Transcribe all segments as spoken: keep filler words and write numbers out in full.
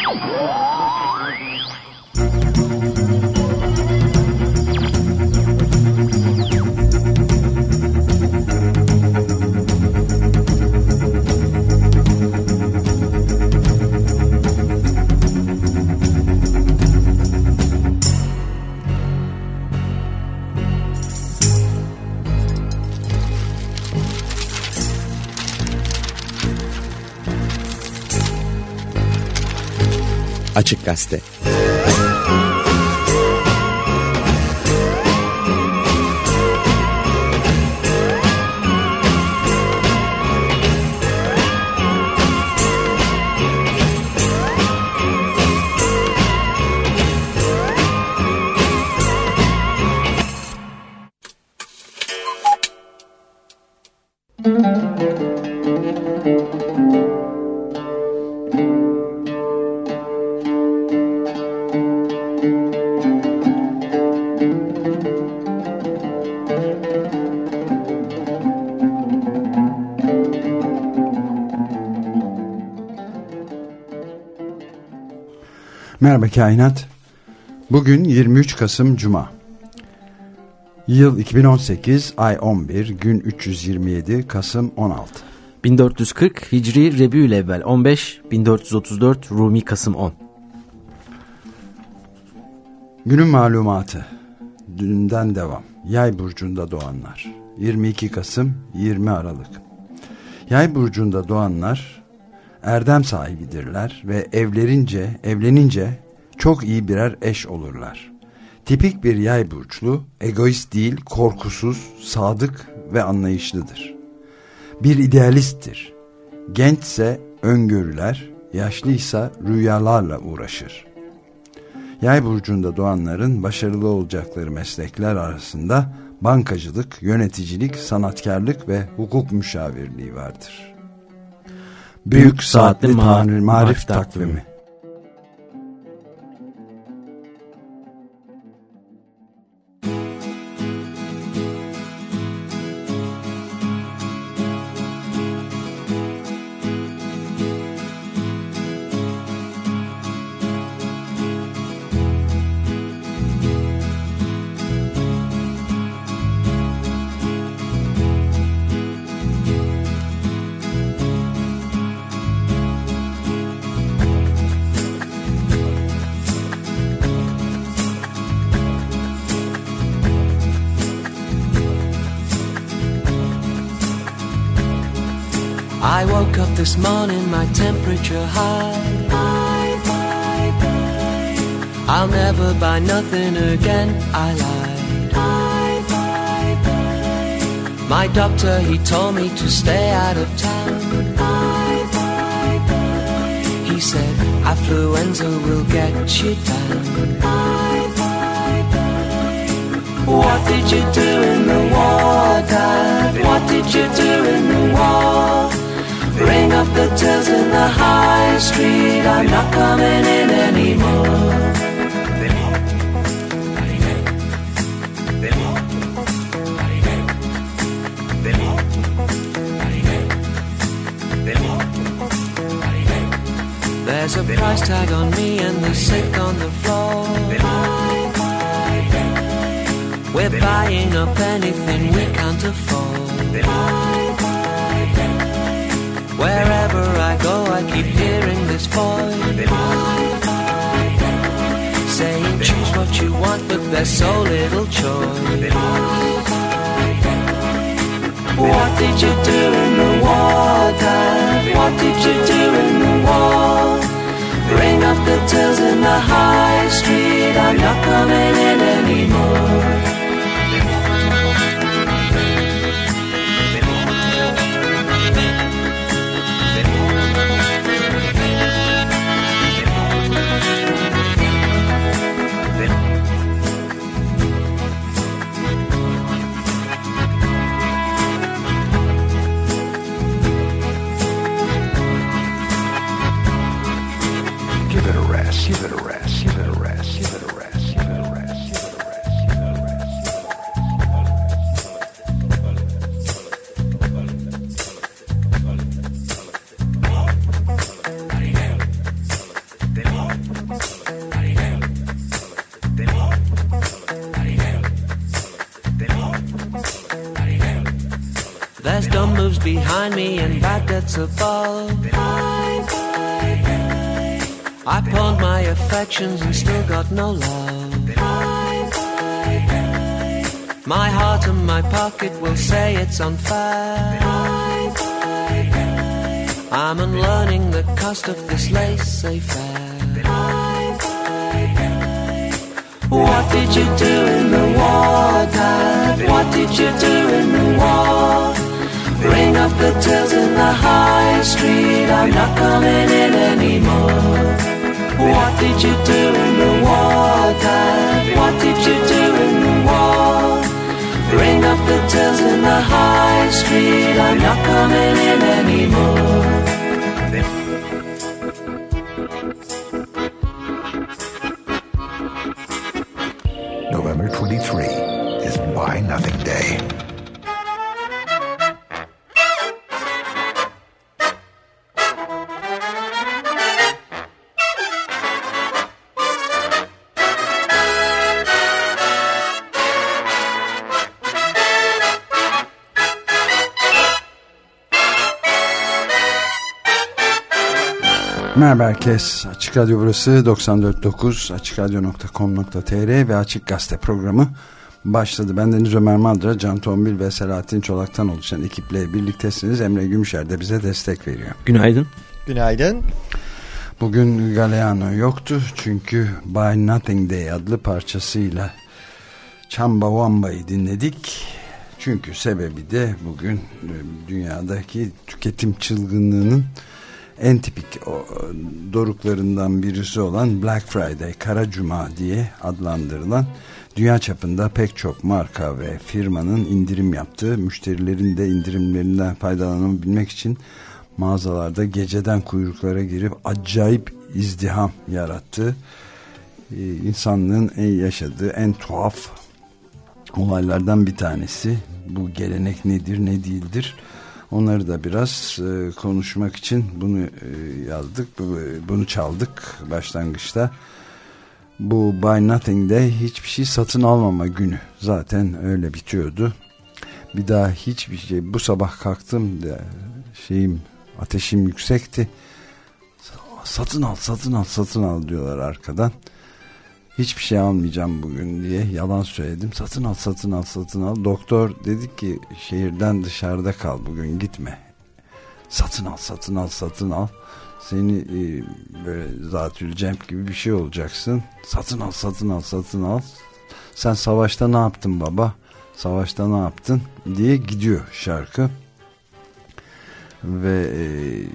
Açık Gazete. Merhaba Kainat. Bugün yirmi üç Kasım Cuma. Yıl iki bin on sekiz, ay on bir, gün üç yüz yirmi yedi, Kasım on altı. bin dört yüz kırk Hicri Rebiülevvel on beş, bin dört yüz otuz dört Rumi Kasım on. Günün malumatı. Dünden devam. Yay burcunda doğanlar. yirmi iki Kasım, yirmi Aralık. Yay burcunda doğanlar erdem sahibidirler ve evlenince, evlenince çok iyi birer eş olurlar. Tipik bir yay burçlu, egoist değil, korkusuz, sadık ve anlayışlıdır. Bir idealisttir. Gençse öngörüler, yaşlıysa rüyalarla uğraşır. Yay burcunda doğanların başarılı olacakları meslekler arasında bankacılık, yöneticilik, sanatkarlık ve hukuk müşavirliği vardır. Büyük Saatli Tanrı Marif Takvimi. I woke up this morning, my temperature high. Bye, bye, bye. I'll never buy nothing again, I lied. Bye, bye, bye. My doctor, he told me to stay out of town. Bye, bye, bye. He said, affluenza will get you down. Bye, bye, bye. What did you do in the war, Dad? What did you do in the war? Bring up the tills in the high street, I'm not coming in anymore. There's a price tag on me and the sick on the floor. We're buying up anything we can't afford. Wherever I go, I keep hearing this voice saying, choose what you want, but there's so little choice. What did you do in the war, Dad? What did you do in the war? Bring up the tills in the high street, I'm not coming in anymore. Give it a rest, give it a rest, give it a rest, give it a rest, give it a rest, give it a rest, give it a rest. behind me and bad debts above. Bye, bye, bye. I pawned my affections and still got no love. Bye, bye, bye. My heart and my pocket will say it's unfair. Bye, bye, bye. I'm unlearning the cost of this laissez-faire. Bye, bye, bye. What did you do in the war, Dad? What did you do in the war? Bring up the tills in the high street, I'm not coming in anymore. What did you do in the war, Dad? What did you do in the war? Bring up the tills in the high street, I'm not coming in anymore. November twenty-third is Why Nothing Day. Merhaba herkes. Açık Radyo burası doksan dört nokta dokuz açık radyo nokta com nokta tr ve Açık Gazete programı başladı. Bendeniz Ömer Madra, Can Tombil ve Selahattin Çolak'tan oluşan ekiple birliktesiniz. Emre Gümüşer de bize destek veriyor. Günaydın. Günaydın. Bugün Galeano yoktu çünkü By Nothing Day adlı parçasıyla Chumbawamba'yı dinledik. Çünkü sebebi de bugün dünyadaki tüketim çılgınlığının en tipik o, doruklarından birisi olan Black Friday, Kara Cuma diye adlandırılan, dünya çapında pek çok marka ve firmanın indirim yaptığı, müşterilerin de indirimlerinden faydalanabilmek için mağazalarda geceden kuyruklara girip acayip izdiham yarattığı, insanlığın en yaşadığı en tuhaf olaylardan bir tanesi. Bu gelenek nedir, ne değildir? Onları da biraz e, konuşmak için bunu e, yazdık, bunu çaldık başlangıçta. Bu Buy Nothing Day, hiçbir şey satın almama günü. Zaten öyle bitiyordu. Bir daha hiçbir şey. Bu sabah kalktım da şeyim, ateşim yüksekti. Satın al, satın al, satın al diyorlar arkadan. Hiçbir şey almayacağım bugün diye yalan söyledim. Satın al, satın al, satın al. Doktor dedi ki şehirden dışarıda kal, bugün gitme. Satın al, satın al, satın al. Seni e, böyle zatül cemp gibi bir şey olacaksın. Satın al, satın al, satın al. Sen savaşta ne yaptın baba? Savaşta ne yaptın? Diye gidiyor şarkı. Ve e,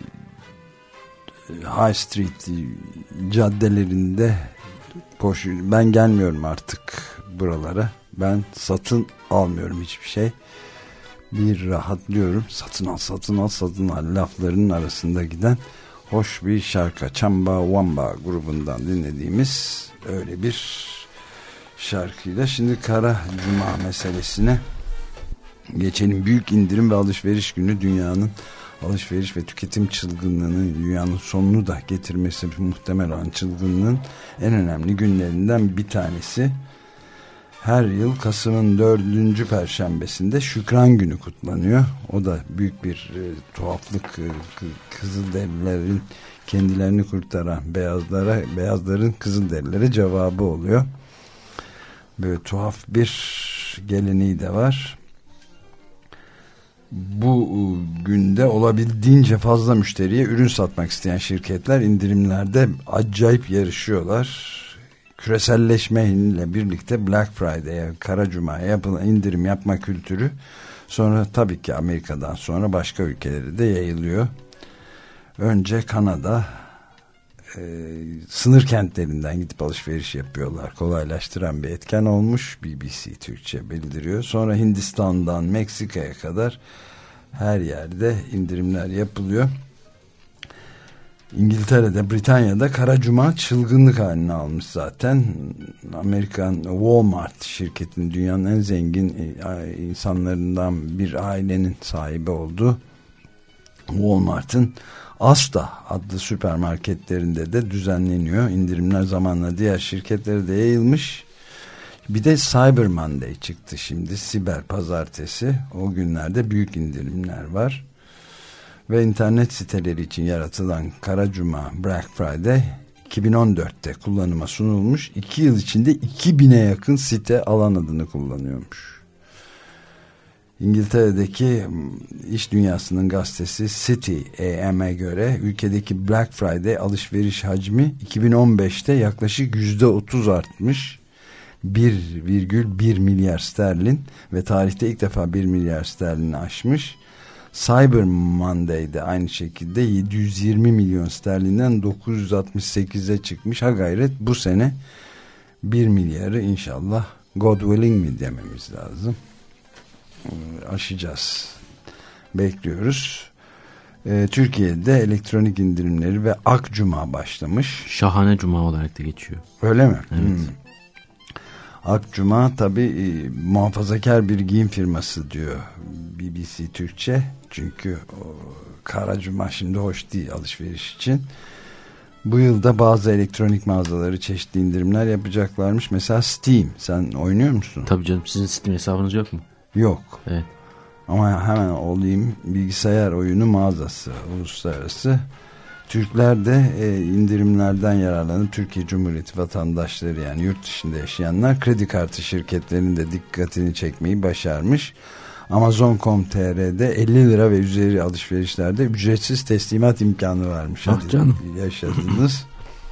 High Street caddelerinde koş, ben gelmiyorum artık buralara. Ben satın almıyorum hiçbir şey. Bir rahatlıyorum. Satın al, satın al, satın al laflarının arasında giden hoş bir şarkı. Chumbawamba grubundan dinlediğimiz öyle bir şarkıyla. Şimdi Kara Cuma meselesine geçelim. Büyük indirim ve alışveriş günü, dünyanın alışveriş ve tüketim çılgınlığının, dünyanın sonunu da getirmesi muhtemel olan çılgınlığın en önemli günlerinden bir tanesi. Her yıl Kasım'ın dördüncü perşembesinde Şükran Günü kutlanıyor. O da büyük bir e, tuhaflık. E, Kızılderililerin kendilerini kurtaran beyazlara, beyazların Kızılderililere cevabı oluyor. Böyle tuhaf bir geleneği de var. Bu günde olabildiğince fazla müşteriye ürün satmak isteyen şirketler indirimlerde acayip yarışıyorlar. Küreselleşmeyle birlikte Black Friday'e, Kara Cuma'ya yapılan indirim yapma kültürü sonra tabii ki Amerika'dan sonra başka ülkelere de yayılıyor. Önce Kanada, e, sınır kentlerinden gidip alışveriş yapıyorlar. Kolaylaştıran bir etken olmuş. B B C Türkçe bildiriyor. Sonra Hindistan'dan Meksika'ya kadar her yerde indirimler yapılıyor. İngiltere'de, Britanya'da Kara Cuma çılgınlık haline almış zaten. Amerikan Walmart şirketinin dünyanın en zengin insanlarından bir ailenin sahibi olduğu Walmart'ın Asda adlı süpermarketlerinde de düzenleniyor. İndirimler zamanla diğer şirketlere de yayılmış. Bir de Cyber Monday çıktı şimdi. Siber pazartesi. O günlerde büyük indirimler var. ve internet siteleri için yaratılan Kara Cuma Black Friday iki bin on dörtte kullanıma sunulmuş. iki yıl içinde iki bine yakın site alan adını kullanıyormuş. İngiltere'deki iş dünyasının gazetesi City A M'e göre ülkedeki Black Friday alışveriş hacmi iki bin on beşte yaklaşık yüzde otuz artmış. bir virgül bir milyar sterlin ve tarihte ilk defa bir milyar sterlini aşmış. Cyber Monday'de aynı şekilde yedi yüz yirmi milyon sterlinden dokuz yüz altmış sekize çıkmış. Ha gayret bu sene bir milyarı inşallah God willing mi dememiz lazım. Aşacağız. Bekliyoruz. Ee, Türkiye'de elektronik indirimleri ve Ak Cuma başlamış. Şahane Cuma olarak da geçiyor. Öyle mi? Evet. Hmm. Ak Cuma tabii e, muhafazakar bir giyim firması diyor B B C Türkçe. Çünkü o, Kara Cuma şimdi hoş değil alışveriş için. Bu yılda bazı elektronik mağazaları çeşitli indirimler yapacaklarmış. Mesela Steam. Sen oynuyor musun? Tabii canım, sizin Steam hesabınız yok mu? Yok. Evet. Ama hemen olayım, bilgisayar oyunu mağazası uluslararası. Türkler de e, indirimlerden yararlanıp Türkiye Cumhuriyeti vatandaşları, yani yurt dışında yaşayanlar, kredi kartı şirketlerinin de dikkatini çekmeyi başarmış. Amazon nokta com nokta t r'de elli lira ve üzeri alışverişlerde ücretsiz teslimat imkanı varmış. Ah canım. Yaşadınız.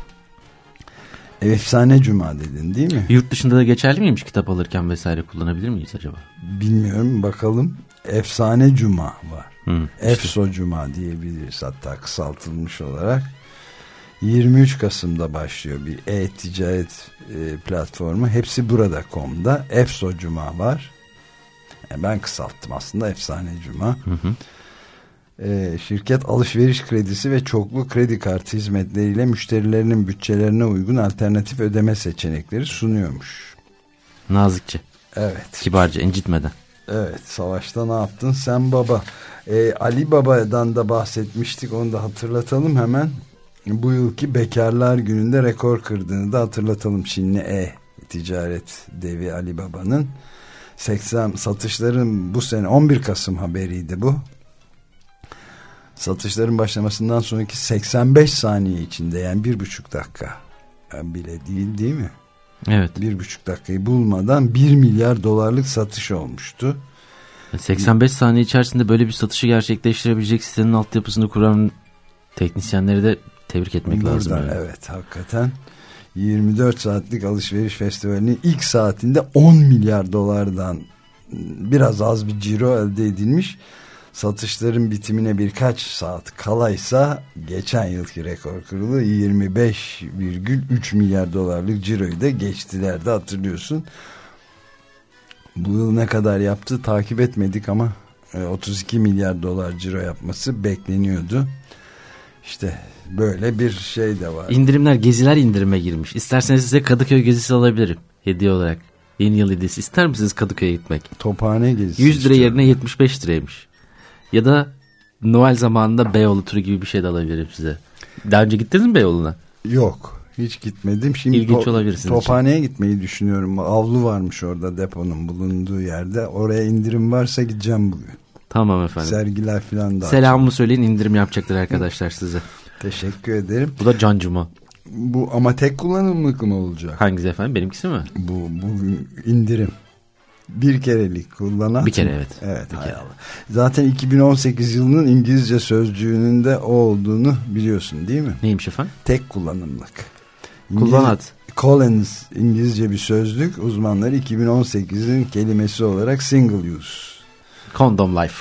Efsane Cuma dedin değil mi? Yurt dışında da geçerli miymiş, kitap alırken vesaire kullanabilir miyiz acaba? Bilmiyorum, bakalım. Efsane Cuma var. Hı, Efso işte. Cuma diyebiliriz hatta kısaltılmış olarak. yirmi üç Kasım'da başlıyor bir e-ticaret e, platformu. Hepsi burada nokta com'da. Efso Cuma var. Yani ben kısalttım aslında, Efsane Cuma. Hı hı. E, şirket alışveriş kredisi ve çoklu kredi kartı hizmetleriyle müşterilerinin bütçelerine uygun alternatif ödeme seçenekleri sunuyormuş. Nazikçe. Evet. Kibarca, incitmeden. Evet, savaşta ne yaptın sen baba? Ee, Ali Baba'dan da bahsetmiştik, onu da hatırlatalım hemen. Bu yılki Bekarlar Günü'nde rekor kırdığını da hatırlatalım. Çinli e-ticaret devi Ali Baba'nın seksen satışların bu sene, on bir Kasım haberiydi bu. Satışların başlamasından sonraki seksen beş saniye içinde, yani bir buçuk dakika bile değil değil mi? Evet. Bir buçuk dakikayı bulmadan bir milyar dolarlık satış olmuştu. seksen beş saniye içerisinde böyle bir satışı gerçekleştirebilecek sitenin altyapısını kuran teknisyenleri de tebrik etmek Buradan, lazım. Yani. Evet, hakikaten yirmi dört saatlik alışveriş festivalinin ilk saatinde on milyar dolardan biraz az bir ciro elde edilmiş. Satışların bitimine birkaç saat kalaysa geçen yılki rekor kırıldı. yirmi beş virgül üç milyar dolarlık ciroyu da geçtiler de, hatırlıyorsun. Bu yıl ne kadar yaptı takip etmedik ama otuz iki milyar dolar ciro yapması bekleniyordu. İşte böyle bir şey de var. İndirimler, geziler indirime girmiş. İsterseniz size Kadıköy gezisi alabilirim hediye olarak. Yeni yıl hediyesi. İster misiniz Kadıköy'e gitmek? Tophane gezisi. yüz lira yerine yetmiş beş liraymış. Ya da Noel zamanında Beyoğlu turu gibi bir şey de alabilirim size. Daha önce gittiniz mi Beyoğlu'na? Yok, hiç gitmedim. Şimdi İlginç to- olabilir sizin Tophane'ye için gitmeyi düşünüyorum. Avlu varmış orada, deponun bulunduğu yerde. Oraya indirim varsa gideceğim bugün. Tamam efendim. Sergiler falan da. Selamımı söyleyin, indirim yapacaklar arkadaşlar size. Teşekkür ederim. Bu da Can Cuma. Bu ama tek kullanımlık mı olacak? Hangisi efendim? Benimkisi mi? Bu, bu indirim. Bir kerelik kullanan. Bir kere evet. Evet. Bir hay kere. Allah. Zaten iki bin on sekiz yılının İngilizce sözcüğünün de o olduğunu biliyorsun değil mi? Neymiş efendim? Tek kullanımlık. Kullanat. Collins İngilizce bir sözlük uzmanları iki bin on sekizin kelimesi olarak single use. Condom life.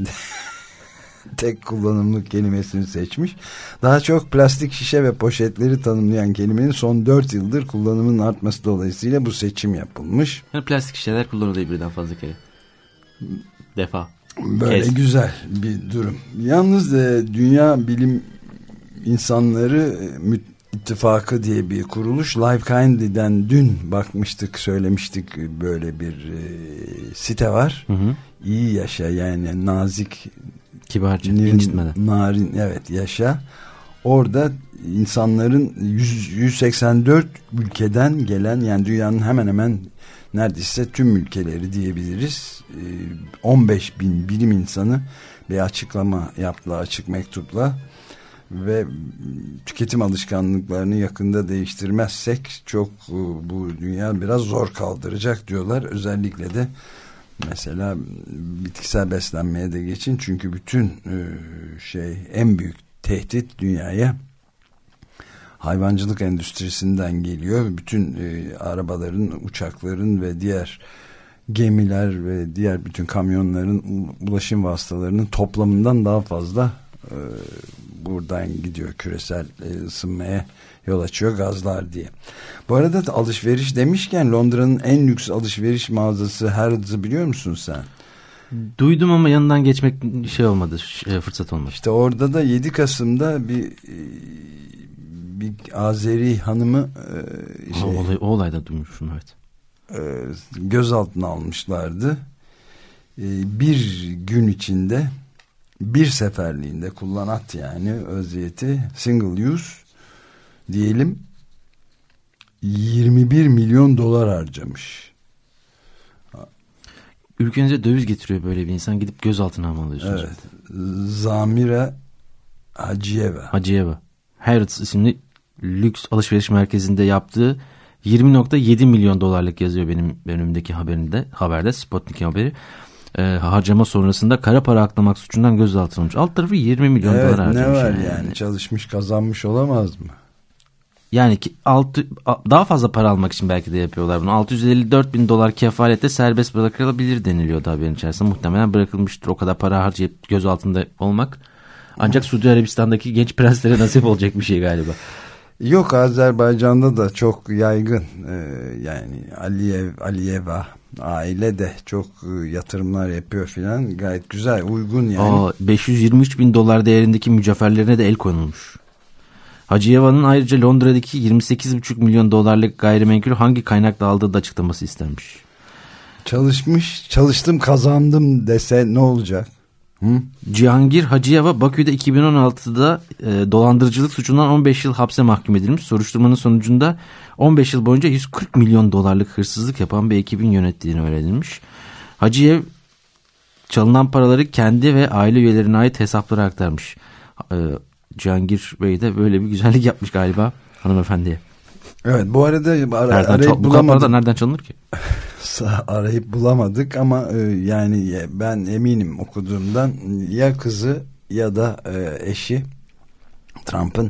Tek kullanımlık kelimesini seçmiş. Daha çok plastik şişe ve poşetleri tanımlayan kelimenin son dört yıldır kullanımının artması dolayısıyla bu seçim yapılmış. Yani plastik şişeler kullanılıyor birden fazla kere. Defa. Böyle Kes. güzel bir durum. Yalnız da Dünya Bilim İnsanları İttifakı diye bir kuruluş, Lifekind'den dün bakmıştık, söylemiştik, böyle bir e, site var. Hı hı. İyi yaşa, yani nazik, kibarca, nin, incitmeden. Narin, evet, yaşa. Orada insanların yüz seksen dört ülkeden gelen, yani dünyanın hemen hemen neredeyse tüm ülkeleri diyebiliriz, on beş bin bilim insanı bir açıklama yaptılar, açık mektupla. Ve tüketim alışkanlıklarını yakında değiştirmezsek çok bu dünya biraz zor kaldıracak diyorlar. Özellikle de mesela bitkisel beslenmeye de geçin, çünkü bütün şey, en büyük tehdit dünyaya hayvancılık endüstrisinden geliyor. Bütün e, arabaların, uçakların ve diğer gemiler ve diğer bütün kamyonların, ulaşım vasıtalarının toplamından daha fazla e, buradan gidiyor, küresel e, ısınmaya yol açıyor gazlar diye. Bu arada da alışveriş demişken, Londra'nın en lüks alışveriş mağazası Harrods'ı biliyor musun sen? Duydum ama yanından geçmek şey olmadı, şey, fırsat olmadı. İşte orada da yedi Kasım'da bir bir Azeri hanımı şey, o, olay, o olayda duymuşum, evet. Gözaltına almışlardı. Bir gün içinde, bir seferliğinde kullanat, yani öziyeti, single use diyelim, yirmi bir milyon dolar harcamış. Ülkenize döviz getiriyor böyle bir insan, gidip gözaltına mı alıyorsunuz? Evet. Zamira Haciyeva. Haciyeva. Harrods isimli lüks alışveriş merkezinde yaptığı yirmi nokta yedi milyon dolarlık yazıyor benim önümdeki haberinde, haberde, Sputnik haberi. Ee, harcama sonrasında kara para aklamak suçundan gözaltına alınmış. Alt tarafı yirmi milyon evet, dolar harcamış. Ne var yani. yani, çalışmış kazanmış olamaz mı? Yani ki altı, daha fazla para almak için belki de yapıyorlar bunu. altı yüz elli dört bin dolar kefalette serbest bırakılabilir deniliyordu haberin içerisinde. Muhtemelen bırakılmıştır. O kadar para harcayıp gözaltında olmak ancak Suudi Arabistan'daki genç prenslere nasip olacak bir şey galiba. Yok, Azerbaycan'da da çok yaygın. Ee, yani Aliyev, Aliyeva aile de çok yatırımlar yapıyor filan. Gayet güzel, uygun yani. Aa, beş yüz yirmi üç bin dolar değerindeki mücevherlerine de el konulmuş. Hacıyeva'nın ayrıca Londra'daki yirmi sekiz buçuk milyon dolarlık gayrimenkulü hangi kaynakla aldığı da açıklaması istenmiş. Çalışmış, çalıştım kazandım dese ne olacak? Hı? Cihangir Hacıyeva Bakü'de iki bin on altıda e, dolandırıcılık suçundan on beş yıl hapse mahkum edilmiş. Soruşturmanın sonucunda on beş yıl boyunca yüz kırk milyon dolarlık hırsızlık yapan bir ekibin yönettiğini öğrenilmiş. Hacıyev çalınan paraları kendi ve aile üyelerine ait hesaplara aktarmış. E, Cihangir Bey de böyle bir güzellik yapmış galiba hanımefendiye. Evet, bu arada ar- nereden arayıp çal- bu bulamadık. kadar nereden çalınır ki? Arayıp bulamadık ama e, yani ben eminim okuduğumdan, ya kızı ya da e, eşi Trump'ın,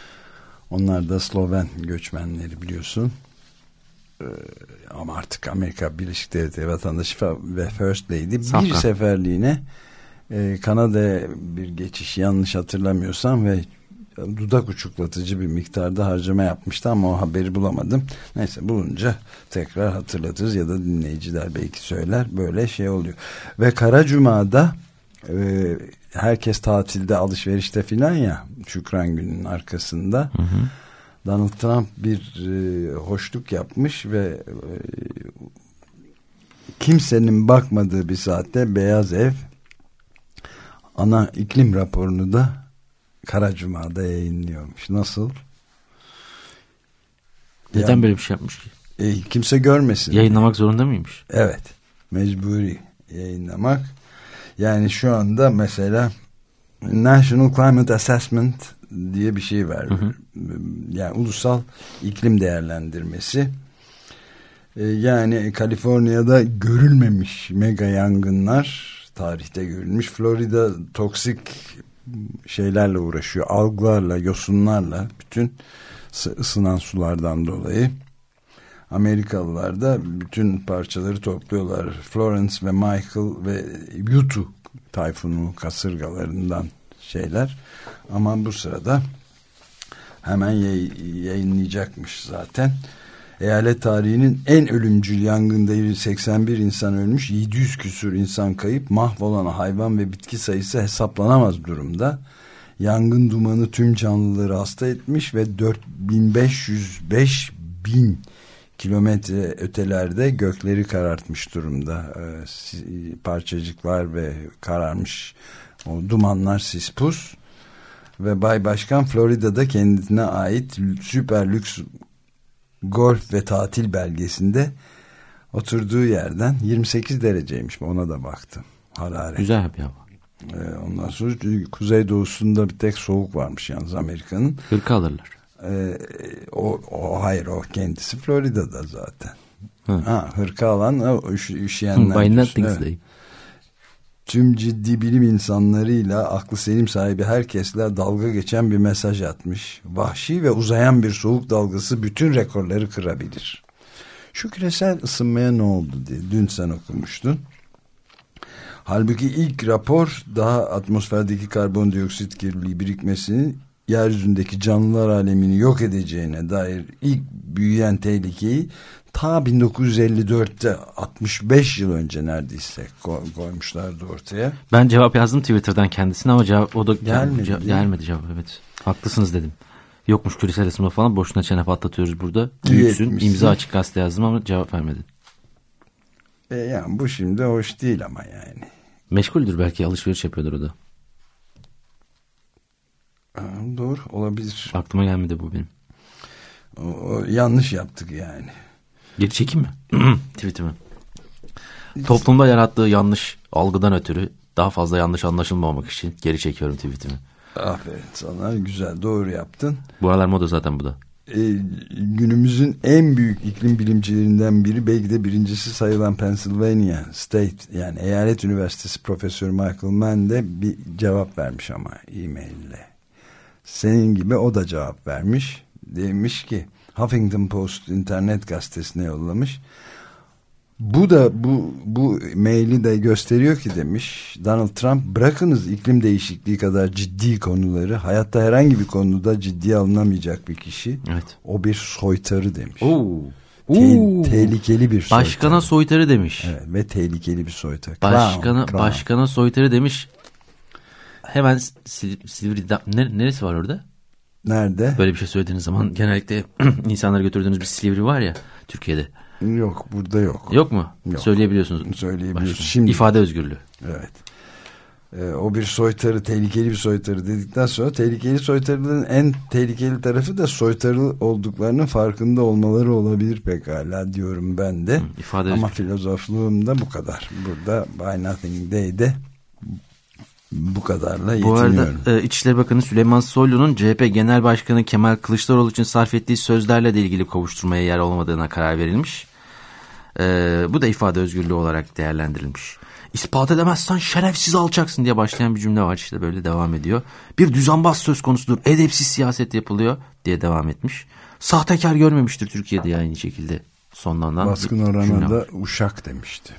onlar da Sloven göçmenleri biliyorsun. E, ama artık Amerika Birleşik Devletleri vatandaşı ve First Lady Safka. bir seferliğine e, Kanada'ya bir geçiş, yanlış hatırlamıyorsam, ve dudak uçuklatıcı bir miktarda harcama yapmıştı ama o haberi bulamadım. Neyse, bulunca tekrar hatırlatırız ya da dinleyiciler belki söyler. Böyle şey oluyor. Ve Kara Cuma'da e, herkes tatilde, alışverişte filan ya, Şükran Günü'nün arkasında. Hı hı. Donald Trump bir e, hoşluk yapmış ve e, kimsenin bakmadığı bir saatte Beyaz Ev ana iklim raporunu da Kara Cuma'da yayınlıyormuş. Nasıl? Neden yani, böyle bir şey yapmış ki? E, kimse görmesin. Yayınlamak zorunda mıymış? Evet. Mecburi yayınlamak. Yani şu anda mesela National Climate Assessment diye bir şey var. Hı hı. Yani ulusal iklim değerlendirmesi. E, yani Kaliforniya'da görülmemiş mega yangınlar, tarihte görülmüş. Florida toksik şeylerle uğraşıyor. Alglarla, yosunlarla, bütün ısınan sulardan dolayı. Amerikalılar da bütün parçaları topluyorlar. Florence ve Michael ve Yutu tayfunu kasırgalarından şeyler. Ama bu sırada hemen yay- yayınlayacakmış zaten. Eyalet tarihinin en ölümcül yangında seksen bir insan ölmüş, yedi yüz küsur insan kayıp, mahvolan hayvan ve bitki sayısı hesaplanamaz durumda. Yangın dumanı tüm canlıları hasta etmiş ve dört bin beş yüz beş bin kilometre ötelerde gökleri karartmış durumda. Ee, parçacıklar ve kararmış o dumanlar, sis pus. Ve Bay Başkan Florida'da kendine ait süper lüks golf ve tatil belgesinde oturduğu yerden yirmi sekiz dereceymiş, ona da baktım. Hararet. Güzel bir hava. Ee, ondan sonra kuzeydoğusunda bir tek soğuk varmış yalnız Amerika'nın. Hırka alırlar. Ee, o, o hayır o kendisi Florida'da zaten. Hı. Ha, hırka alan o üş, üşüyenler. By Nothing evet. Day. Tüm ciddi bilim insanlarıyla, aklı selim sahibi herkesle dalga geçen bir mesaj atmış. Vahşi ve uzayan bir soğuk dalgası bütün rekorları kırabilir. Şu küresel ısınmaya ne oldu diye dün sen okumuştun. Halbuki ilk rapor daha atmosferdeki karbondioksit kirliliği birikmesinin yeryüzündeki canlılar alemini yok edeceğine dair ilk büyüyen tehlikeyi ta bin dokuz yüz elli dörtte altmış beş yıl önce neredeyse koymuşlardı ortaya. Ben cevap yazdım Twitter'dan kendisine ama cevap o da gelmedi, ce- gelmedi cevap. Evet. Haklısınız dedim. Yokmuş küresel ısınma falan, boşuna çene patlatıyoruz burada. Büyüksün, imza Açık Gazete yazdım ama cevap vermedi. E yani bu şimdi hoş değil ama yani. Meşguldür belki, alışveriş yapıyordur o da. Ha, doğru olabilir. Aklıma gelmedi bu benim. O, o, yanlış yaptık yani. Geri çekeyim mi? Tweetimi. Toplumda yarattığı yanlış algıdan ötürü daha fazla yanlış anlaşılmamak için geri çekiyorum tweetimi. Aferin sana, güzel, doğru yaptın. Bu aralar moda zaten bu da. Ee, günümüzün en büyük iklim bilimcilerinden biri, belki de birincisi sayılan Pennsylvania State yani Eyalet Üniversitesi Profesörü Michael Mann de bir cevap vermiş ama e-maille. Senin gibi o da cevap vermiş. Demiş ki Huffington Post internet gazetesine yollamış. Bu da bu bu maili de gösteriyor ki demiş Donald Trump, bırakınız iklim değişikliği kadar ciddi konuları, hayatta herhangi bir konuda ciddiye alınamayacak bir kişi. Evet. O bir soytarı demiş. Oo. Te- tehlikeli bir soytarı. Başkana soytarı demiş. Evet, ve tehlikeli bir soytarı. Başkana Crown, başkana soytarı demiş. Hemen Sil- Silivri'de ne, neresi var orada? Nerede? Böyle bir şey söylediğiniz zaman genellikle insanları götürdüğünüz bir Silivri var ya Türkiye'de. Yok, burada yok. Yok mu? Yok. Söyleyebiliyorsunuz. Söyleyebiliyorsunuz. Şimdi ifade özgürlüğü. Evet. Ee, o bir soytarı, tehlikeli bir soytarı dedikten sonra tehlikeli soytarıların en tehlikeli tarafı da soytarı olduklarının farkında olmaları olabilir pekala diyorum ben de. Hı, ifade Ama özgürlüğü. Filozofluğum da bu kadar. Burada By Nothing Day'de bu kadarla yetiniyorum. Bu arada e, İçişleri Bakanı Süleyman Soylu'nun C H P Genel Başkanı Kemal Kılıçdaroğlu için sarf ettiği sözlerle de ilgili kovuşturmaya yer olmadığına karar verilmiş. E, bu da ifade özgürlüğü olarak değerlendirilmiş. İspat edemezsen şerefsiz alçaksın diye başlayan bir cümle var, işte böyle devam ediyor. Bir düzenbaz söz konusudur, edepsiz siyaset yapılıyor diye devam etmiş. Sahtekar görmemiştir Türkiye'de aynı şekilde sonlanan. Baskın oranı da uşak demişti.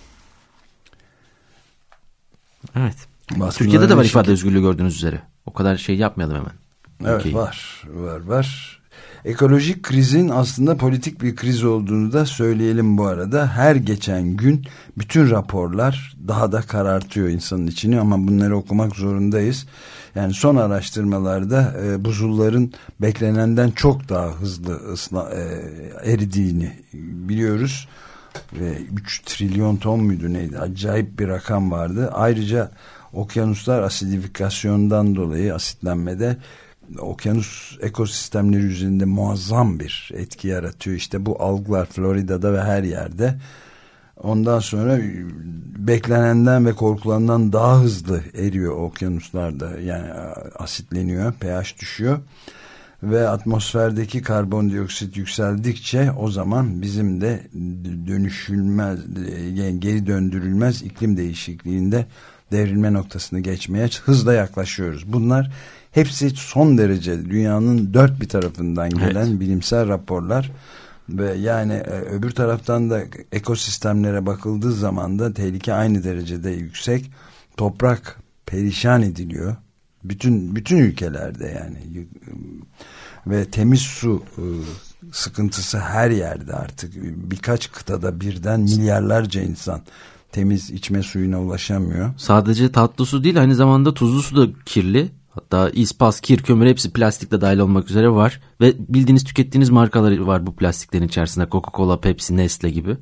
Evet. Baskın Türkiye'de de var ifade şekil... özgürlüğü gördüğünüz üzere. O kadar şey yapmayalım hemen. Evet okay. var var var. Ekolojik krizin aslında politik bir kriz olduğunu da söyleyelim bu arada. Her geçen gün bütün raporlar daha da karartıyor insanın içini ama bunları okumak zorundayız. Yani son araştırmalarda e, buzulların beklenenden çok daha hızlı ısla, e, eridiğini biliyoruz. Ve üç trilyon ton muydu neydi? Acayip bir rakam vardı. Ayrıca okyanuslar asidifikasyondan dolayı, asitlenmede okyanus ekosistemleri üzerinde muazzam bir etki yaratıyor. İşte bu algılar Florida'da ve her yerde. Ondan sonra beklenenden ve korkulandan daha hızlı eriyor okyanuslarda. Yani asitleniyor, pH düşüyor. Ve atmosferdeki karbondioksit yükseldikçe o zaman bizim de dönüşülmez, yani geri döndürülmez iklim değişikliğinde devrilme noktasını geçmeye hızla yaklaşıyoruz. Bunlar hepsi son derece dünyanın dört bir tarafından gelen evet. bilimsel raporlar ve yani öbür taraftan da ekosistemlere bakıldığı zaman da tehlike aynı derecede yüksek. Toprak perişan ediliyor. Bütün bütün ülkelerde yani ve temiz su sıkıntısı her yerde artık. Birkaç kıtada birden milyarlarca insan temiz içme suyuna ulaşamıyor. Sadece tatlı su değil, aynı zamanda tuzlu su da kirli. Hatta ispas, kir, kömür hepsi plastikle dahil olmak üzere var. Ve bildiğiniz, tükettiğiniz markaları var bu plastiklerin içerisinde. Coca-Cola, Pepsi, Nestle gibi.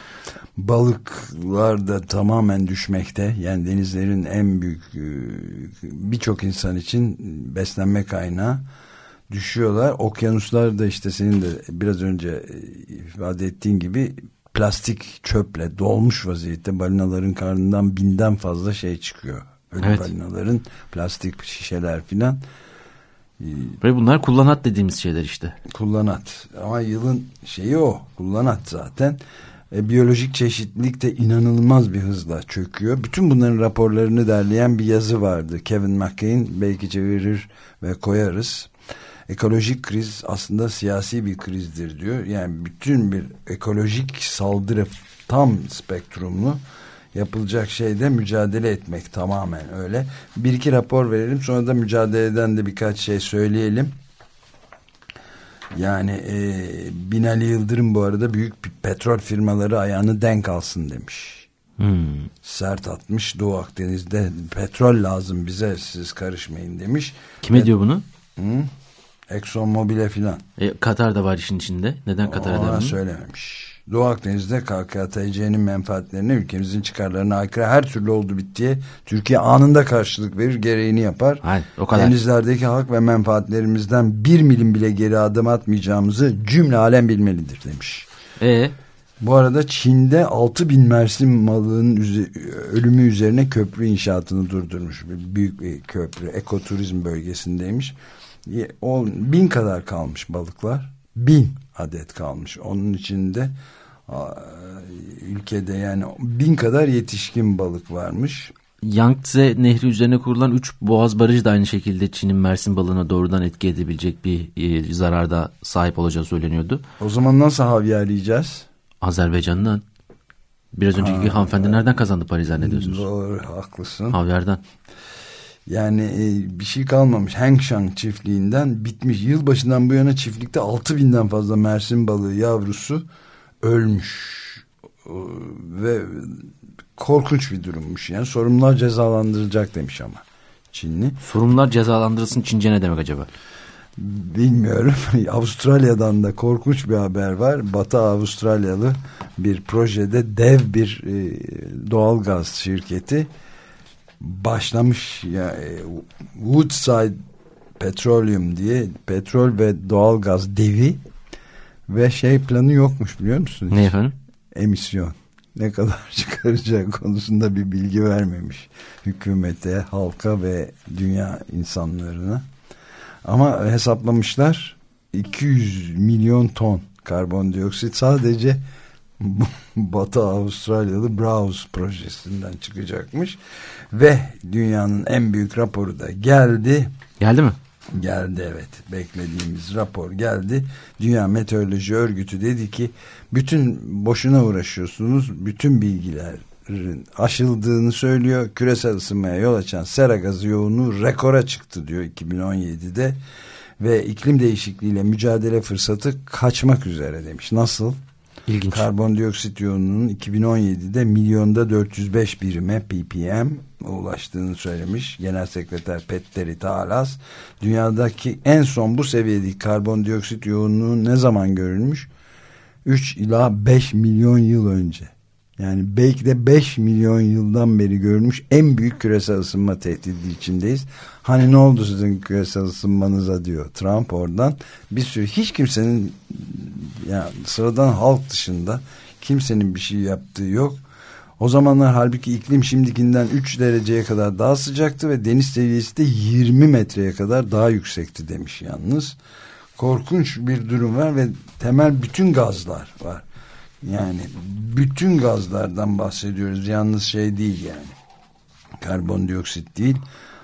Balıklar da tamamen düşmekte. Yani denizlerin en büyük, birçok insan için beslenme kaynağı, düşüyorlar. Okyanuslar da işte senin de biraz önce ifade ettiğin gibi plastik çöple dolmuş vaziyette. Balinaların karnından binden fazla şey çıkıyor. Ölü evet. balinaların, plastik şişeler filan. Ve bunlar kullanat dediğimiz şeyler işte. Kullanat. Ama yılın şeyi o. Kullanat zaten. E, biyolojik çeşitlilik de inanılmaz bir hızla çöküyor. Bütün bunların raporlarını derleyen bir yazı vardı. Kevin McCain, belki çevirir ve koyarız. Ekolojik kriz aslında siyasi bir krizdir diyor. Yani bütün bir ekolojik saldırı tam spektrumlu, yapılacak şey de mücadele etmek, tamamen öyle. Bir iki rapor verelim, sonra da mücadeleden de birkaç şey söyleyelim. Yani e, Binali Yıldırım bu arada büyük petrol firmaları ayağını denk alsın demiş. Hmm. Sert atmış, Doğu Akdeniz'de petrol lazım bize, siz karışmayın demiş. Kime Ve, diyor bunu? Hı? Exxon Mobil'e filan. E, Katar da var işin içinde. Neden Katar'a da? Ona söylememiş. Doğu Akdeniz'de K K T C'nin menfaatlerine, ülkemizin çıkarlarına aykırı her türlü oldu bittiye Türkiye anında karşılık verir, gereğini yapar. Hayır, o kadar. Denizlerdeki hak ve menfaatlerimizden bir milim bile geri adım atmayacağımızı cümle alem bilmelidir demiş. E Bu arada Çin'de altı bin Mersin balığının üze- ölümü üzerine köprü inşaatını durdurmuş. Büyük bir köprü, ekoturizm bölgesindeymiş. On, bin kadar kalmış balıklar. Bin adet kalmış. Onun içinde ülkede yani bin kadar yetişkin balık varmış. Yangtze Nehri üzerine kurulan üç boğaz barajı da aynı şekilde Çin'in Mersin balığına doğrudan etki edebilecek bir e, zararda sahip olacağı söyleniyordu. O zaman nasıl havyarlayacağız? Azerbaycan'dan. Biraz önceki ha, hanımefendi nereden kazandı parayı zannediyorsunuz? Doğru, haklısın. Havyardan. Yani e, bir şey kalmamış. Hengshan çiftliğinden bitmiş. Yılbaşından bu yana çiftlikte altı binden fazla Mersin balığı yavrusu ölmüş. E, ve korkunç bir durummuş. Yani sorumlular cezalandırılacak demiş ama Çinli. Sorumlular cezalandırılsın Çince ne demek acaba? Bilmiyorum. Avustralya'dan da korkunç bir haber var. Batı Avustralyalı bir projede dev bir e, doğalgaz şirketi başlamış ya, e, Woodside Petroleum diye petrol ve doğalgaz devi ve şey planı yokmuş, biliyor musunuz? Ne efendim? Emisyon. Ne kadar çıkaracağı konusunda bir bilgi vermemiş hükümete, halka ve dünya insanlarına. Ama hesaplamışlar iki yüz milyon ton karbondioksit sadece Batı Avustralyalı Browse projesinden çıkacakmış. Ve dünyanın en büyük raporu da geldi. Geldi mi? Geldi, evet. Beklediğimiz rapor geldi. Dünya Meteoroloji Örgütü dedi ki bütün boşuna uğraşıyorsunuz. Bütün bilgilerin aşıldığını söylüyor. Küresel ısınmaya yol açan sera gazı yoğunluğu rekora çıktı diyor iki bin on yedide. Ve iklim değişikliğiyle mücadele fırsatı kaçmak üzere demiş. Nasıl? İlginç. Karbondioksit yoğunluğunun iki bin on yedide milyonda dört yüz beş birime ppm ulaştığını söylemiş Genel Sekreter Petteri Taalas. Dünyadaki en son bu seviyedeki karbondioksit yoğunluğu ne zaman görülmüş? üç ila beş milyon yıl önce. Yani belki de beş milyon yıldan beri görülmüş en büyük küresel ısınma tehdidi içindeyiz. Hani ne oldu sizin küresel ısınmanıza diyor Trump oradan. Bir sürü hiç kimsenin, yani sıradan halk dışında kimsenin bir şey yaptığı yok. O zamanlar halbuki iklim şimdikinden üç dereceye kadar daha sıcaktı ve deniz seviyesi de yirmi metreye kadar daha yüksekti demiş yalnız. Korkunç bir durum var ve temel bütün gazlar var. Yani bütün gazlardan bahsediyoruz. Yalnız şey değil yani. Karbondioksit değil.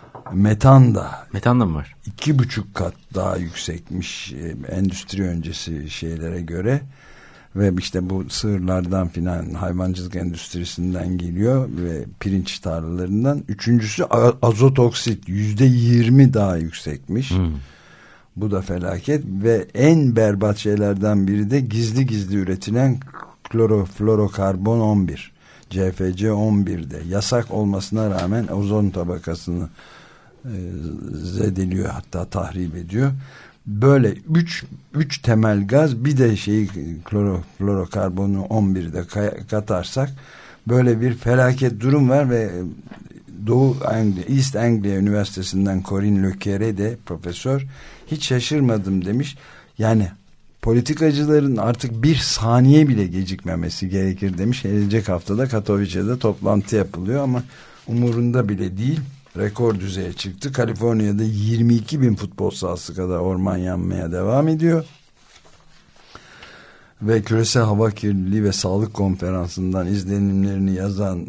Metan da. Metan da mı var? İki buçuk kat daha yüksekmiş endüstri öncesi şeylere göre. Ve işte bu sığırlardan filan, hayvancılık endüstrisinden geliyor ve pirinç tarlalarından. Üçüncüsü azot oksit yüzde yirmi daha yüksekmiş. Hmm. Bu da felaket ve en berbat şeylerden biri de gizli gizli üretilen kloroflorokarbon on bir. C F C on bir'de yasak olmasına rağmen ozon tabakasını e, zedeliyor, hatta tahrip ediyor. Böyle üç, üç temel gaz, bir de şeyi kloroflorokarbonu on bir'de katarsak böyle bir felaket durum var ve Doğu Anglia, East Anglia Üniversitesi'nden Corinne Le Quéré de profesör, hiç şaşırmadım demiş. Yani politikacıların artık bir saniye bile gecikmemesi gerekir demiş. Gelecek haftada Katowice'de toplantı yapılıyor ama umurunda bile değil. rekor düzeye çıktı. Kaliforniya'da yirmi iki bin futbol sahası kadar orman yanmaya devam ediyor. Ve Küresel Hava Kirliliği ve Sağlık Konferansı'ndan izlenimlerini yazan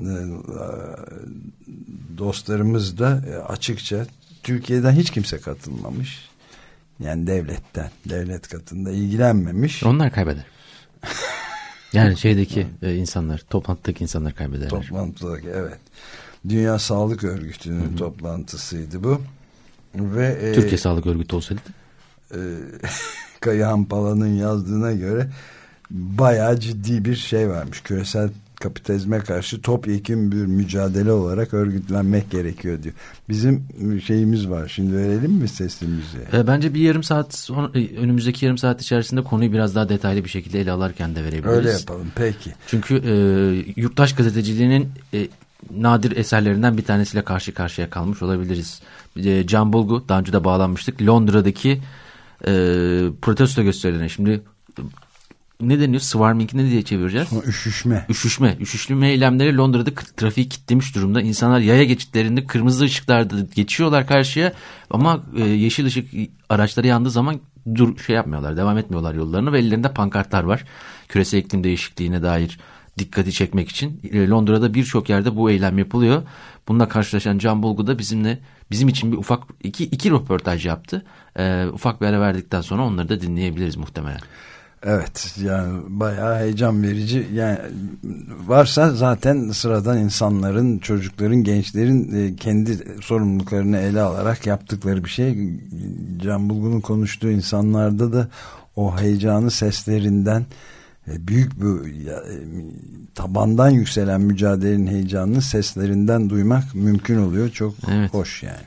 dostlarımız da açıkça Türkiye'den hiç kimse katılmamış. Yani devletten, devlet katında ilgilenmemiş. Onlar kaybeder. Yani şeydeki e, insanlar, toplantıdaki insanlar kaybederler. Toplantıdaki, evet. Dünya Sağlık Örgütü'nün Hı-hı. toplantısıydı bu. Ve Türkiye e, Sağlık Örgütü olsaydı. E, Kayahan Pala'nın yazdığına göre bayağı ciddi bir şey varmış. Küresel kapitalizme karşı topyekun bir mücadele olarak örgütlenmek gerekiyor diyor. Bizim şeyimiz var. Şimdi verelim mi sesimizi? E, bence bir yarım saat sonra, önümüzdeki yarım saat içerisinde konuyu biraz daha detaylı bir şekilde ele alırken de verebiliriz. Öyle yapalım. Peki. Çünkü e, yurttaş gazeteciliğinin e, nadir eserlerinden bir tanesiyle karşı karşıya kalmış olabiliriz. E, Can Bulgu, daha önce de bağlanmıştık. Londra'daki e, protesto gösterilerine şimdi ne deniyor? Swarming ne diye çevireceğiz? Üşüşme. Üşüşme. Üşüşme eylemleri Londra'da trafiği kilitlemiş durumda. İnsanlar yaya geçitlerinde kırmızı ışıklarda geçiyorlar karşıya ama e, yeşil ışık araçları yandığı zaman dur şey yapmıyorlar, devam etmiyorlar yollarını ve ellerinde pankartlar var. Küresel iklim değişikliğine dair dikkati çekmek için. E, Londra'da birçok yerde bu eylem yapılıyor. Bununla karşılaşan Can Bulgu da bizimle bizim için bir ufak iki iki röportaj yaptı. E, ufak bir ara verdikten sonra onları da dinleyebiliriz muhtemelen. Evet, yani bayağı heyecan verici. Yani varsa zaten sıradan insanların, çocukların, gençlerin kendi sorumluluklarını ele alarak yaptıkları bir şey. Can Bulgu'nun konuştuğu insanlarda da o heyecanı seslerinden, büyük bir tabandan yükselen mücadelenin heyecanını seslerinden duymak mümkün oluyor. Çok evet. Hoş yani.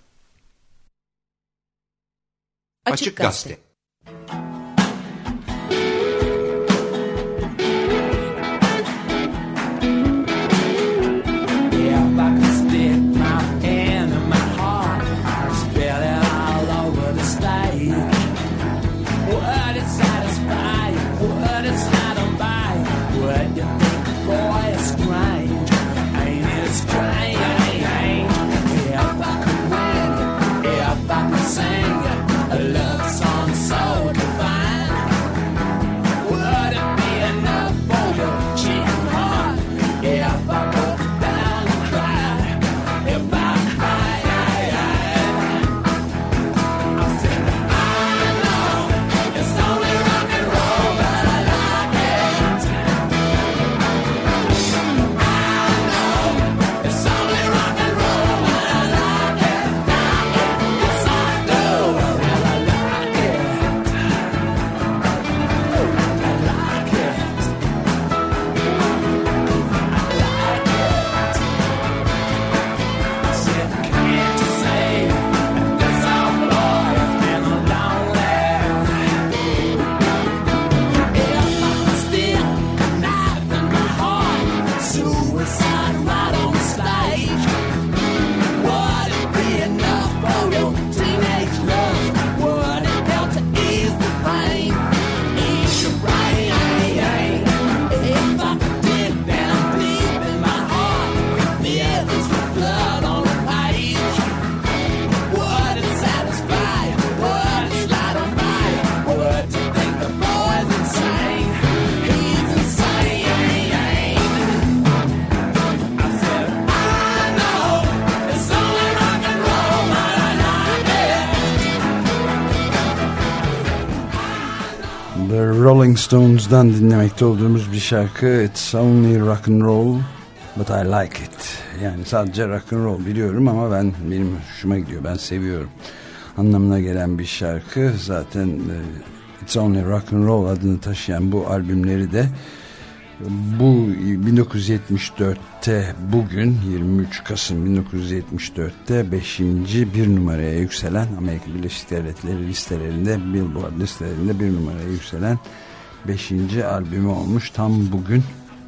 Açık Gazete. Rolling Stones'dan dinlemekte olduğumuz bir şarkı. It's only rock and roll but I like it. Yani sadece rock and roll biliyorum ama ben benim hoşuma gidiyor. Ben seviyorum. Anlamına gelen bir şarkı. Zaten It's Only Rock and Roll adını taşıyan bu albümleri de bu bin dokuz yüz yetmiş dörtte bugün yirmi üç Kasım bin dokuz yüz yetmiş dörtte beşinci bir numaraya yükselen Amerika Birleşik Devletleri listelerinde, Billboard listelerinde bir numaraya yükselen beşinci albümü olmuş. Tam bugün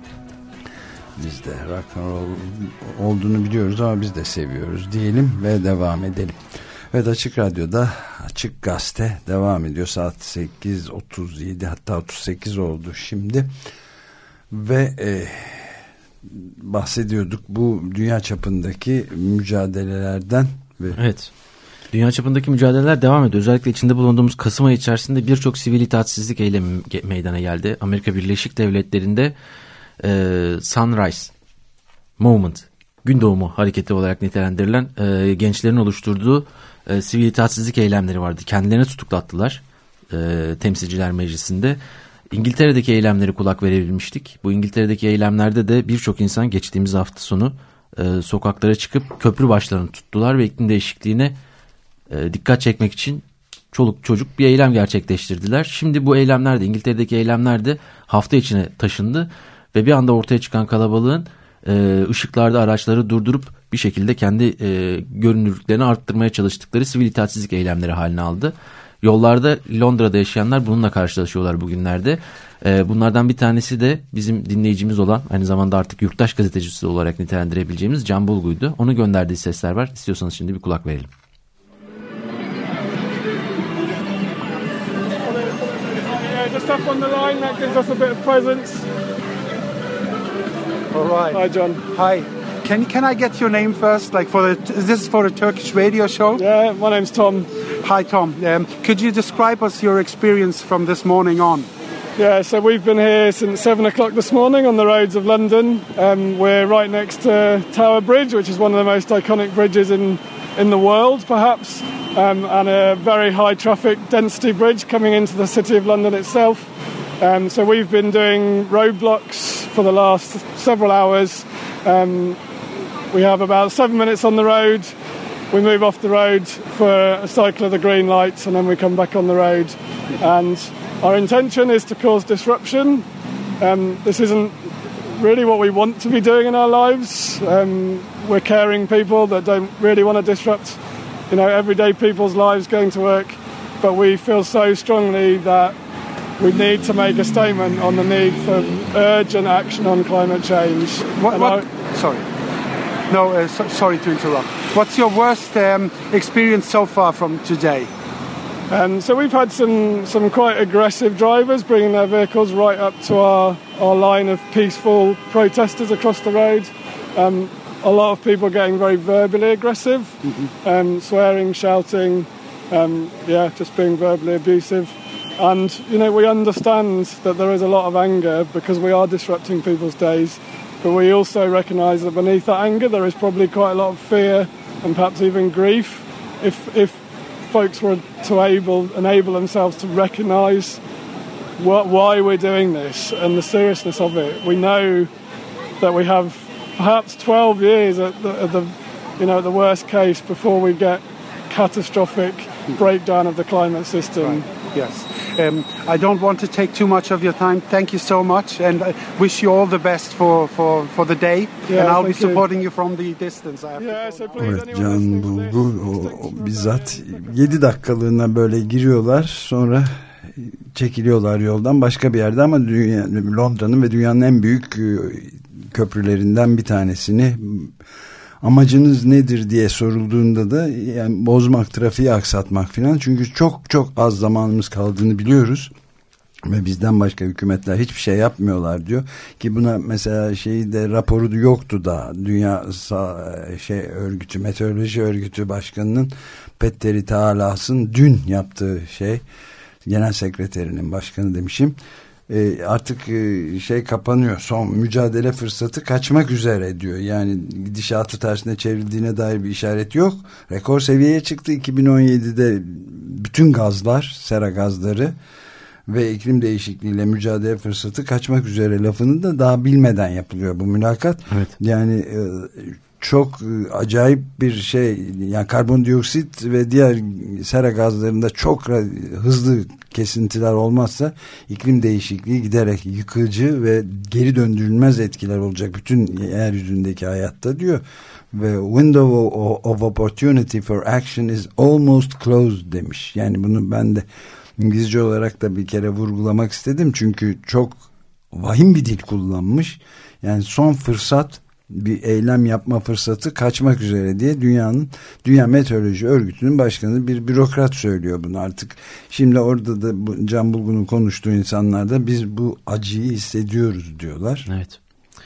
biz de rock and roll olduğunu biliyoruz ama biz de seviyoruz diyelim ve devam edelim. Evet, Açık Radyo'da Açık Gazete devam ediyor. Saat sekiz otuz yedi, hatta otuz sekiz oldu şimdi. Ve e, bahsediyorduk. Bu dünya çapındaki mücadelelerden. Ve evet. Dünya çapındaki mücadeleler devam ediyor. Özellikle içinde bulunduğumuz Kasım ayı içerisinde birçok sivil itaatsizlik eylemi meydana geldi. Amerika Birleşik Devletleri'nde e, Sunrise Movement, gün doğumu hareketi olarak nitelendirilen e, gençlerin oluşturduğu e, sivil itaatsizlik eylemleri vardı. Kendilerini tutuklattılar e, Temsilciler Meclisi'nde. İngiltere'deki eylemlere kulak verebilmiştik. Bu İngiltere'deki eylemlerde de birçok insan geçtiğimiz hafta sonu e, sokaklara çıkıp köprü başlarını tuttular ve iklim değişikliğine e, dikkat çekmek için çoluk çocuk bir eylem gerçekleştirdiler. Şimdi bu eylemler de, İngiltere'deki eylemler de hafta içine taşındı ve bir anda ortaya çıkan kalabalığın e, ışıklarda araçları durdurup bir şekilde kendi e, görünürlüklerini arttırmaya çalıştıkları sivil itaatsizlik eylemleri haline aldı. Yollarda Londra'da yaşayanlar bununla karşılaşıyorlar bugünlerde. Ee, bunlardan bir tanesi de bizim dinleyicimiz olan, aynı zamanda artık yurttaş gazetecisi olarak nitelendirebileceğimiz Can Bulgu'ydu. Onun gönderdiği sesler var. İstiyorsanız şimdi bir kulak verelim. Just up on the line, that gives us a bit of presence. All right. Hi, John. Hi. Can can I get your name first? Like for the, is this for a Turkish radio show? Yeah, my name's Tom. Hi, Tom. Um, could you describe us your experience from this morning on? Yeah, so we've been here since seven o'clock this morning on the roads of London. Um, we're right next to Tower Bridge, which is one of the most iconic bridges in, in the world, perhaps, um, and a very high traffic density bridge coming into the city of London itself. Um, so we've been doing roadblocks for the last several hours. Um, we have about seven minutes on the road. We move off the road for a cycle of the green lights, and then we come back on the road. And our intention is to cause disruption. Um, this isn't really what we want to be doing in our lives. Um, we're caring people that don't really want to disrupt, you know, everyday people's lives going to work. But we feel so strongly that we need to make a statement on the need for urgent action on climate change. What, what, sorry. No, uh, so, sorry to interrupt. What's your worst um, experience so far from today? Um, so we've had some, some quite aggressive drivers bringing their vehicles right up to our, our line of peaceful protesters across the road. Um, a lot of people getting very verbally aggressive, mm-hmm. um, swearing, shouting, um, yeah, just being verbally abusive. And, you know, we understand that there is a lot of anger because we are disrupting people's days. But we also recognise that beneath that anger there is probably quite a lot of fear and perhaps even grief. If if folks were to able enable themselves to recognise what, why we're doing this and the seriousness of it, we know that we have perhaps twelve years at the, at the you know at the worst case before we get catastrophic breakdown of the climate system. Right. Yes. Um, I don't want to take too much of your time. Thank you so much, and I wish you all the best for, for, for the day. Yeah, and I'll be supporting you. you from the distance. I have yeah, so please, evet, Can Bulgu o, o, bizzat yedi dakikalığına böyle giriyorlar, sonra çekiliyorlar yoldan başka bir yerde, ama dünya, Londra'nın ve dünyanın en büyük köprülerinden bir tanesini, amacınız nedir diye sorulduğunda da yani bozmak, trafiği aksatmak filan, çünkü çok çok az zamanımız kaldığını biliyoruz ve bizden başka hükümetler hiçbir şey yapmıyorlar diyor ki buna mesela şeyi de raporu yoktu da Dünya şey örgütü, meteoroloji örgütü başkanının Petteri Taalas'ın dün yaptığı şey, genel sekreterinin başkanı demişim. E, artık e, şey kapanıyor, son mücadele fırsatı kaçmak üzere diyor. Yani gidişatı tersine çevrildiğine dair bir işaret yok. Rekor seviyeye çıktı iki bin on yedide bütün gazlar, sera gazları ve iklim değişikliğiyle mücadele fırsatı kaçmak üzere lafını da daha bilmeden yapılıyor bu mülakat. Evet. Yani e, çok acayip bir şey, yani karbondioksit ve diğer sera gazlarında çok hızlı kesintiler olmazsa iklim değişikliği giderek yıkıcı ve geri döndürülmez etkiler olacak bütün yeryüzündeki hayatta diyor. Ve window of opportunity for action is almost closed demiş. Yani bunu ben de İngilizce olarak da bir kere vurgulamak istedim, çünkü çok vahim bir dil kullanmış. Yani son fırsat, bir eylem yapma fırsatı kaçmak üzere diye dünyanın Dünya Meteoroloji Örgütü'nün başkanı bir bürokrat söylüyor bunu artık. Şimdi orada da bu, Can Bulgu'nun konuştuğu insanlar da biz bu acıyı hissediyoruz diyorlar. Evet.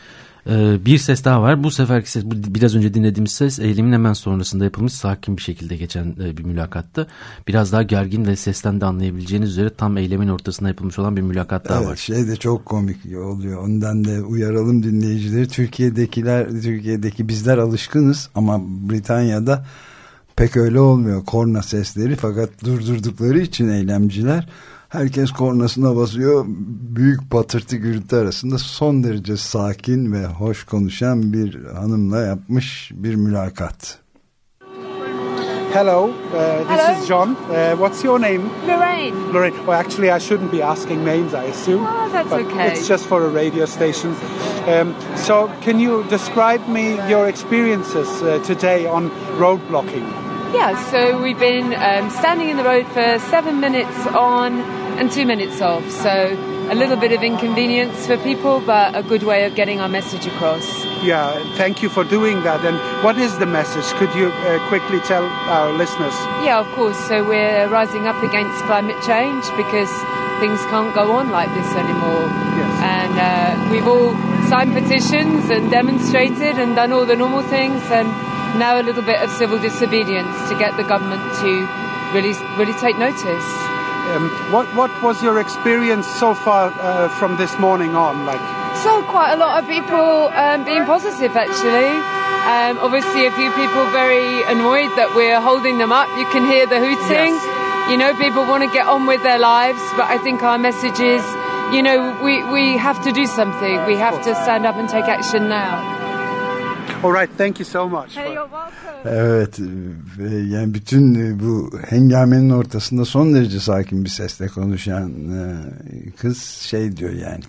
Ee, bir ses daha var. Bu seferki ses, bu biraz önce dinlediğimiz ses eylemin hemen sonrasında yapılmış sakin bir şekilde geçen e, bir mülakattı. Biraz daha gergin ve sesten de anlayabileceğiniz üzere tam eylemin ortasında yapılmış olan bir mülakat daha evet, var. Şey de çok komik oluyor. Ondan da uyaralım dinleyicileri. Türkiye'dekiler, Türkiye'deki bizler alışkınız ama Britanya'da pek öyle olmuyor. Korna sesleri, fakat durdurdukları için eylemciler herkes kornasına basıyor. Büyük patırtı gürültü arasında son derece sakin ve hoş konuşan bir hanımla yapmış bir mülakat. Hello, uh, this Hello. is John. Uh, what's your name? Lorraine. Lorraine. Well, actually, I shouldn't be asking names, I assume. Oh, that's but okay. It's just for a radio station. Um, so, can you describe me your experiences uh, today on road blocking? Yeah, so we've been um, standing in the road for seven minutes on and two minutes off. So a little bit of inconvenience for people, but a good way of getting our message across. Yeah, thank you for doing that. And what is the message? Could you uh, quickly tell our listeners? Yeah, of course. So we're rising up against climate change because things can't go on like this anymore. Yes. And uh, we've all signed petitions and demonstrated and done all the normal things, and now a little bit of civil disobedience to get the government to really, really take notice. Um, what what was your experience so far uh, from this morning on? Like, so quite a lot of people um, being positive, actually. Um, obviously, a few people very annoyed that we're holding them up. You can hear the hooting. Yes. You know, people want to get on with their lives, but I think our message is, you know, we we have to do something. We have to stand up and take action now. All right, thank you so much. Hey, you're welcome. Evet, yani bütün bu hengamenin ortasında son derece sakin bir sesle konuşan kız şey diyor yani.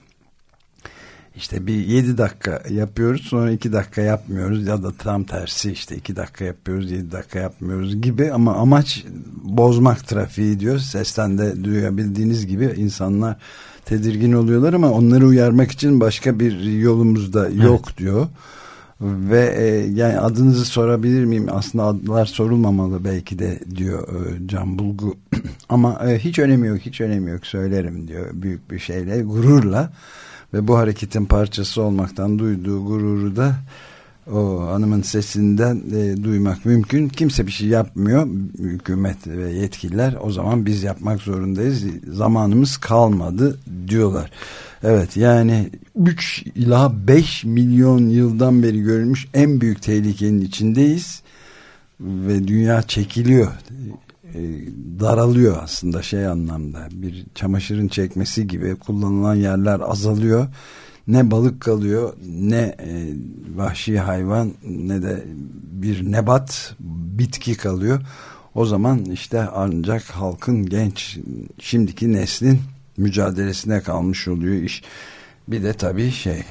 İşte bir yedi dakika yapıyoruz, sonra iki dakika yapmıyoruz, ya da tam tersi, işte iki dakika yapıyoruz, yedi dakika yapmıyoruz gibi, ama amaç bozmak trafiği diyor. Sesten de duyabildiğiniz gibi insanlar tedirgin oluyorlar ama onları uyarmak için başka bir yolumuz da yok, evet, diyor. Ve e, yani adınızı sorabilir miyim? Aslında adlar sorulmamalı belki de, diyor e, Can Bulgu. Ama e, hiç önemi yok, hiç önemi yok, söylerim diyor büyük bir şeyle, gururla. Ve bu hareketin parçası olmaktan duyduğu gururu da o hanımın sesinden e, duymak mümkün. Kimse bir şey yapmıyor, hükümet ve yetkililer. O zaman biz yapmak zorundayız. Zamanımız kalmadı diyorlar. Evet, yani üç ila beş milyon yıldan beri görülmüş en büyük tehlikenin içindeyiz. Ve dünya çekiliyor. E, daralıyor aslında, şey anlamda. Bir çamaşırın çekmesi gibi kullanılan yerler azalıyor. Ne balık kalıyor, ne e, vahşi hayvan, ne de bir nebat, bitki kalıyor. O zaman işte ancak halkın, genç, şimdiki neslin mücadelesine kalmış oluyor iş. Bir de tabii şey,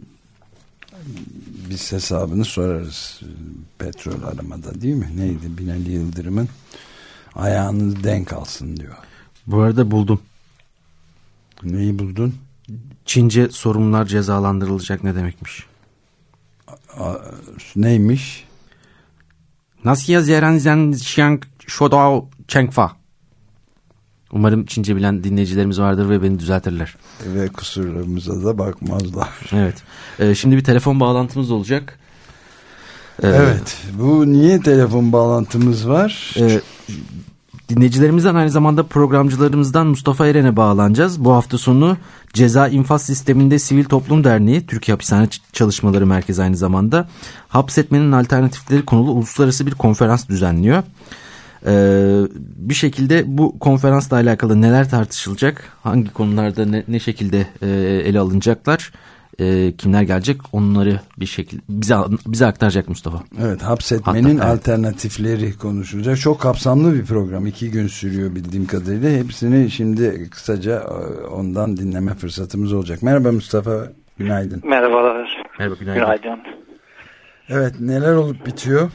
biz hesabını sorarız petrol aramada, değil mi? Neydi Binali Yıldırım'ın ayağınız denk alsın diyor. Bu arada buldum. Neyi buldun? Çince sorumlular cezalandırılacak ne demekmiş? A, neymiş? Nasya Zeranzen Xiang Shodao Chengfa. Umarım Çince bilen dinleyicilerimiz vardır ve beni düzeltirler. Ve kusurlarımıza da bakmazlar. Evet. Ee, şimdi bir telefon bağlantımız olacak. Ee, evet. Bu niye telefon bağlantımız var? E, dinleyicilerimizden, aynı zamanda programcılarımızdan Mustafa Eren'e bağlanacağız. Bu hafta sonu Ceza İnfaz Sisteminde Sivil Toplum Derneği, Türkiye Hapishane Çalışmaları Merkezi aynı zamanda, hapsetmenin alternatifleri konulu uluslararası bir konferans düzenliyor. Ee, bir şekilde bu konferansla alakalı neler tartışılacak, hangi konularda ne, ne şekilde e, ele alınacaklar, e, kimler gelecek, onları bir şekilde bize bize aktaracak Mustafa. Evet, hapsetmenin Hatta, alternatifleri evet. konuşulacak. Çok kapsamlı bir program, iki gün sürüyor bildiğim kadarıyla. Hepsini şimdi kısaca ondan dinleme fırsatımız olacak. Merhaba Mustafa, günaydın. Merhabalar. Merhaba, günaydın. Günaydın. Evet, neler olup bitiyor?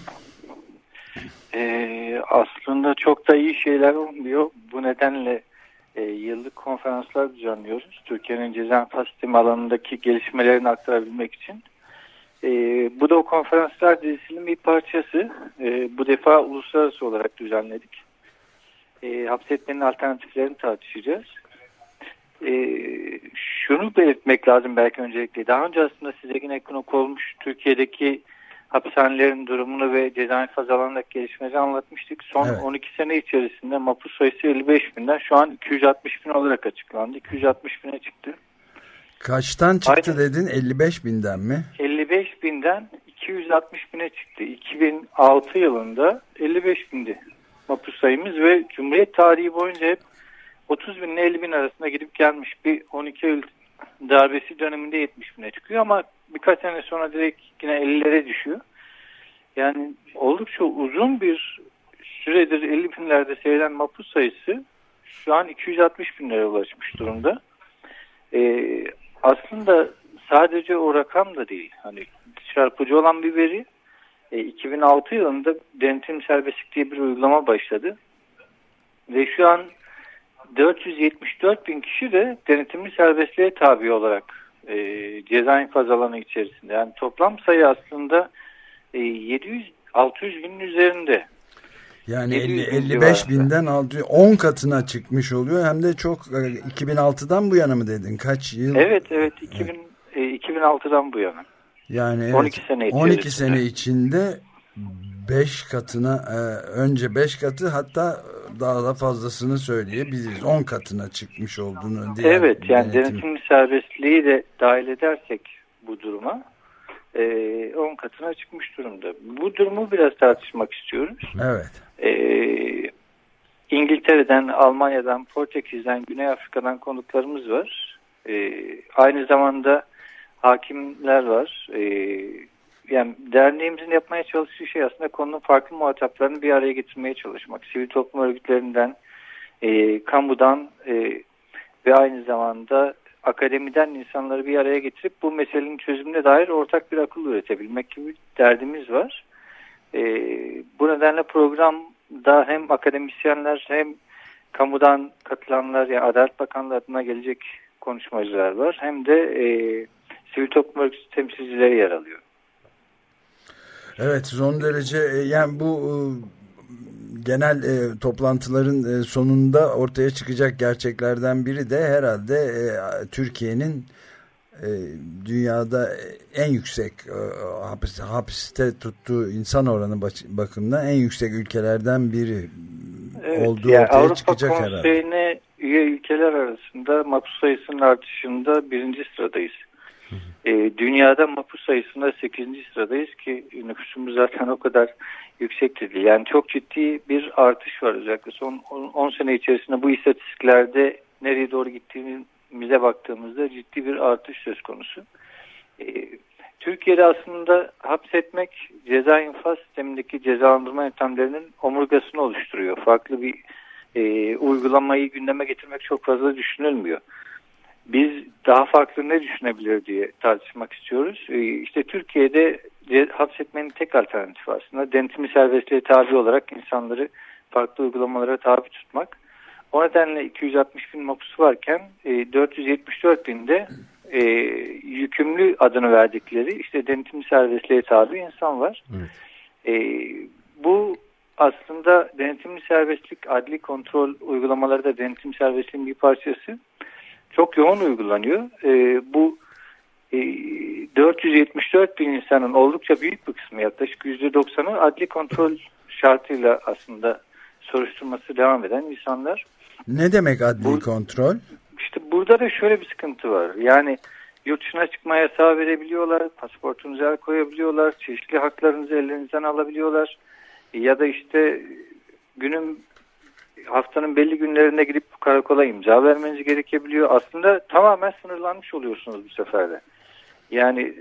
Ee, aslında çok da iyi şeyler olmuyor. Bu nedenle e, yıllık konferanslar düzenliyoruz. Türkiye'nin ceza infaz sistemi alanındaki gelişmelerini aktarabilmek için. E, bu da o konferanslar dizisinin bir parçası. E, bu defa uluslararası olarak düzenledik. E, hapsetmenin alternatiflerini tartışacağız. e, şunu belirtmek lazım belki öncelikle. Daha önce aslında size yine konuk olmuş Türkiye'deki hapishanelerin durumunu ve ceza infaz alanındaki gelişmeleri anlatmıştık. Son evet. on iki sene içerisinde mahpus sayısı elli beş binden şu an iki yüz altmış bin olarak açıklandı. iki yüz altmış bine çıktı. Kaçtan çıktı Aynen. dedin? elli beş binden mi? elli beş binden iki yüz altmış bine çıktı. iki bin altı yılında elli beş bindi mahpus sayımız ve Cumhuriyet tarihi boyunca hep otuz bin ile elli bin arasında gidip gelmiş. Bir on iki Eylül darbesi döneminde yetmiş bine çıkıyor ama birkaç sene sonra direkt yine ellilere düşüyor. Yani oldukça uzun bir süredir elli binlerde seyreden mahpus sayısı şu an iki yüz altmış binlere ulaşmış durumda. Ee, aslında sadece o rakam da değil. Hani çarpıcı olan bir veri. E, iki bin altı yılında denetim serbestlik diye bir uygulama başladı. Ve şu an dört yüz yetmiş dört bin kişi de denetimli serbestliğe tabi olarak e, ceza infaz alanı içerisinde. Yani toplam sayı aslında e, yedi yüz altı yüz binin üzerinde. Yani elli, elli beş binden altı yüz on katına çıkmış oluyor. Hem de çok iki bin altıdan bu yana mı dedin? Kaç yıl? Evet evet iki bin, e, iki bin altıdan bu yana. Yani evet, on iki sene on iki sene içinde beş katına e, önce beş katı hatta daha da fazlasını söyleyebiliriz. on katına çıkmış olduğunu. Evet yani denetim. denetimli serbestliği de dahil edersek bu duruma on katına çıkmış durumda. Bu durumu biraz tartışmak istiyoruz. Evet. E, İngiltere'den, Almanya'dan, Portekiz'den, Güney Afrika'dan konuklarımız var. E, aynı zamanda hakimler var. E, yani derneğimizin yapmaya çalıştığı şey aslında konunun farklı muhataplarını bir araya getirmeye çalışmak. Sivil toplum örgütlerinden, e, kamudan e, ve aynı zamanda akademiden insanları bir araya getirip bu meselenin çözümüne dair ortak bir akıl üretebilmek gibi bir derdimiz var. E, bu nedenle programda hem akademisyenler hem kamudan katılanlar, yani Adalet Bakanlığı adına gelecek konuşmacılar var. Hem de e, sivil toplum örgütü temsilcileri yer alıyor. Evet, son derece yani bu genel e, toplantıların e, sonunda ortaya çıkacak gerçeklerden biri de herhalde e, Türkiye'nin e, dünyada en yüksek e, hapis, hapiste tuttuğu insan oranı bakımından en yüksek ülkelerden biri evet, olduğu yani ortaya Avrupa çıkacak herhalde. Avrupa Konseyi'ne üye ülkeler arasında mahpus sayısının artışında birinci sıradayız. E, dünyada mahpus sayısında sekizinci sıradayız ki nüfusumuz zaten o kadar yüksek değil. Yani çok ciddi bir artış var özellikle son on sene içerisinde bu istatistiklerde nereye doğru gittiğimize baktığımızda ciddi bir artış söz konusu. E, Türkiye'de aslında hapsetmek ceza infaz sistemindeki cezalandırma yöntemlerinin omurgasını oluşturuyor. Farklı bir e, uygulamayı gündeme getirmek çok fazla düşünülmüyor. Biz daha farklı ne düşünebilir diye tartışmak istiyoruz. Ee, işte Türkiye'de hapsetmenin tek alternatifi aslında denetimli serbestliğe tabi olarak insanları farklı uygulamalara tabi tutmak. O nedenle iki yüz altmış bin mahpus varken e, dört yüz yetmiş dört binde e, yükümlü adını verdikleri işte denetimli serbestliğe tabi insan var. Evet. E, bu aslında denetimli serbestlik, adli kontrol uygulamaları da denetim serbestliğinin bir parçası. Çok yoğun uygulanıyor. E, bu e, dört yüz yetmiş dört bin insanın oldukça büyük bir kısmı, yaklaşık yüzde doksanı adli kontrol şartıyla aslında soruşturması devam eden insanlar. Ne demek adli bu, kontrol? İşte burada da şöyle bir sıkıntı var. Yani yurt dışına çıkma yasağı verebiliyorlar, pasaportunuza el koyabiliyorlar, çeşitli haklarınızı ellerinizden alabiliyorlar. Ya da işte günün haftanın belli günlerinde gidip karakola imza vermeniz gerekebiliyor. Aslında tamamen sınırlanmış oluyorsunuz bu sefer de. Yani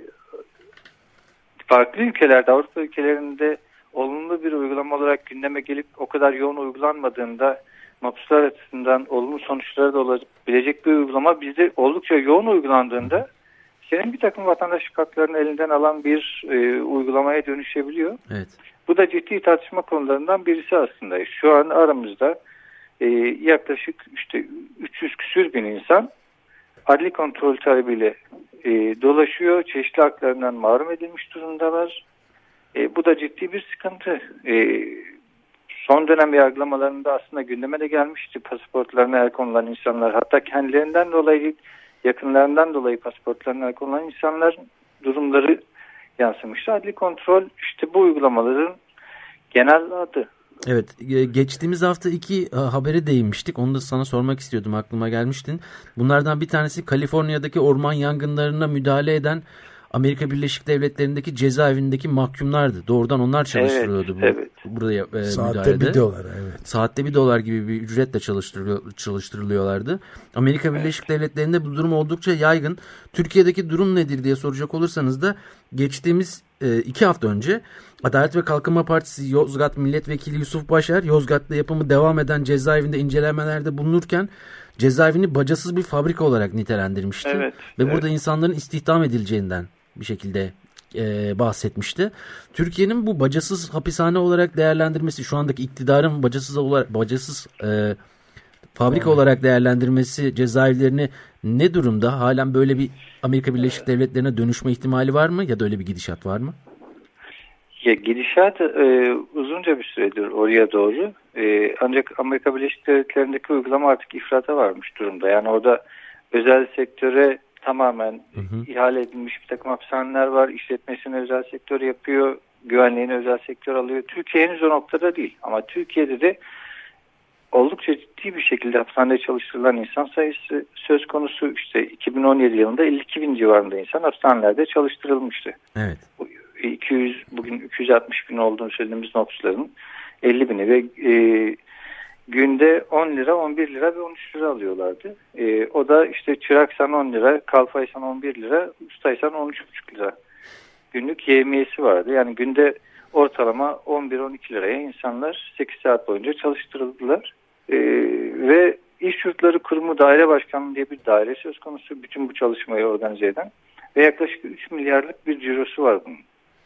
farklı ülkelerde, Avrupa ülkelerinde olumlu bir uygulama olarak gündeme gelip o kadar yoğun uygulanmadığında mahpuslar açısından olumlu sonuçları da olabilecek bir uygulama bizde oldukça yoğun uygulandığında senin bir takım vatandaşlık haklarını elinden alan bir e, uygulamaya dönüşebiliyor. Evet. Bu da ciddi tartışma konularından birisi aslında. Şu an aramızda e, yaklaşık işte üç yüz küsür bin insan adli kontrol talebiyle e, dolaşıyor. Çeşitli haklarından mahrum edilmiş durumdalar. E, bu da ciddi bir sıkıntı. E, son dönem yargılamalarında aslında gündeme de gelmişti. Pasaportlarına el konulan insanlar, hatta kendilerinden dolayı, yakınlarından dolayı pasaportlarına el konulan insanların durumları yansımıştı. Adli kontrol işte bu uygulamaların genel adı. Evet, geçtiğimiz hafta iki habere değinmiştik. Onu da sana sormak istiyordum, aklıma gelmiştin. Bunlardan bir tanesi Kaliforniya'daki orman yangınlarına müdahale eden Amerika Birleşik Devletleri'ndeki cezaevindeki mahkumlardı. Doğrudan onlar çalıştırılıyordu. Evet, bu, evet. Buraya e, Saatte müdahalede. bir dolar, evet. Saatte bir dolar gibi bir ücretle çalıştırılıyor, çalıştırılıyorlardı. Amerika Birleşik evet. Devletleri'nde bu durum oldukça yaygın. Türkiye'deki durum nedir diye soracak olursanız da geçtiğimiz e, iki hafta önce Adalet ve Kalkınma Partisi Yozgat Milletvekili Yusuf Başar, Yozgat'ta yapımı devam eden cezaevinde incelemelerde bulunurken cezaevini bacasız bir fabrika olarak nitelendirmişti. Evet, ve evet. burada insanların istihdam edileceğinden bir şekilde e, bahsetmişti. Türkiye'nin bu bacasız hapishane olarak değerlendirmesi, şu andaki iktidarın bacasız olarak bacasız e, fabrika evet. olarak değerlendirmesi cezaevlerini ne durumda? Halen böyle bir Amerika Birleşik Devletleri'ne dönüşme ihtimali var mı? Ya da öyle bir gidişat var mı? Ya gidişat e, uzunca bir süredir oraya doğru. E, ancak Amerika Birleşik Devletleri'ndeki uygulama artık ifrata varmış durumda. Yani orada özel sektöre tamamen hı hı. ihale edilmiş bir takım hapishaneler var. İşletmesini özel sektör yapıyor. Güvenliğini özel sektör alıyor. Türkiye henüz o noktada değil. Ama Türkiye'de de oldukça ciddi bir şekilde hapishanede çalıştırılan insan sayısı söz konusu. İşte iki bin on yedi yılında elli iki bin civarında insan hapishanelerde çalıştırılmıştı. Evet. iki yüz, bugün iki yüz altmış bin olduğunu söylediğimiz noktaların elli bini ve e, günde on lira, on bir lira ve on üç lira alıyorlardı. E, o da işte çıraksan on lira, kalfaysan on bir lira, ustaysan on üç buçuk lira. Günlük yevmiyesi vardı. Yani günde ortalama on bir on iki liraya insanlar sekiz saat boyunca çalıştırıldılar. E, ve İş Yurtları Kurumu Daire Başkanlığı diye bir daire söz konusu. Bütün bu çalışmayı organize eden. Ve yaklaşık üç milyarlık bir cirosu var bunun.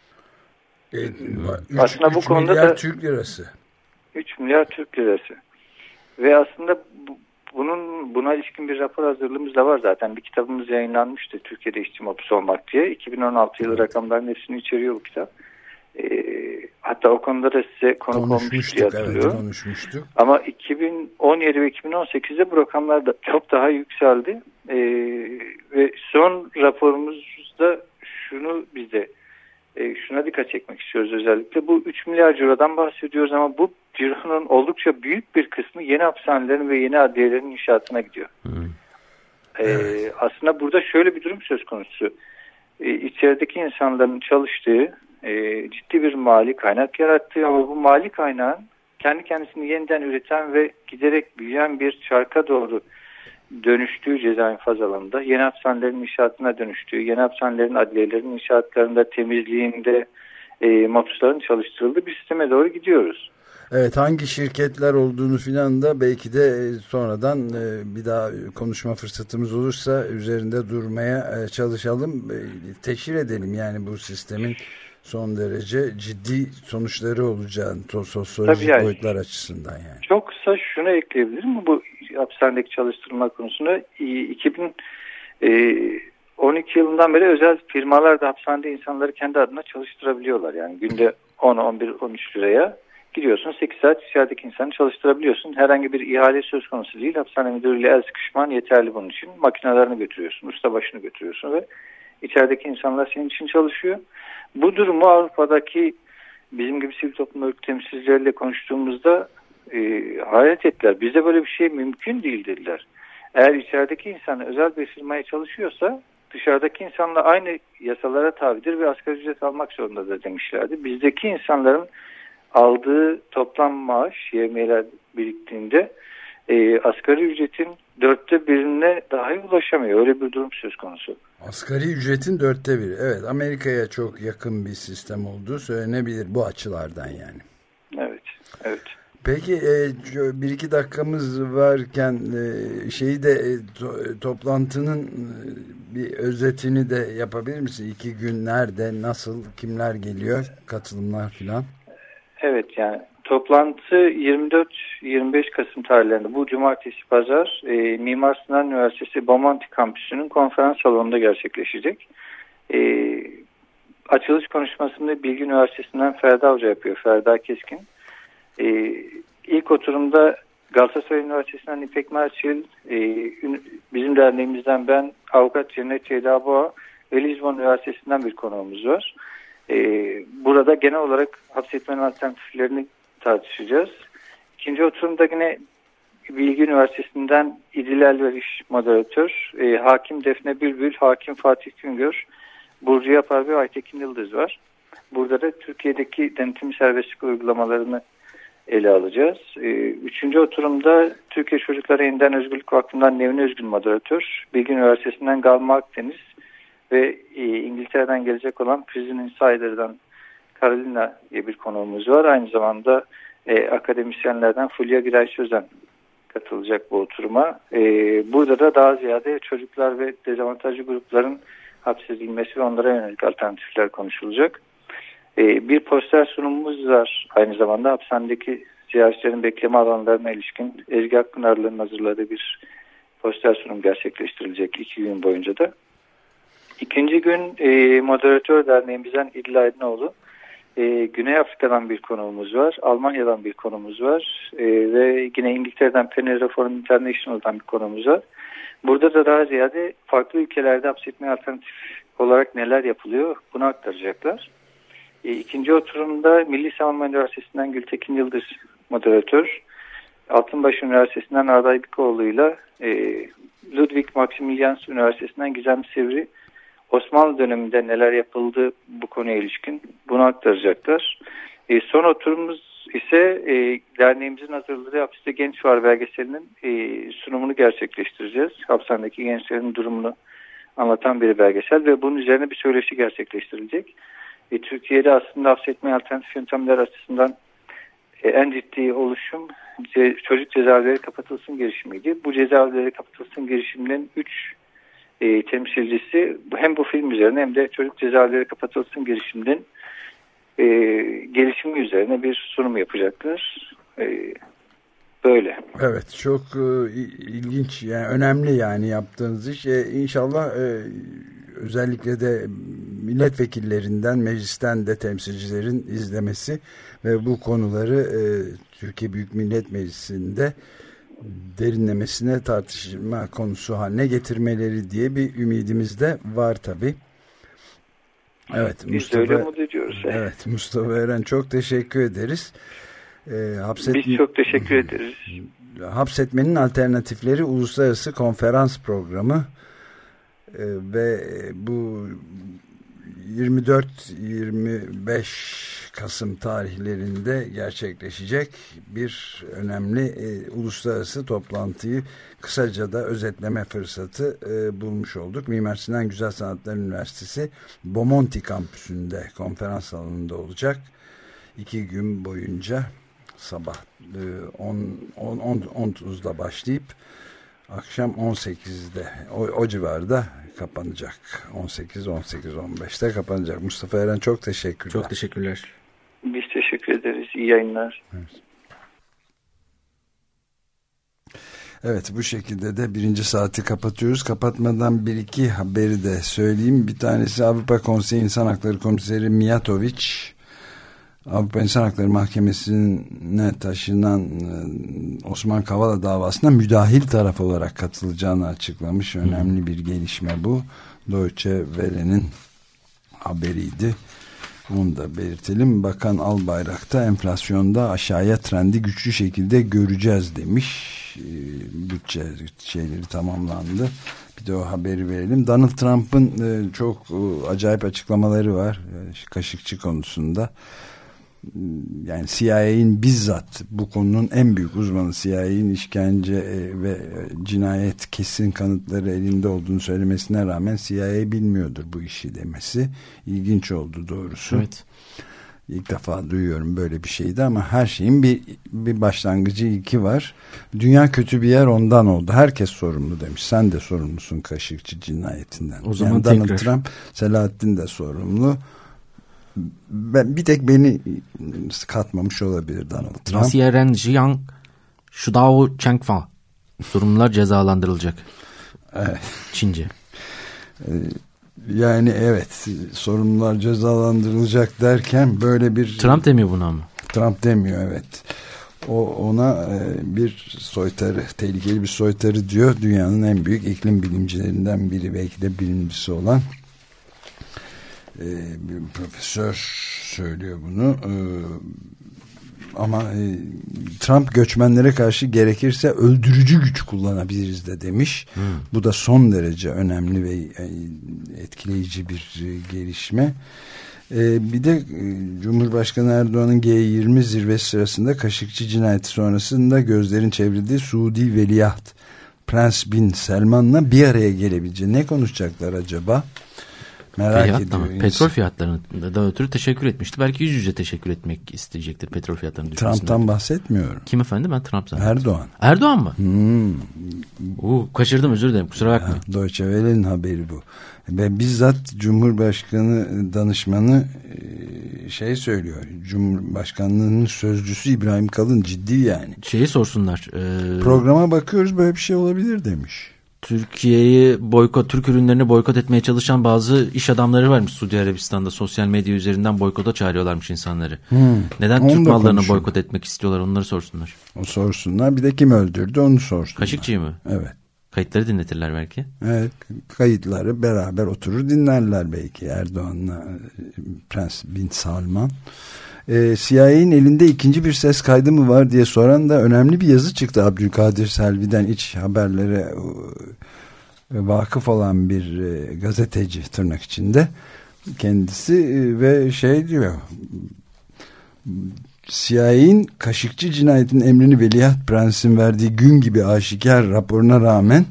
E, üç, aslında bu konuda milyar da Türk lirası. üç milyar Türk lirası. Ve aslında bu, bunun buna ilişkin bir rapor hazırlığımız da var zaten. Bir kitabımız yayınlanmıştı, Türkiye'de işçi mahpusu olmak diye. iki bin on altı yılı rakamların hepsini içeriyor bu kitap. E, hatta o konuda da size konuk olmuştuk diye hatırlıyorum. Evet, konuşmuştuk. Ama iki bin on yedi ve iki bin on sekizde bu rakamlar da çok daha yükseldi. E, ve son raporumuzda şunu bize e, şuna dikkat çekmek istiyoruz özellikle. Bu üç milyar cirodan bahsediyoruz ama bu cironun oldukça büyük bir kısmı yeni hapishanelerin ve yeni adliyelerin inşaatına gidiyor. Hmm. E, evet. Aslında burada şöyle bir durum söz konusu. E, içerideki insanların çalıştığı e, ciddi bir mali kaynak yarattığı ama bu mali kaynağın kendi kendisini yeniden üreten ve giderek büyüyen bir çarka doğru dönüştüğü cezaevi faz alanında, yeni hapishanelerin inşaatına dönüştüğü, yeni hapishanelerin adliyelerin inşaatlarında, temizliğinde e, mahpusların çalıştırıldığı bir sisteme doğru gidiyoruz. Evet, hangi şirketler olduğunu filan da belki de sonradan bir daha konuşma fırsatımız olursa üzerinde durmaya çalışalım, teşhir edelim yani bu sistemin son derece ciddi sonuçları olacağını sosyolojik yani, boyutlar açısından yani. Çok kısa şunu ekleyebilirim bu hapishanedeki çalıştırma konusunda. iki bin on iki yılından beri özel firmalar da hapishanede insanları kendi adına çalıştırabiliyorlar. Yani günde on, on bir, on üç liraya gidiyorsun, sekiz saat içerideki insanı çalıştırabiliyorsun. Herhangi bir ihale söz konusu değil. Hapishane müdürüyle el sıkışman yeterli bunun için. Makinelerini götürüyorsun, usta başını götürüyorsun ve içerideki insanlar senin için çalışıyor. Bu durumu Avrupa'daki bizim gibi sivil toplum örgütü temsilcileriyle konuştuğumuzda e, hayret ettiler. Bizde böyle bir şey mümkün değil dediler. Eğer içerideki insan özel bir firmaya çalışıyorsa dışarıdaki insanla aynı yasalara tabidir ve asgari ücret almak zorundadır demişlerdi. Bizdeki insanların aldığı toplam maaş, yevmiyeler biriktiğinde e, asgari ücretin dörtte birine dahi ulaşamıyor. Öyle bir durum söz konusu. Asgari ücretin dörtte biri. Evet, Amerika'ya çok yakın bir sistem olduğu söylenebilir bu açılardan yani. Evet, evet. Peki e, bir iki dakikamız varken e, şeyi de e, to, toplantının e, bir özetini de yapabilir misin? İki gün nerede, nasıl, kimler geliyor, katılımlar filan? Evet, yani toplantı yirmi dört yirmi beş Kasım tarihlerinde bu cumartesi pazar e, Mimar Sinan Üniversitesi Bomonti Kampüsü'nün konferans salonunda gerçekleşecek. E, açılış konuşmasını Bilgi Üniversitesi'nden Ferda Hoca yapıyor, Ferda Keskin. E, ilk oturumda Galatasaray Üniversitesi'nden İpek Merçil, e, bizim derneğimizden ben, Avukat Cennet Ceyda Boğa ve Lisbon Üniversitesi'nden bir konuğumuz var. E, burada genel olarak hapsetmenin alternatiflerini tartışacağız. İkinci oturumda yine Bilgi Üniversitesi'nden İdil Elveriş moderatör, e, Hakim Defne Bülbül, Hakim Fatih Güngör, Burcu Yapar ve Aytekin Yıldız var. Burada da Türkiye'deki denetim serbestlik uygulamalarını ele alacağız. E, üçüncü oturumda Türkiye Çocukları Yeniden Özgürlük Vakfı'ndan Nevin Özgün moderatör, Bilgi Üniversitesi'nden Galma Akdeniz ve e, İngiltere'den gelecek olan Prison Insider'dan Carolina diye bir konuğumuz var. Aynı zamanda e, akademisyenlerden Fulya Giray Sözen katılacak bu oturuma. E, burada da daha ziyade çocuklar ve dezavantajlı grupların hapsedilmesi ve onlara yönelik alternatifler konuşulacak. E, bir poster sunumumuz var. Aynı zamanda hapishanedeki ziyaretçilerin bekleme alanlarına ilişkin Ezgi Akpınarlı'nın hazırladığı bir poster sunum gerçekleştirilecek iki gün boyunca da. İkinci gün e, moderatör derneğimizden İdil Aydınoğlu, e, Güney Afrika'dan bir konuğumuz var, Almanya'dan bir konuğumuz var e, ve yine İngiltere'den Penny Reform International'dan bir konuğumuz var. Burada da daha ziyade farklı ülkelerde hapsetme alternatif olarak neler yapılıyor bunu aktaracaklar. E, ikinci oturumda Milli Savunma Üniversitesi'nden Gültekin Yıldız moderatör, Altınbaş Üniversitesi'nden Arday Bikoğlu'yla e, Ludwig Maximilians Üniversitesi'nden Gizem Sivri, Osmanlı döneminde neler yapıldı bu konuya ilişkin bunu aktaracaklar. E, son oturumumuz ise e, derneğimizin hazırladığı Hapiste Genç Var belgeselinin e, sunumunu gerçekleştireceğiz. Hapishanedeki gençlerin durumunu anlatan bir belgesel ve bunun üzerine bir söyleşi gerçekleştirilecek. E, Türkiye'de aslında hapsetme alternatif yöntemler açısından e, en ciddi oluşum ce, çocuk cezaevleri kapatılsın girişimiydi. Bu cezaevleri kapatılsın girişiminin üç e, temsilcisi hem bu film üzerine hem de çocuk cezaevleri kapatılsın girişiminin e, gelişimi üzerine bir sunum yapacaklar. E, böyle. Evet, çok e, ilginç, yani önemli yani yaptığınız iş. E, İnşallah e, özellikle de milletvekillerinden, meclisten de temsilcilerin izlemesi ve bu konuları e, Türkiye Büyük Millet Meclisi'nde derinlemesine tartışma konusu haline getirmeleri diye bir ümidimiz de var tabii. Evet, biz Mustafa, öyle umut ediyoruz. Evet, Mustafa Eren, çok teşekkür ederiz. E, hapset... Biz çok teşekkür ederiz. Hapsetmenin Alternatifleri Uluslararası Konferans Programı e, ve bu yirmi dört yirmi beş Kasım tarihlerinde gerçekleşecek bir önemli e, uluslararası toplantıyı kısaca da özetleme fırsatı e, bulmuş olduk. Mimar Sinan Güzel Sanatlar Üniversitesi Bomonti kampüsünde konferans salonunda olacak. İki gün boyunca sabah on otuzda başlayıp akşam on sekizde o, o civarda kapanacak. on sekiz on sekiz on beşte kapanacak. Mustafa Eren, çok teşekkürler. Çok teşekkürler. Biz teşekkür ederiz. İyi yayınlar. Evet. Evet, bu şekilde de birinci saati kapatıyoruz. Kapatmadan bir iki haberi de söyleyeyim. Bir tanesi Avrupa Konseyi İnsan Hakları Komiseri Mijatović, Avrupa İnsan Hakları Mahkemesi'ne taşınan Osman Kavala davasına müdahil taraf olarak katılacağını açıklamış. Önemli bir gelişme bu. Deutsche Welle'nin haberiydi. Onu da belirtelim. Bakan Albayrak da enflasyonda aşağıya trendi güçlü şekilde göreceğiz demiş. Bütçe şeyleri tamamlandı. Bir de o haberi verelim. Donald Trump'ın çok acayip açıklamaları var Kaşıkçı konusunda. Yani C I A'nin bizzat bu konunun en büyük uzmanı, C I A'nin işkence ve cinayet kesin kanıtları elinde olduğunu söylemesine rağmen C I A bilmiyordur bu işi demesi ilginç oldu doğrusu. Evet. İlk defa duyuyorum böyle bir şeydi ama her şeyin bir bir başlangıcı iki var. Dünya kötü bir yer ondan oldu. Herkes sorumlu demiş. Sen de sorumlusun Kaşıkçı cinayetinden. O zaman yani tekrar. Donald Trump, Selahattin de sorumlu. Ben, bir tek beni katmamış olabilir Donald Trump. Nasieren Jiang Shudao Chengfa sorumlular cezalandırılacak. Evet. Çince. Yani evet, sorumlular cezalandırılacak derken böyle bir... Trump demiyor bunu ama. Trump demiyor, evet. O ona bir soytarı, tehlikeli bir soytarı diyor. Dünyanın en büyük iklim bilimcilerinden biri, belki de bilimcisi olan bir profesör söylüyor bunu. Ama Trump göçmenlere karşı gerekirse öldürücü güç kullanabiliriz de demiş. Hmm. Bu da son derece önemli ve etkileyici bir gelişme. Bir de Cumhurbaşkanı Erdoğan'ın G yirmi zirvesi sırasında Kaşıkçı cinayeti sonrasında gözlerin çevrildiği Suudi Veliaht Prens Bin Selman'la bir araya gelebileceği, ne konuşacaklar acaba? Merak Fiyat, ediyor. Petrol fiyatlarından ötürü teşekkür etmişti. Belki yüz yüze teşekkür etmek isteyecektir petrol fiyatlarının düşmesinden. Trump'tan bahsetmiyorum. Kim efendim? Ben Trump zannettim. Erdoğan. Erdoğan mı? Hmm. Oo, kaçırdım, özür dilerim, kusura bakmayın. Ya, Deutsche Welle'nin haberi bu. Ve bizzat Cumhurbaşkanı danışmanı şey söylüyor. Cumhurbaşkanlığının sözcüsü İbrahim Kalın ciddi yani. Şeyi sorsunlar. E... Programa bakıyoruz, böyle bir şey olabilir demiş. Türkiye'yi boykot, Türk ürünlerini boykot etmeye çalışan bazı iş adamları varmış Suudi Arabistan'da. Sosyal medya üzerinden boykota çağırıyorlarmış insanları. Hmm. Neden onu Türk mallarını konuşuyor. Boykot etmek istiyorlar, onları sorsunlar. O sorsunlar. Bir de kim öldürdü onu sorsunlar. Kaşıkçı'yı mı? Evet. Kayıtları dinletirler belki. Evet, kayıtları beraber oturur dinlerler belki Erdoğan'la Prens Bin Salman. E, C I A'nin elinde ikinci bir ses kaydı mı var diye soran da önemli bir yazı çıktı Abdülkadir Selvi'den, iç haberlere e, vakıf olan bir e, gazeteci tırnak içinde kendisi e, ve şey diyor, C I A'nin Kaşıkçı cinayetinin emrini Veliaht Prens'in verdiği gün gibi aşikar raporuna rağmen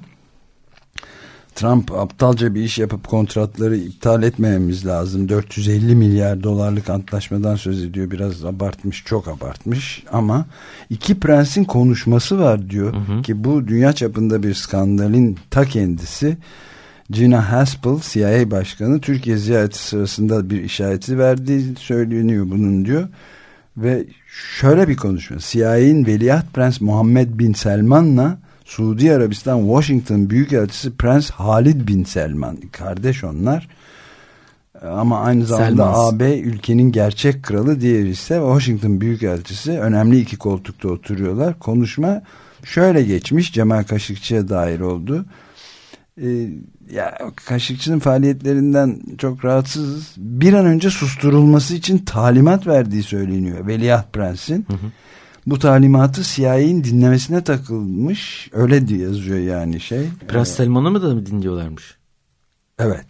Trump aptalca bir iş yapıp kontratları iptal etmememiz lazım. dört yüz elli milyar dolarlık antlaşmadan söz ediyor. Biraz abartmış, çok abartmış ama iki prensin konuşması var diyor, hı hı. ki bu dünya çapında bir skandalin ta kendisi. Gina Haspel, C I A başkanı, Türkiye ziyareti sırasında bir işareti verdiği söyleniyor bunun diyor. Ve şöyle bir konuşma. C I A'nin Veliaht Prens Muhammed Bin Selman'la Suudi Arabistan Washington Büyükelçisi Prens Halid Bin Selman, kardeş onlar ama aynı zamanda Selmaz. A B ülkenin gerçek kralı, diğeri ise Washington Büyükelçisi, önemli iki koltukta oturuyorlar. Konuşma şöyle geçmiş, Cemal Kaşıkçı'ya dair oldu. Ee, ya Kaşıkçı'nın faaliyetlerinden çok rahatsızız. Bir an önce susturulması için talimat verdiği söyleniyor Veliaht Prens'in. Hı hı. Bu talimatı C I A'nin dinlemesine takılmış. Öyle diye yazıyor yani şey. Prens ee, Selman'ı mı da dinliyorlarmış? Evet.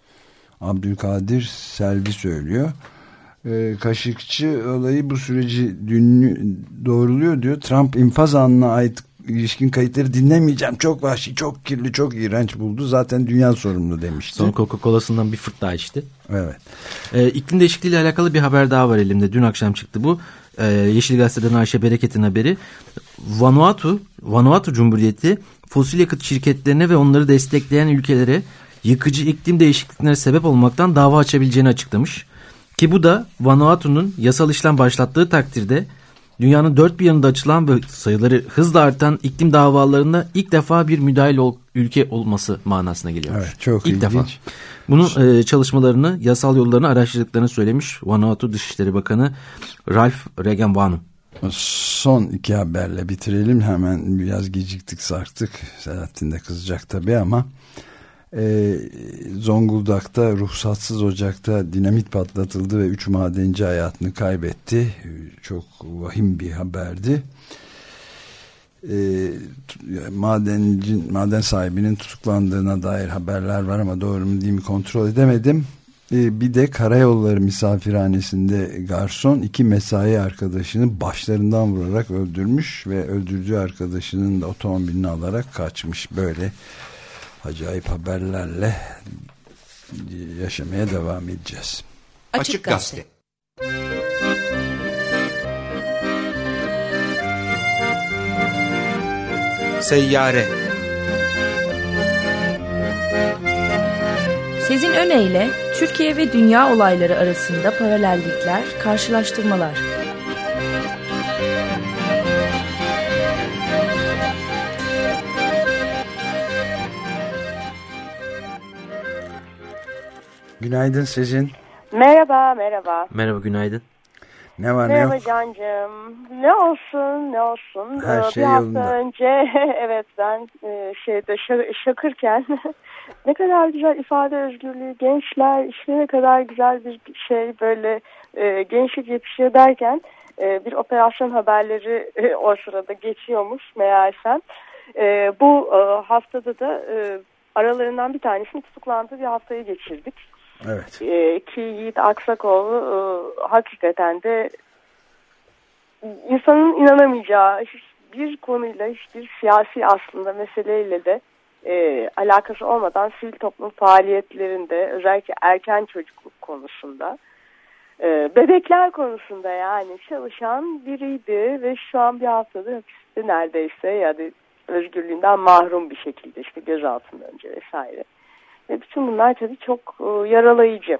Abdülkadir Selvi söylüyor. Ee, Kaşıkçı olayı bu süreci dün doğruluyor diyor. Trump infaz anına ait ilişkin kayıtları dinlemeyeceğim. Çok vahşi, çok kirli, çok iğrenç buldu. Zaten dünya sorumlu demişti. Sonra Coca-Cola'sından bir fırt daha içti. Evet. Ee, iklim değişikliği ile alakalı bir haber daha var elimde. Dün akşam çıktı bu. Ee, Yeşil Gazete'den Ayşe Bereket'in haberi. Vanuatu, Vanuatu Cumhuriyeti fosil yakıt şirketlerine ve onları destekleyen ülkelere yıkıcı iklim değişikliklerine sebep olmaktan dava açabileceğini açıklamış. Ki bu da Vanuatu'nun yasal işlem başlattığı takdirde dünyanın dört bir yanında açılan ve sayıları hızla artan iklim davalarında ilk defa bir müdahil ol, ülke olması manasına geliyor. Evet, çok ilk ilginç. defa. Bunun e, çalışmalarını, yasal yollarını araştırdıklarını söylemiş Vanuatu Dışişleri Bakanı Ralph Regan Vanu. Son iki haberle bitirelim. Hemen biraz geciktik, sarktık. Selahattin de kızacak tabii ama e, Zonguldak'ta ruhsatsız ocakta dinamit patlatıldı ve üç madenci hayatını kaybetti. Çok vahim bir haberdi. E, madencin, maden sahibinin tutuklandığına dair haberler var ama doğru mu değil mi kontrol edemedim. E, bir de karayolları misafirhanesinde garson iki mesai arkadaşını başlarından vurarak öldürmüş ve öldürdüğü arkadaşının da otomobilini alarak kaçmış. Böyle acayip haberlerle yaşamaya devam edeceğiz. Açık Gazete. Seyyare. Sezin Öne ile Türkiye ve dünya olayları arasında paralellikler, karşılaştırmalar. Günaydın Sezin. Merhaba, merhaba. Merhaba, günaydın. Ne var Merhaba ne yok? Can'cığım. Ne olsun ne olsun. Her ee, şey bir hafta yolunda. önce evet ben e, şeyde şakırken ne kadar güzel ifade özgürlüğü, gençler işte ne kadar güzel bir şey böyle e, gençlik yetişiyor derken e, bir operasyon haberleri e, o sırada geçiyormuş meğersem. E, bu e, haftada da e, aralarından bir tanesini tutuklandığı bir haftayı geçirdik. Evet. E, ki Yiğit Aksakoğlu e, hakikaten de insanın inanamayacağı bir konuyla, hiçbir siyasi aslında meseleyle de e, alakası olmadan sivil toplum faaliyetlerinde, özellikle erken çocukluk konusunda, e, bebekler konusunda yani çalışan biriydi ve şu an bir haftadır hapiste neredeyse, yani özgürlüğünden mahrum bir şekilde, işte gözaltında önce vesaire. Ve bütün bunlar tabii çok e, yaralayıcı.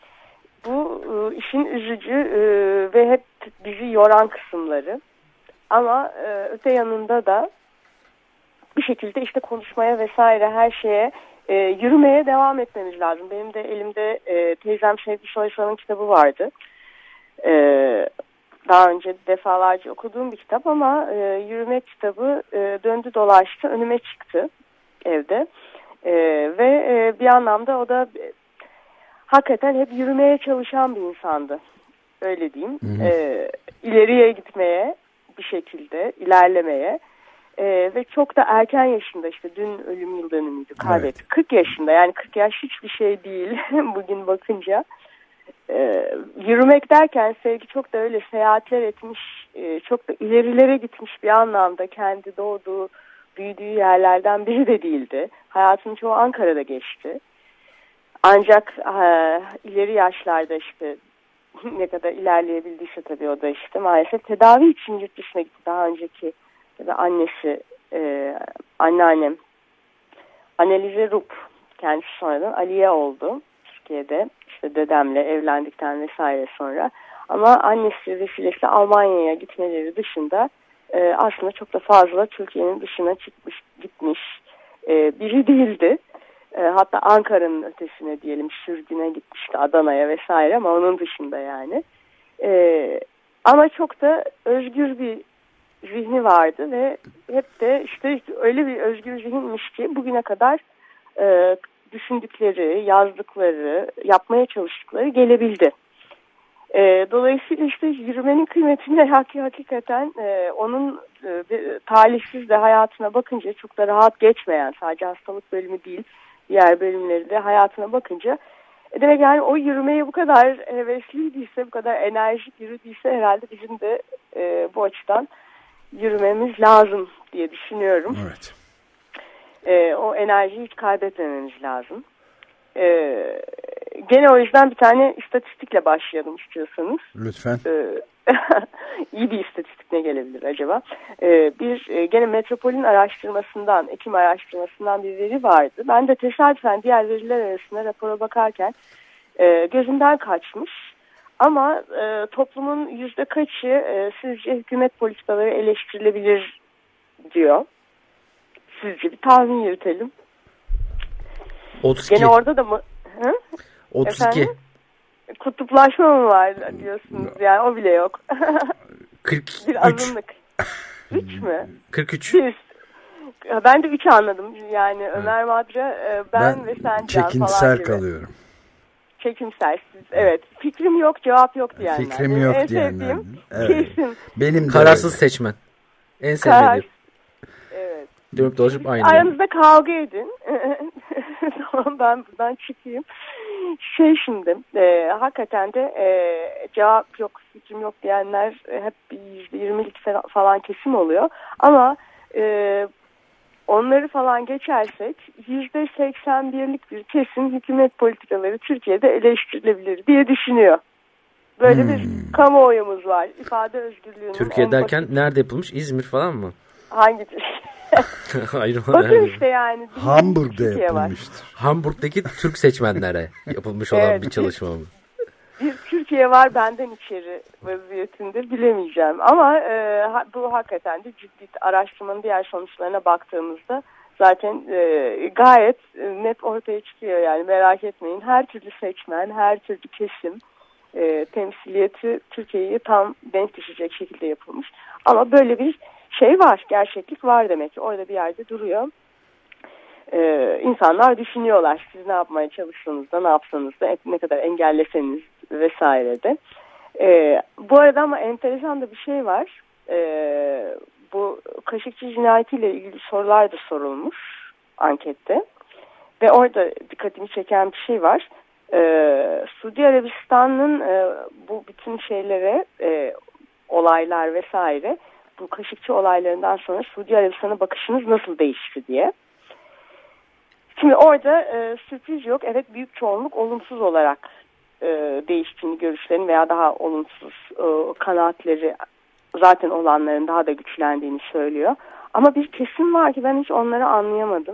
Bu e, işin üzücü e, ve hep bizi yoran kısımları. Ama e, öte yanında da bir şekilde işte konuşmaya vesaire her şeye e, yürümeye devam etmemiz lazım. Benim de elimde e, teyzem Şevki Soysal'ın kitabı vardı. E, daha önce defalarca okuduğum bir kitap ama e, yürüme kitabı e, döndü dolaştı önüme çıktı evde. E, ve e, bir anlamda o da e, hakikaten hep yürümeye çalışan bir insandı. Öyle diyeyim. Hı hı. E, ileriye gitmeye, bir şekilde ilerlemeye e, ve çok da erken yaşında, işte dün ölüm yıl dönümüydü, kaybetti. Evet. kırk yaşında, yani kırk yaş hiçbir şey değil bugün bakınca. E, yürümek derken Sevgi çok da öyle seyahatler etmiş, e, çok da ilerilere gitmiş bir anlamda, kendi doğduğu, büyüdüğü yerlerden biri de değildi. Hayatının çoğu Ankara'da geçti. Ancak e, ileri yaşlarda işte ne kadar ilerleyebildiyse tabii o da işte maalesef tedavi için yurt dışına gitti. Daha önceki tabii annesi, e, anneannem Annelize Rup, kendisi sonradan Aliye oldu Türkiye'de, işte dedemle evlendikten vesaire sonra. Ama annesi vesilesiyle Almanya'ya gitmeleri dışında e, aslında çok da fazla Türkiye'nin dışına çıkmış, gitmiş e, biri değildi. E, hatta Ankara'nın ötesine diyelim, sürgüne gitmişti, Adana'ya vesaire, ama onun dışında yani. E, ama çok da özgür bir zihni vardı ve hep de işte öyle bir özgür zihinmiş ki bugüne kadar e, düşündükleri, yazdıkları, yapmaya çalıştıkları gelebildi. E, dolayısıyla işte yürümenin kıymetini hakikaten e, onun e, talihsiz de hayatına bakınca çok da rahat geçmeyen, sadece hastalık bölümü değil, diğer bölümleri de hayatına bakınca e demek yani o yürümeye bu kadar hevesliydiyse, bu kadar enerjik yürüdüyse herhalde bizim de e, bu açıdan yürümemiz lazım diye düşünüyorum. Evet. E, o enerjiyi hiç kaybetmememiz lazım. E, gene o yüzden bir tane istatistikle başlayalım istiyorsanız. Lütfen. E, iyi bir istatistik ne gelebilir acaba? Ee, bir e, gene Metropol'ün araştırmasından, Ekim araştırmasından bir veri vardı. Ben de tesadüfen diğer veriler arasında rapora bakarken e, gözümden kaçmış. Ama e, toplumun yüzde kaçı e, sizce hükümet politikaları eleştirilebilir diyor. Sizce bir tahmin yürütelim. otuz iki. Gene orada da mı? Hı? otuz iki. Efendim? Kutuplaşma mı var diyorsunuz, yani o bile yok. kırk üç. Bir azınlık. üç mü? kırk üç. Bir. Ben de üç anladım. Yani evet. Ömer Madra, ben, ben ve sen falan çekimser kalıyorum. Çekimsersiz. Evet. Fikrim yok, cevap yok diyenler. Fikrim yok en diyenler. Evet. Kesin. Benim kararsız seçmen. En sevmediğim. Evet. Dönüp dolaşıp aynı. Aranızda kavga edin. Tamam, ben buradan çıkayım. Şey şimdi e, hakikaten de e, cevap yok, fikrim yok diyenler e, hep yüzde yirmilik falan kesim oluyor. Ama e, onları falan geçersek yüzde seksen birlik bir kesim hükümet politikaları Türkiye'de eleştirilebilir diye düşünüyor. Böyle hmm. bir kamuoyumuz var. İfade özgürlüğünün. Türkiye derken basit... nerede yapılmış? İzmir falan mı? Hangi Hayır, bakın işte yani. Hamburg'da yapılmıştır. Var. Hamburg'daki Türk seçmenlere yapılmış olan evet, bir çalışma mı? Bir Türkiye var benden içeri vaziyetinde, bilemeyeceğim. Ama e, bu hakikaten de ciddi, araştırmanın diğer sonuçlarına baktığımızda zaten e, gayet net ortaya çıkıyor, yani merak etmeyin. Her türlü seçmen, her türlü kesim e, temsiliyeti Türkiye'yi tam denk düşecek şekilde yapılmış. Ama böyle bir şey var, gerçeklik var demek ki. Orada bir yerde duruyor. Ee, insanlar düşünüyorlar. Siz ne yapmaya çalıştığınızda, ne yapsanız da, ne kadar engelleseniz vesaire de. Ee, bu arada ama enteresan da bir şey var. Ee, bu Kaşıkçı cinayetiyle ilgili sorular da sorulmuş ankette. Ve orada dikkatimi çeken bir şey var. Ee, Suudi Arabistan'ın e, bu bütün şeylere, e, olaylar vesaire, bu Kaşıkçı olaylarından sonra Suudi Arabistan'a bakışınız nasıl değişti diye. Şimdi orada e, sürpriz yok. Evet, büyük çoğunluk olumsuz olarak e, değiştiğini, görüşlerin veya daha olumsuz e, kanaatleri zaten olanların daha da güçlendiğini söylüyor. Ama bir kesim var ki ben hiç onları anlayamadım.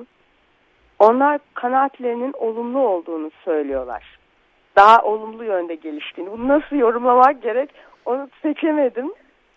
Onlar kanaatlerinin olumlu olduğunu söylüyorlar. Daha olumlu yönde geliştiğini. Bunu nasıl yorumlamak gerek onu seçemedim.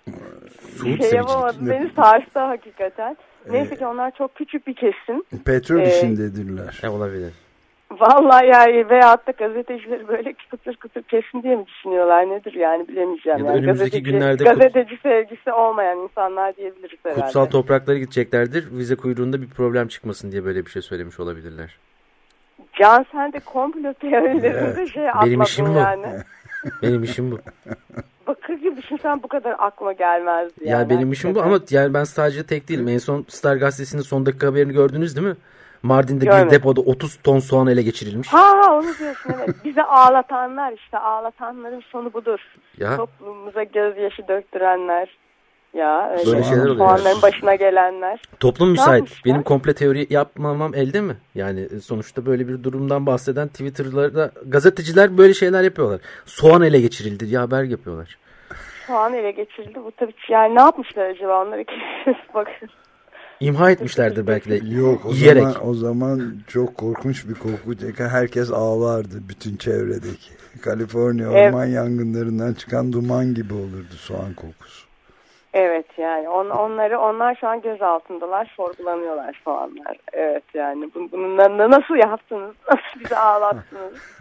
Suud şey yapamadım. Beni sarstı hakikaten. Neyse ki onlar çok küçük bir kesim. Petrol ee, işindedirler. E, olabilir. Vallahi yani veyahut da gazetecileri böyle kıtır kıtır kesin diye mi düşünüyorlar, nedir yani bilemeyeceğim. Ya da yani önümüzdeki gazeteci, günlerde gazeteci sevgisi olmayan insanlar diyebiliriz herhalde. Kutsal topraklara gideceklerdir. Vize kuyruğunda bir problem çıkmasın diye böyle bir şey söylemiş olabilirler. Can, sen de komplo teorilerinde evet. şey atmadın Benim işim bu. yani. Benim işim bu. Bakır gibi düşünsen bu kadar aklıma gelmezdi yani. Yani benim işim bu ama yani ben sadece tek değilim. En son Star Gazetesi'nin son dakika haberini gördünüz değil mi? Mardin'de Görmedim. bir depoda otuz ton soğan ele geçirilmiş. Ha ha onu diyorsun evet. Bize ağlatanlar işte, ağlatanların sonu budur. Ya. Toplumumuza gözyaşı döktürenler. Ya öyle böyle şeyler oluyor. Soğanların başına gelenler. Toplum müsait. Benim komple teori yapmamam elde mi? Yani sonuçta böyle bir durumdan bahseden Twitter'larda gazeteciler böyle şeyler yapıyorlar. Soğan ele geçirildi diye haber yapıyorlar. Soğan ele geçirildi. Bu tabii yani ne yapmışlar acaba onları kesiniz bakın. İmha etmişlerdir belki de. Yok o yiyerek. zaman o zaman çok korkunç bir koku çeker. Herkes ağlardı bütün çevredeki. Kaliforniya orman evet. yangınlarından çıkan duman gibi olurdu soğan kokusu. Evet yani on, onları onlar şu an göz altındalar, sorgulanıyorlar soğanlar. Evet yani bunu, bunu nasıl yaptınız, nasıl bizi ağlattınız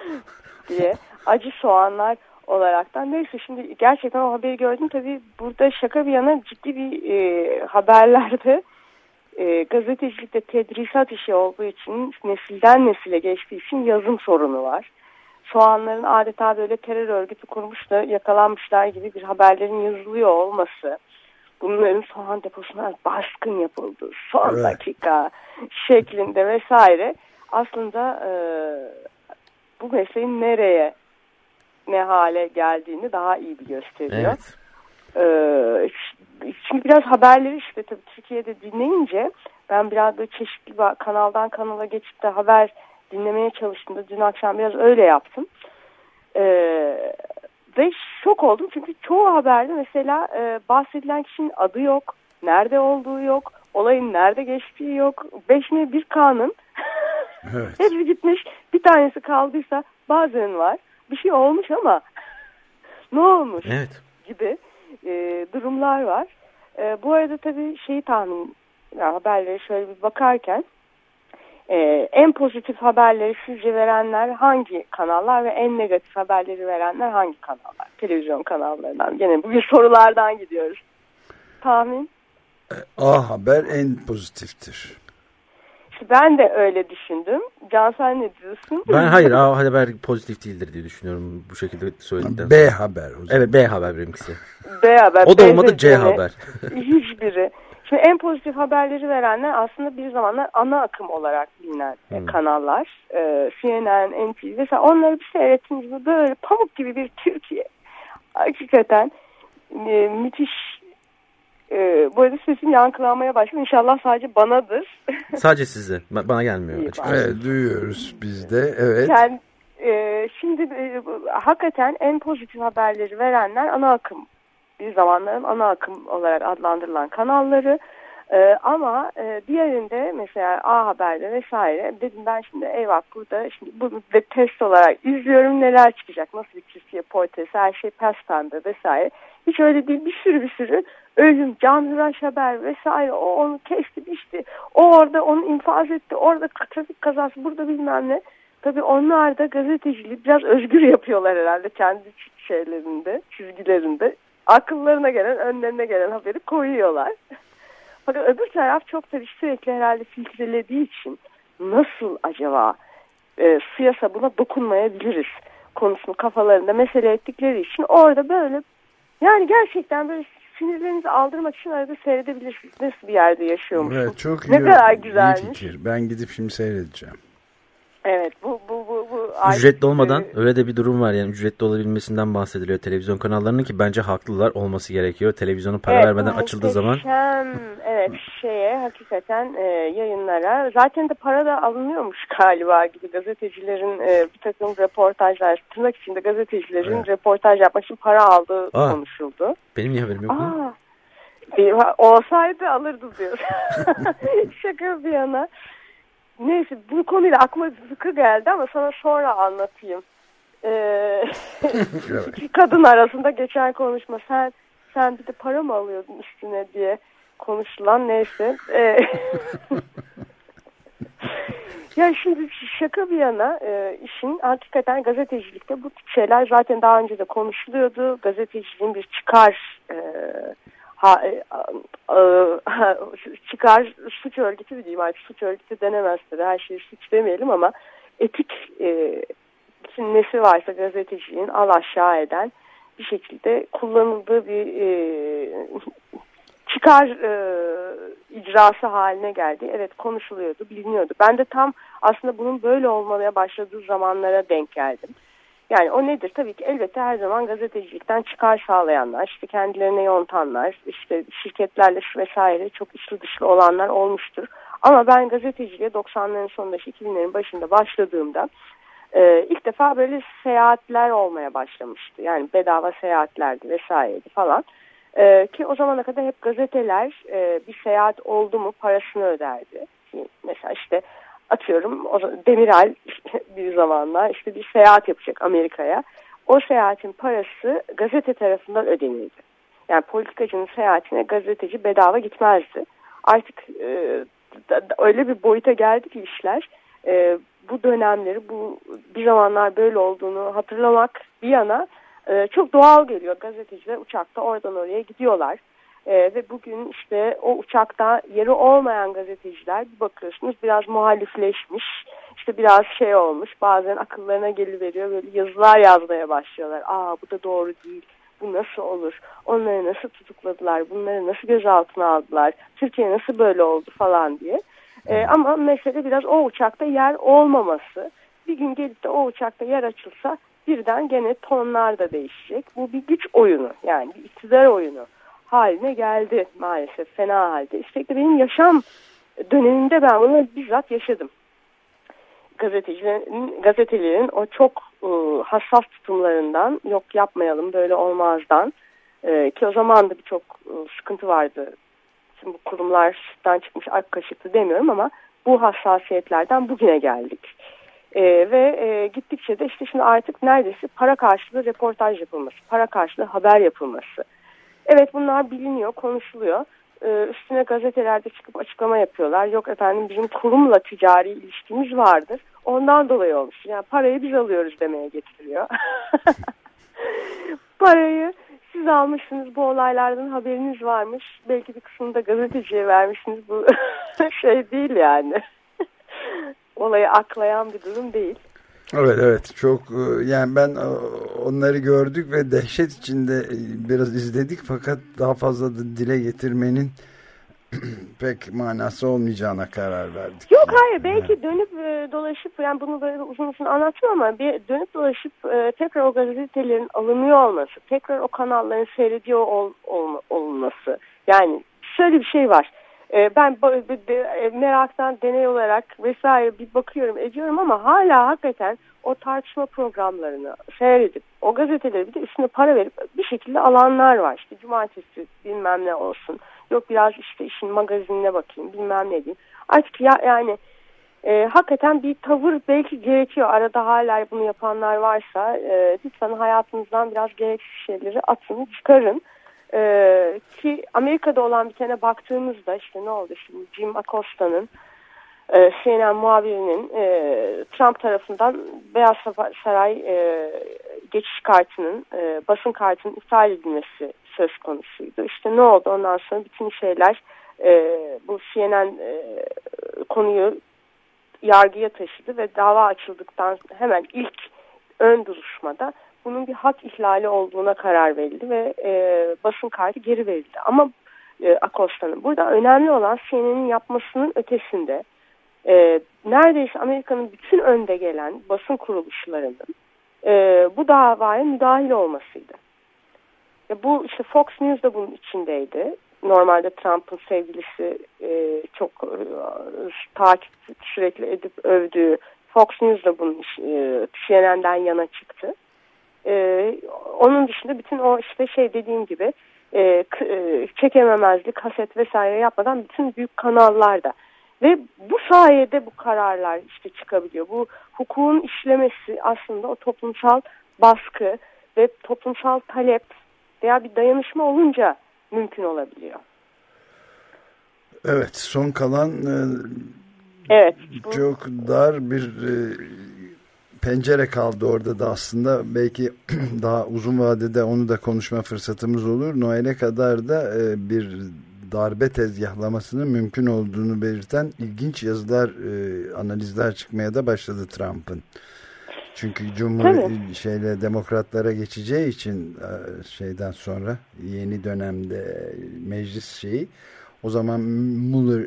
diye acı soğanlar olaraktan. Neyse şimdi gerçekten o haberi gördüm. Tabii burada şaka bir yana ciddi bir e, haberlerde e, gazetecilikte tedrisat işi olduğu için, nesilden nesile geçtiği için yazım sorunu var. Soğanların adeta böyle terör örgütü kurmuş da yakalanmışlar gibi bir haberlerin yazılıyor olması, bunların soğan deposuna baskın yapıldı son evet. dakika şeklinde vesaire aslında e, bu meselenin nereye ne hale geldiğini daha iyi bir gösteriyor. Evet. Ee, şimdi biraz haberleri işte tabii Türkiye'de dinleyince ben biraz böyle çeşitli kanaldan kanala geçip de haber dinlemeye çalıştım. Dün akşam biraz öyle yaptım. Ee, ve şok oldum çünkü çoğu haberde mesela e, bahsedilen kişinin adı yok, nerede olduğu yok, olayın nerede geçtiği yok. beş M bir K'nın evet. hepsi gitmiş, bir tanesi kaldıysa bazen var. Bir şey olmuş ama ne olmuş evet. gibi e, durumlar var. E, bu arada tabii şeyi tahmin, yani haberleri şöyle bir bakarken e, en pozitif haberleri sizce verenler hangi kanallar ve en negatif haberleri verenler hangi kanallar? Televizyon kanallarından. Gene bugün sorulardan gidiyoruz. Tahmin? A Haber en pozitiftir. Ben de öyle düşündüm. Can, sen ne diyorsun? Ben hayır A Haber pozitif değildir diye düşünüyorum bu şekilde söyledikten sonra. B Haber o zaman. Evet B Haber benimkisi. B Haber. O da olmadı C Haber. Hiçbiri. Şimdi en pozitif haberleri verenler aslında bir zamanlar ana akım olarak bilinen hmm. kanallar. Ee, C N N, N T V mesela onları bir seyrettiğinizde böyle pamuk gibi bir Türkiye. Hakikaten e, müthiş. Ee, bu arada sesim yankılanmaya başladı. İnşallah sadece banadır. Sadece size. Bana gelmiyor açıkçası. Evet, duyuyoruz biz de. Evet. Yani, e, şimdi e, hakikaten en pozitif haberleri verenler ana akım. Bir zamanların ana akım olarak adlandırılan kanalları. E, ama e, diğerinde mesela A Haber'de vesaire dedim ben şimdi eyvah burada şimdi bunu de test olarak izliyorum, neler çıkacak, nasıl bir Türkiye portresi, her şey pes pembe vesaire. Hiç öyle değil, bir sürü bir sürü ölüm, canhıraş haber vesaire, o onu kesti biçti, o orada onu infaz etti, orada trafik kazası, burada bilmem ne. Tabii onlar da gazeteciliği biraz özgür yapıyorlar herhalde kendi şeylerinde, çizgilerinde. Akıllarına gelen, önlerine gelen haberi koyuyorlar. Fakat öbür taraf çok tabii sürekli herhalde filtrelediği için nasıl acaba e, suya sabuna dokunmayabiliriz konusunu kafalarında mesele ettikleri için orada böyle yani gerçekten böyle sinirlerinizi aldırmak için arada seyredebilirsiniz. Nasıl bir yerde yaşıyormuşum. Evet, çok ne iyi, kadar güzelmiş. iyi fikir. Ben gidip şimdi seyredeceğim. Evet bu bu bu bu ücretli olmadan öyle de bir durum var, yani ücretli olabilmesinden bahsediliyor televizyon kanallarının ki bence haklılar, olması gerekiyor. Televizyonun para evet, vermeden açıldığı zaman. Evet şeye hakikaten e, yayınlara zaten de para da alınıyormuş galiba gibi gazetecilerin e, bir takım röportajlar, tırnak içinde gazetecilerin evet. röportaj yapmak için para aldığı Aa, konuşuldu. Benim niye haberim yok mu? Olsaydı alırdı diyor. Şaka bir yana. Neyse bu konuyla aklıma zıkı geldi ama sana sonra anlatayım. Ee, iki kadın arasında geçen konuşma. Sen sen bir de para mı alıyordun üstüne diye konuşulan neyse. Ee, ya şimdi şaka bir yana e, işin hakikaten gazetecilikte bu tip şeyler zaten daha önce de konuşuluyordu. Gazeteciliğin bir çıkar e, Ha, e, e, çıkar suç örgütü mi diyeyim artık suç örgütü denemez tabii her şeyi suç demeyelim ama etik e, nesi varsa gazeteciliğin al aşağı eden bir şekilde kullanıldığı bir e, çıkar e, icrası haline geldi. Evet konuşuluyordu, biliniyordu. Ben de tam aslında bunun böyle olmaya başladığı zamanlara denk geldim. Yani o nedir? Tabii ki elbette her zaman gazetecilikten çıkar sağlayanlar, işte kendilerine yontanlar, işte şirketlerle vesaire çok içli dışlı olanlar olmuştur. Ama ben gazeteciliğe doksanların sonunda, iki binlerin başında başladığımda e, ilk defa böyle seyahatler olmaya başlamıştı. Yani bedava seyahatlerdi vesaireydi falan. E, ki o zamana kadar hep gazeteler e, bir seyahat oldu mu parasını öderdi. Mesela işte atıyorum Demirel bir zamanlar işte bir seyahat yapacak Amerika'ya. O seyahatin parası gazete tarafından ödenirdi. Yani politikacının seyahatine gazeteci bedava gitmezdi. Artık e, öyle bir boyuta geldi ki işler. E, bu dönemleri, bu bir zamanlar böyle olduğunu hatırlamak bir yana e, çok doğal geliyor. Gazeteciler uçakta oradan oraya gidiyorlar. Ee, ve bugün işte o uçakta yeri olmayan gazeteciler bir bakıyorsunuz biraz muhalifleşmiş, işte biraz şey olmuş, bazen akıllarına geliveriyor, böyle yazılar yazmaya başlıyorlar. Aa bu da doğru değil, bu nasıl olur, onları nasıl tutukladılar, bunları nasıl gözaltına aldılar, Türkiye nasıl böyle oldu falan diye. Ee, ama mesele biraz o uçakta yer olmaması. Bir gün gelip de o uçakta yer açılsa birden gene tonlar da değişecek. Bu bir güç oyunu, yani bir iktidar oyunu haline geldi maalesef, fena halde. Üstelik de benim yaşam döneminde ben bunu bizzat yaşadım. Gazetecilerin, gazetelerin o çok e, hassas tutumlarından, yok yapmayalım böyle olmazdan e, ki o zaman da birçok e, sıkıntı vardı. Şimdi bu kurumlardan çıkmış ak kaşıklı demiyorum ama bu hassasiyetlerden bugüne geldik. E, ve e, gittikçe de işte şimdi artık neredeyse para karşılığı reportaj yapılması, para karşılığı haber yapılması. Evet bunlar biliniyor, konuşuluyor. Ee, üstüne gazetelerde çıkıp açıklama yapıyorlar. Yok efendim bizim kurumla ticari ilişkimiz vardır. Ondan dolayı olmuş. Yani parayı biz alıyoruz demeye getiriyor. Parayı siz almışsınız, bu olaylardan haberiniz varmış. Belki bir kısmını da gazeteciye vermişsiniz. Bu şey değil yani. Olayı aklayan bir durum değil. Evet evet çok yani ben onları gördük ve dehşet içinde biraz izledik fakat daha fazla da dile getirmenin pek manası olmayacağına karar verdik. Yok hayır belki yani. Dönüp dolaşıp yani bunu böyle uzun uzun anlatmam ama bir dönüp dolaşıp tekrar o gazetelerin alınıyor olması, tekrar o kanalların seyrediyor ol, ol, olması. Yani şöyle bir şey var. Ben meraktan deney olarak vesaire bir bakıyorum ediyorum ama hala hakikaten o tartışma programlarını seyredip o gazeteleri bir de üstüne para verip bir şekilde alanlar var. İşte cumartesi bilmem ne olsun. Yok biraz işte işin magazinine bakayım bilmem ne diyeyim. Artık ya, yani e, hakikaten bir tavır belki gerekiyor. Arada hala bunu yapanlar varsa e, lütfen hayatınızdan biraz gereksiz şeyleri atın, çıkarın. Ee, ki Amerika'da olan bitene baktığımızda işte ne oldu şimdi Jim Acosta'nın e, C N N muhabirinin e, Trump tarafından Beyaz Saray e, geçiş kartının, e, basın kartının iptal edilmesi söz konusuydu. İşte ne oldu ondan sonra bütün şeyler e, bu C N N e, konuyu yargıya taşıdı ve dava açıldıktan hemen ilk ön duruşmada bunun bir hak ihlali olduğuna karar verildi ve e, basın kartı geri verildi. Ama e, Acosta'nın burada önemli olan C N N'in yapmasının ötesinde e, neredeyse Amerika'nın bütün önde gelen basın kuruluşlarının e, bu davaya müdahil olmasıydı. Ya bu işte Fox News da bunun içindeydi. Normalde Trump'ın sevgilisi e, çok e, takip sürekli edip övdüğü Fox News da bunun e, C N N'den yana çıktı. E, onun dışında bütün o işte şey dediğim gibi e, e, çekememezlik, kaset vesaire yapmadan bütün büyük kanallarda ve bu sayede bu kararlar işte çıkabiliyor. Bu hukukun işlemesi aslında o toplumsal baskı ve toplumsal talep veya bir dayanışma olunca mümkün olabiliyor. Evet, son kalan e, evet, çok dar bir e, pencere kaldı orada da aslında. Belki daha uzun vadede onu da konuşma fırsatımız olur. Noel'e kadar da e, bir darbe tezgahlamasının mümkün olduğunu belirten ilginç yazılar, e, analizler çıkmaya da başladı Trump'ın. Çünkü Cumhur şeyle demokratlara geçeceği için şeyden sonra yeni dönemde meclis şeyi o zaman Mueller,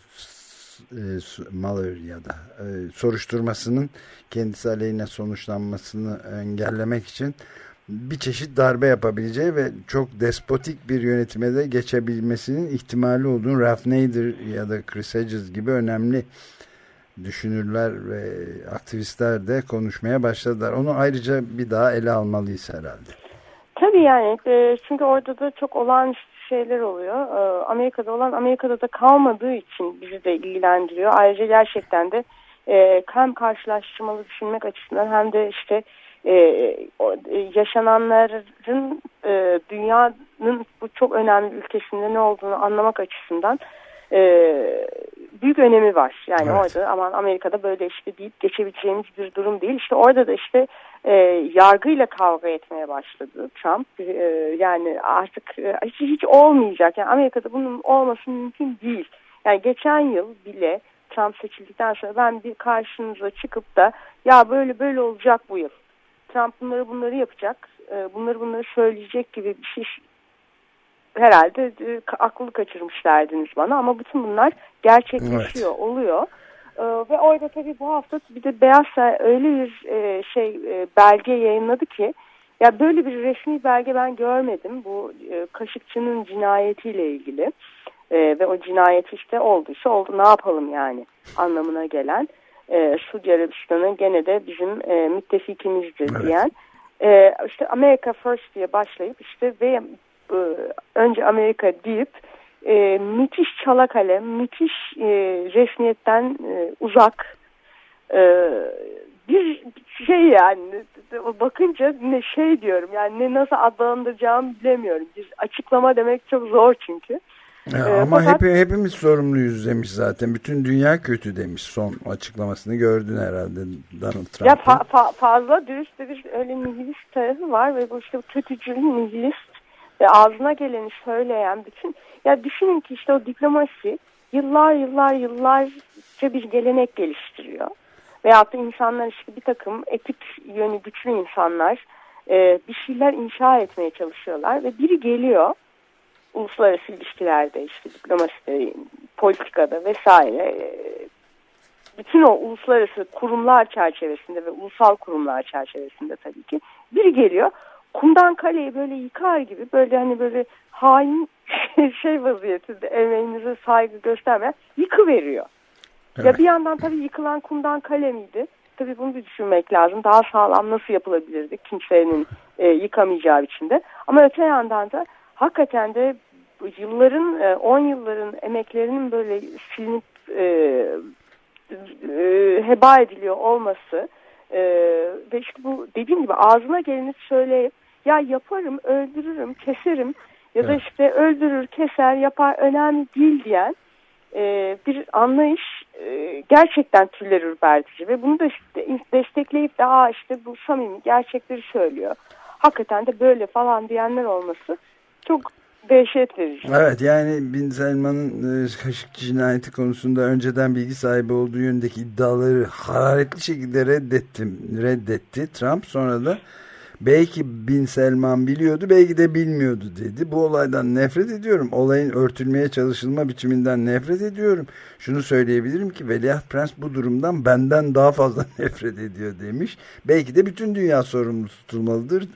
Mueller ya da soruşturmasının kendisi aleyhine sonuçlanmasını engellemek için bir çeşit darbe yapabileceği ve çok despotik bir yönetime de geçebilmesinin ihtimali olduğunu Ralph Nader ya da Chris Hedges gibi önemli düşünürler ve aktivistler de konuşmaya başladılar. Onu ayrıca bir daha ele almalıyız herhalde. Tabii yani çünkü orada da çok olağanüstü şeyler oluyor. Amerika'da olan Amerika'da da kalmadığı için bizi de ilgilendiriyor. Ayrıca gerçekten de hem karşılaştırmalı düşünmek açısından hem de işte yaşananların dünyanın bu çok önemli ülkesinde ne olduğunu anlamak açısından büyük önemi var. Yani evet. Orada aman Amerika'da böyle işte deyip geçebileceğimiz bir durum değil. İşte orada da işte e, yargıyla kavga etmeye başladı Trump. E, yani artık e, hiç, hiç olmayacak. Yani Amerika'da bunun olması mümkün değil. Yani geçen yıl bile Trump seçildikten sonra ben bir karşınıza çıkıp da ya böyle böyle olacak bu yıl. Trump bunları bunları yapacak. E, bunları bunları söyleyecek gibi bir şey herhalde e, aklını kaçırmış derdiniz bana ama bütün bunlar gerçekleşiyor, evet. Oluyor. E, ve orada tabii bu hafta bir de Beyaz Saray öyle bir e, şey e, belge yayınladı ki ya böyle bir resmi belge ben görmedim. Bu e, Kaşıkçı'nın cinayetiyle ilgili e, ve o cinayet işte olduysa oldu ne yapalım yani anlamına gelen e, Suudi Arabistan'ın gene de bizim e, müttefikimizdir evet. Diyen e, işte America First diye başlayıp işte ve önce Amerika deyip e, müthiş çalakale, müthiş e, resmiyetten e, uzak e, bir şey yani bakınca ne şey diyorum yani ne nasıl adlandıracağımı bilemiyorum. Bir açıklama demek çok zor çünkü. Ya ee, ama fakat, hep, hepimiz sorumluyuz demiş zaten. Bütün dünya kötü demiş son açıklamasını gördün herhalde Donald Trump'ın. Ya fa, fa, fazla dürüst bir öyle nihilist tarafı var ve bu işte kötücül nihilist ve ağzına geleni söyleyen bütün ya düşünün ki işte o diplomasi yıllar yıllar yıllarca bir gelenek geliştiriyor. Veyahut da insanlar işte bir takım etik yönü güçlü insanlar e, bir şeyler inşa etmeye çalışıyorlar ve biri geliyor uluslararası ilişkilerde işte diplomaside, politikada vesaire e, bütün o uluslararası kurumlar çerçevesinde ve ulusal kurumlar çerçevesinde tabii ki biri geliyor kumdan kaleyi böyle yıkar gibi böyle hani böyle hain şey vaziyetinde emeğinize saygı göstermeyen yıkıveriyor. Evet. Ya bir yandan tabii yıkılan kumdan kale miydi? Tabii bunu bir düşünmek lazım. Daha sağlam nasıl yapılabilirdi kimsenin e, yıkamayacağı biçimde. Ama öte yandan da hakikaten de yılların, e, on yılların emeklerinin böyle silinip e, e, heba ediliyor olması e, ve işte bu dediğim gibi ağzına geleni söyleyip ya yaparım, öldürürüm, keserim ya da işte öldürür, keser, yapar önemli değil diyen e, bir anlayış e, gerçekten tüyler ürpertici ve bunu da işte destekleyip de aa işte bu samimi gerçekleri söylüyor. Hakikaten de böyle falan diyenler olması çok dehşet verici. Evet, yani Bin Selman'ın e, Kaşıkçı cinayeti konusunda önceden bilgi sahibi olduğu yönündeki iddiaları hararetli şekilde reddettim, reddetti Trump. Sonra da belki Bin Selman biliyordu, belki de bilmiyordu dedi. Bu olaydan nefret ediyorum. Olayın örtülmeye çalışılma biçiminden nefret ediyorum. Şunu söyleyebilirim ki Veliaht Prens bu durumdan benden daha fazla nefret ediyor demiş. Belki de bütün dünya sorumlu tutulmalıdır.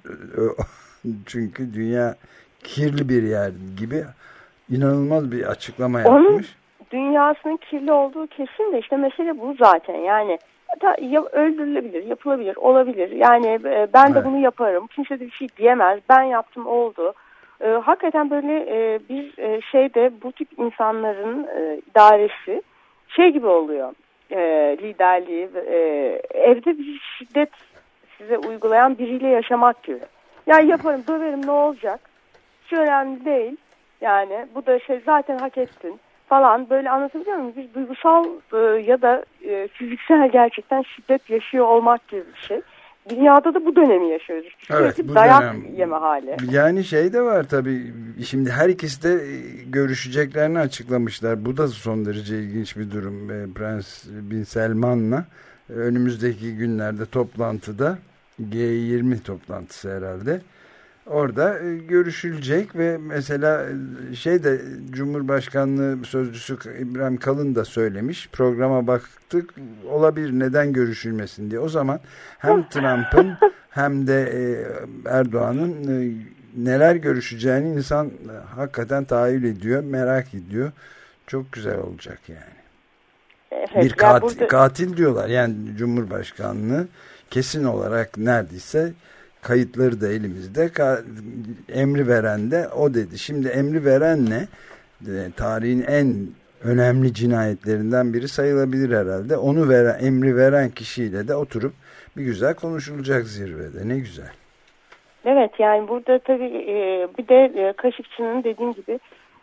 Çünkü dünya kirli bir yer gibi inanılmaz bir açıklama yapmış. Onun dünyasının kirli olduğu kesin de işte mesele bu zaten. Yani ya, öldürülebilir, yapılabilir, olabilir. Yani e, ben de evet. bunu yaparım. Kimse de bir şey diyemez. Ben yaptım, oldu. E, hakikaten böyle e, bir e, şeyde bu tip insanların e, idaresi şey gibi oluyor. E, liderliği, e, evde bir şiddet size uygulayan biriyle yaşamak gibi. Yani yaparım, döverim, ne olacak? Hiç önemli değil. Yani bu da şey zaten hak ettin falan, böyle anlatabiliyor muyum? Bir duygusal e, ya da e, fiziksel gerçekten şiddet yaşıyor olmak gibi bir şey. Dünyada da bu dönemi yaşıyoruz. Evet, bu dayak dönem, yeme hali. Yani şey de var tabii. Şimdi her ikisi de görüşeceklerini açıklamışlar. Bu da son derece ilginç bir durum. Prens Bin Selman'la önümüzdeki günlerde toplantıda, G yirmi toplantısı herhalde, orada görüşülecek ve mesela şey de Cumhurbaşkanlığı Sözcüsü İbrahim Kalın da söylemiş. Programa baktık, olabilir, neden görüşülmesin diye. O zaman hem Trump'ın hem de Erdoğan'ın neler görüşeceğini insan hakikaten tahayyül ediyor, merak ediyor. Çok güzel olacak yani. Evet, bir katil, burada... katil diyorlar yani Cumhurbaşkanlığı kesin olarak neredeyse, kayıtları da elimizde, emri veren de o dedi. Şimdi emri veren ne? Tarihin en önemli cinayetlerinden biri sayılabilir herhalde. Onu veren, emri veren kişiyle de oturup bir güzel konuşulacak zirvede. Ne güzel. Evet, yani burada tabii bir de Kaşıkçı'nın dediğim gibi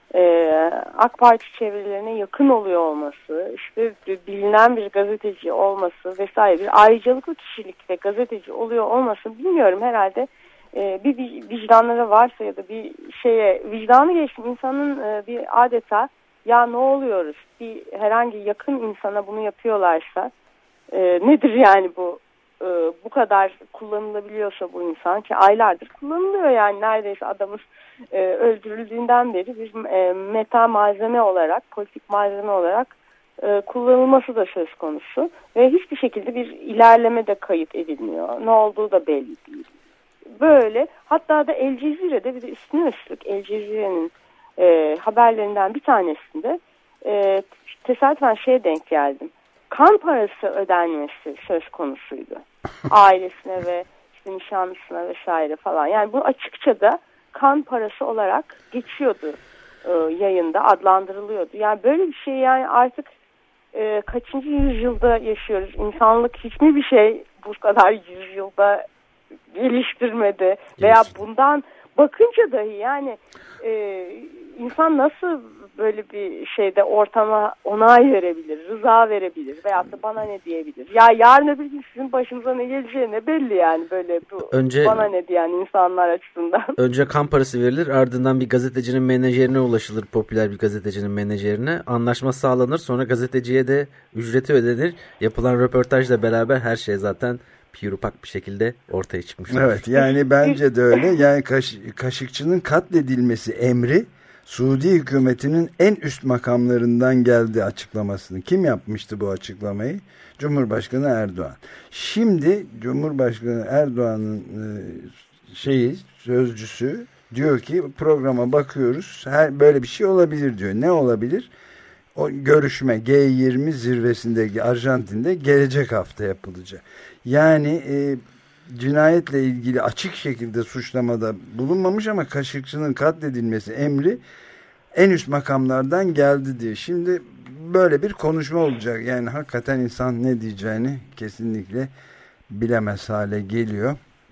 AK Parti çevrelerine yakın oluyor olması, işte bilinen bir gazeteci olması vesaire, bir ayrıcalıklı kişilik ve gazeteci oluyor olması, bilmiyorum, herhalde bir vicdanları varsa ya da bir şeye, vicdanı geçtim insanın bir adeta ya ne oluyoruz, bir herhangi yakın insana bunu yapıyorlarsa nedir yani bu? Bu kadar kullanılabiliyorsa bu insan, ki aylardır kullanılıyor yani, neredeyse adamın e, öldürüldüğünden beri bir e, meta malzeme olarak, politik malzeme olarak e, kullanılması da söz konusu ve hiçbir şekilde bir ilerleme de kayıt edilmiyor. Ne olduğu da belli değil. Böyle, hatta da El Cezire'de, bir de üstüne üstlük El Cezire'nin e, haberlerinden bir tanesinde e, tesadüfen şeye denk geldim. Kan parası ödenmesi söz konusuydu. Ailesine ve işte nişanlısına vesaire falan. Yani bu açıkça da kan parası olarak geçiyordu e, yayında, adlandırılıyordu. Yani böyle bir şey, yani artık e, kaçıncı yüzyılda yaşıyoruz? İnsanlık hiçbir bir şey bu kadar yüzyılda geliştirmedi. Veya bundan bakınca dahi yani e, insan nasıl böyle bir şeyde ortama onay verebilir, rıza verebilir veyahut da bana ne diyebilir? Ya yarın öbür gün sizin başınıza ne geleceği ne belli yani, böyle bu önce, bana ne diyen insanlar açısından. Önce kan parası verilir, ardından bir gazetecinin menajerine ulaşılır, popüler bir gazetecinin menajerine. Anlaşma sağlanır, sonra gazeteciye de ücreti ödenir. Yapılan röportajla beraber her şey zaten pirupak bir şekilde ortaya çıkmış. Evet, yani bence de öyle. Yani Kaş, Kaşıkçı'nın katledilmesi emri Suudi hükümetinin en üst makamlarından geldi açıklamasını. Kim yapmıştı bu açıklamayı? Cumhurbaşkanı Erdoğan. Şimdi Cumhurbaşkanı Erdoğan'ın e, şeyi, sözcüsü diyor ki programa bakıyoruz. Her böyle bir şey olabilir diyor. Ne olabilir? O görüşme G yirmi zirvesinde Arjantin'de gelecek hafta yapılacak. Yani e, cinayetle ilgili açık şekilde suçlamada bulunmamış ama Kaşıkçı'nın katledilmesi emri en üst makamlardan geldi diye. Şimdi böyle bir konuşma olacak. Yani hakikaten insan ne diyeceğini kesinlikle bilemez hale geliyor.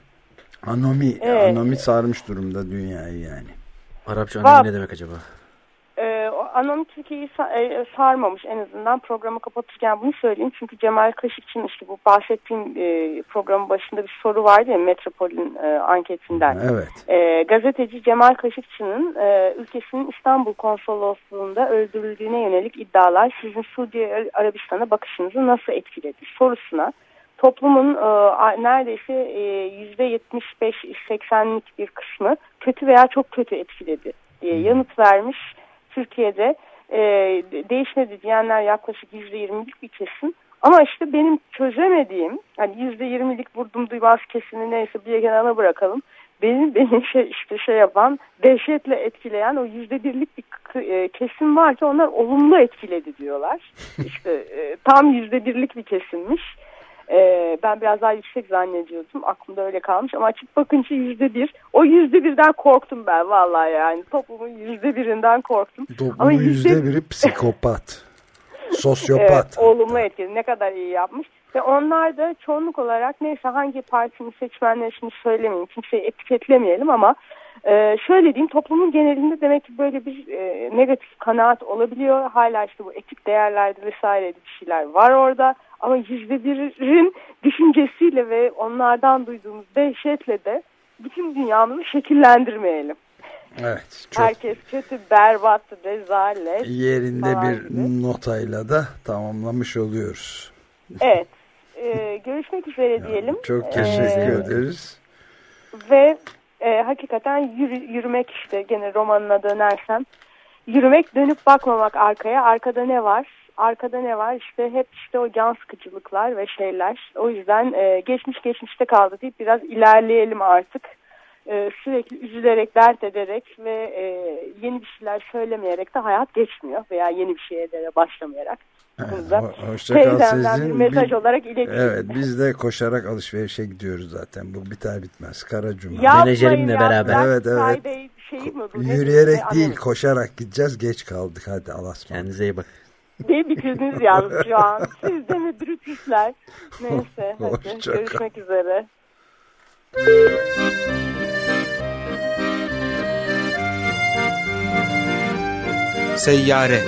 Anomi, evet. Anomi sarmış durumda dünyayı yani. Arapça anomi ne demek acaba? E, Anonim Türkiye'yi sarmamış, en azından programı kapatırken bunu söyleyeyim. Çünkü Cemal Kaşıkçı'nın işte bu bahsettiğim e, programın başında bir soru vardı ya, Metropol'ün e, anketinden. Evet. E, gazeteci Cemal Kaşıkçı'nın e, ülkesinin İstanbul Konsolosluğu'nda öldürüldüğüne yönelik iddialar sizin Suudi Arabistan'a bakışınızı nasıl etkiledi sorusuna toplumun e, neredeyse yüzde yetmiş beş seksenlik bir kısmı kötü veya çok kötü etkiledi diye yanıt vermiş. Türkiye'de e, değişmedi diyenler yaklaşık yüzde yirmilik bir kesim. Ama işte benim çözemediğim, hani yüzde yirmilik vurdum duymaz kesimi neyse bir kenara bırakalım. Benim benim şey işte şey yapan, dehşetle etkileyen o yüzde birlik bir e, kesim var ki onlar olumlu etkiledi diyorlar. İşte e, tam yüzde birlik bir kesimmiş. Ee, ben biraz daha yüksek zannediyordum. Aklımda öyle kalmış ama açıp bakınca yüzde bir. O yüzde birden korktum ben vallahi yani. Toplumun yüzde birinden korktum. Toplumun yüzde biri psikopat. Sosyopat. Evet, olumlu etkili. Ne kadar iyi yapmış. Ve onlar da çoğunluk olarak neyse hangi partinin seçmenleri şimdi söylemeyeyim. Kimseyi etiketlemeyelim ama e, şöyle diyeyim, toplumun genelinde demek ki böyle bir e, negatif kanaat olabiliyor. Hala işte bu etik değerlerde vesaire bir şeyler var orada. Ama yüzde birin düşüncesiyle ve onlardan duyduğumuz dehşetle de bütün dünyamızı şekillendirmeyelim. Evet. Çok herkes kötü, berbat, rezalet. Yerinde bir gibi notayla da tamamlamış oluyoruz. Evet. Ee, görüşmek üzere diyelim. Çok teşekkür ee, ederiz. Ve e, hakikaten yürü, yürümek işte, gene romanına dönersem. Yürümek, dönüp bakmamak arkaya. Arkada ne var? Arkada ne var? İşte hep işte o can sıkıcılıklar ve şeyler. O yüzden e, geçmiş geçmişte kaldı deyip biraz ilerleyelim artık. E, sürekli üzülerek, dert ederek ve e, yeni bir şeyler söylemeyerek de hayat geçmiyor. Veya yeni bir şeye de başlamayarak. Evet, hoşçakal Sezin. Bir mesaj bir, olarak iletişim. Evet, biz de koşarak alışverişe gidiyoruz zaten. Bu biter bitmez. Karacuma. Menajerimle beraber. Evet evet. Şey mi bu? Yürüyerek ne değil, koşarak gideceğiz. Geç kaldık. Hadi Allah'a ısmarladık. Kendinize iyi bakın. Beni bitirdiniz yalnız şu an. Siz de mi Brutus'lar? Neyse. Hadi görüşmek üzere. Seyyare.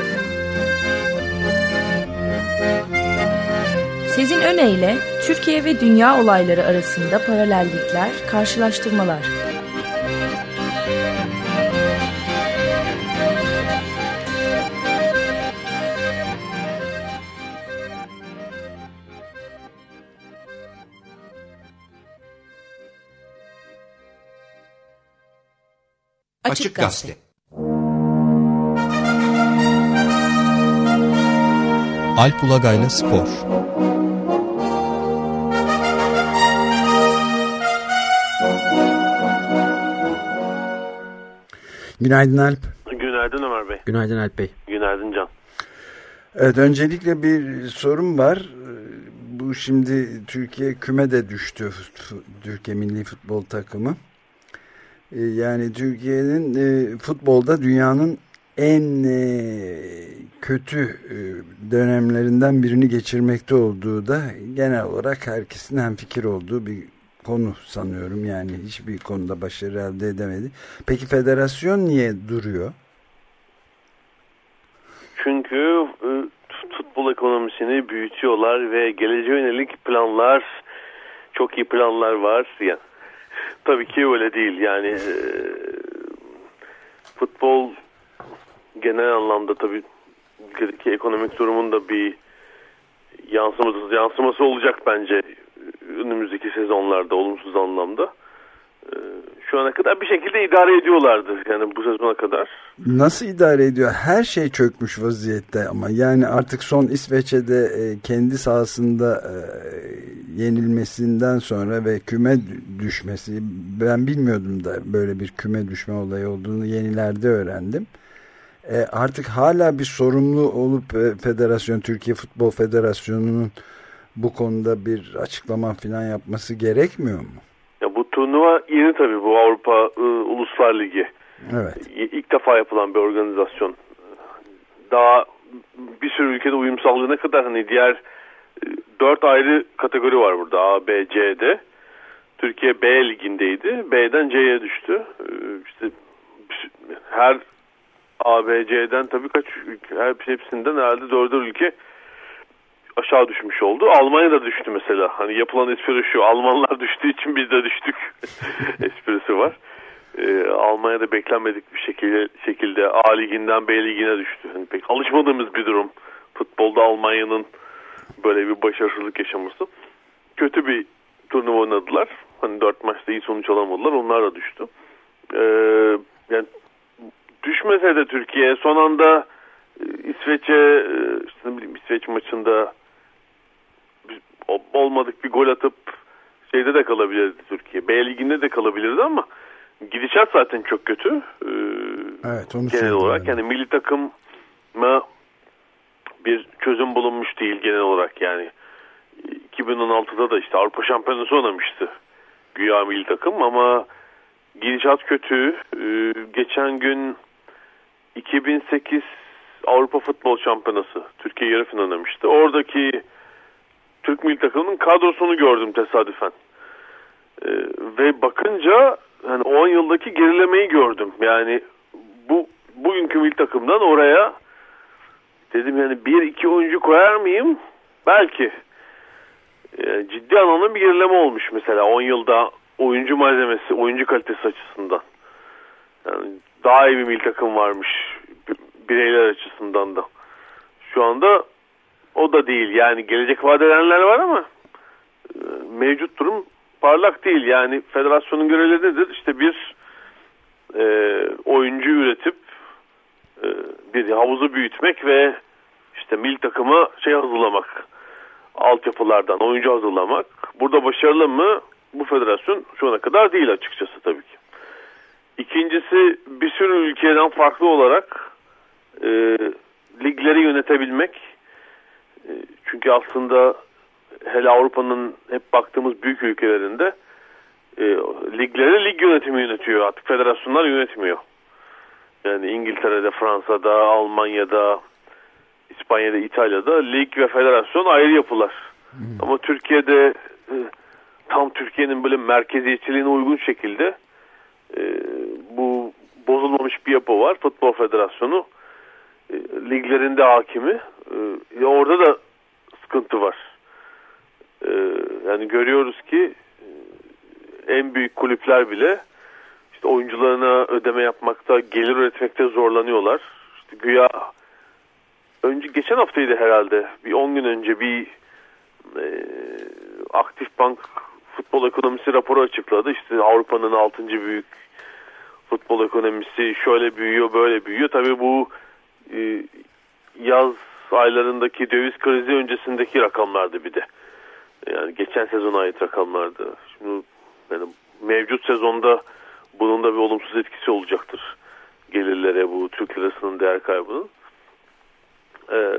Sezin Öne ile Türkiye ve dünya olayları arasında paralellikler, karşılaştırmalar. Açık Gazete. Alp Ulagay'la Spor. Günaydın Alp. Günaydın Ömer Bey. Günaydın Alp Bey. Günaydın Can. Evet, öncelikle bir sorum var. Bu şimdi Türkiye kümede düştü. Türkiye Milli Futbol Takımı. Yani Türkiye'nin futbolda dünyanın en kötü dönemlerinden birini geçirmekte olduğu da genel olarak herkesin hemfikir olduğu bir konu sanıyorum. Yani hiçbir konuda başarı elde edemedi. Peki federasyon niye duruyor? Çünkü futbol ekonomisini büyütüyorlar ve geleceğe yönelik planlar, çok iyi planlar var. Yani, tabii ki öyle değil. Yani e, futbol genel anlamda tabii ülkedeki ekonomik durumun da bir yansıması, yansıması olacak bence önümüzdeki sezonlarda olumsuz anlamda. Ee, şu ana kadar bir şekilde idare ediyorlardı yani bu sezona kadar. Nasıl idare ediyor? Her şey çökmüş vaziyette ama yani artık son İsveç'te e, kendi sahasında e, yenilmesinden sonra ve küme düşmesi, ben bilmiyordum da böyle bir küme düşme olayı olduğunu yenilerde öğrendim. E, artık hala bir sorumlu olup e, federasyon, Türkiye Futbol Federasyonu'nun bu konuda bir açıklama falan yapması gerekmiyor mu? Ya bu turnuva yeni tabii, bu Avrupa e, Uluslar Ligi. Evet. İlk defa yapılan bir organizasyon. Daha bir sürü ülkede uyum sağlayana kadar hani diğer e, dört ayrı kategori var burada. A, B, C'de. Türkiye B ligindeydi. B'den C'ye düştü. E, işte her A B C'den tabii kaç ülke, hepsinden herhalde dörder ülke aşağı düşmüş oldu. Almanya da düştü mesela. Hani yapılan espri şu, Almanlar düştüğü için biz de düştük esprisi var. Ee, Almanya'da beklenmedik bir şekilde, şekilde A liginden B ligine düştü. Yani pek alışmadığımız bir durum. Futbolda Almanya'nın böyle bir başarısızlık yaşaması. Kötü bir turnuva oynadılar. Hani dört maçta iyi sonuç alamadılar. Onlar da düştü. Ee, yani düşmese de Türkiye son anda İsveç'e, işte ne bileyim, İsveç maçında olmadık bir gol atıp şeyde de kalabilirdi Türkiye. B liginde de kalabilirdi ama gidişat zaten çok kötü. Ee, evet, onu genel olarak yani milli takıma bir çözüm bulunmuş değil genel olarak yani. iki bin on altıda da işte Avrupa Şampiyonası oynamıştı güya milli takım ama gidişat kötü. Ee, geçen gün iki bin sekiz Avrupa Futbol Şampiyonası Türkiye yarı final oynamıştı. Oradaki Türk milli takımının kadrosunu gördüm tesadüfen. Ee, ve bakınca hani on yıldaki gerilemeyi gördüm. Yani bu bugünkü milli takımdan oraya dedim yani bir iki oyuncu koyar mıyım? Belki. Ee, ciddi anlamda bir gerileme olmuş mesela on yılda oyuncu malzemesi, oyuncu kalitesi açısından. Yani daha iyi bir milli takım varmış bireyler açısından da. Şu anda o da değil. Yani gelecek vaat edenler var ama e, mevcut durum parlak değil. Yani federasyonun görevleri nedir? İşte bir e, oyuncu üretip e, bir havuzu büyütmek ve işte milli takıma şey hazırlamak. Altyapılardan oyuncu hazırlamak. Burada başarılı mı? Bu federasyon şu ana kadar değil açıkçası tabii ki. İkincisi bir sürü ülkeden farklı olarak e, ligleri yönetebilmek. E, çünkü aslında hele Avrupa'nın hep baktığımız büyük ülkelerinde e, ligleri lig yönetimi yönetiyor. Artık federasyonlar yönetmiyor. Yani İngiltere'de, Fransa'da, Almanya'da, İspanya'da, İtalya'da lig ve federasyon ayrı yapılar. Hmm. Ama Türkiye'de e, tam Türkiye'nin böyle merkeziyetçiliğine uygun şekilde e, bu bozulmamış bir yapı var. Futbol Federasyonu e, liglerinde hakimi. E, orada da sıkıntı var. E, yani görüyoruz ki e, en büyük kulüpler bile işte oyuncularına ödeme yapmakta, gelir üretmekte zorlanıyorlar. İşte güya önce geçen haftaydı herhalde. Bir on gün önce bir e, Aktif Bank futbol ekonomisi raporu açıkladı. İşte Avrupa'nın altıncı büyük futbol ekonomisi şöyle büyüyor, böyle büyüyor. Tabii bu e, yaz aylarındaki döviz krizi öncesindeki rakamlardı bir de. Yani geçen sezona ait rakamlardı. Şimdi yani mevcut sezonda bunun da bir olumsuz etkisi olacaktır gelirlere, bu Türk lirasının değer kaybının. Ee,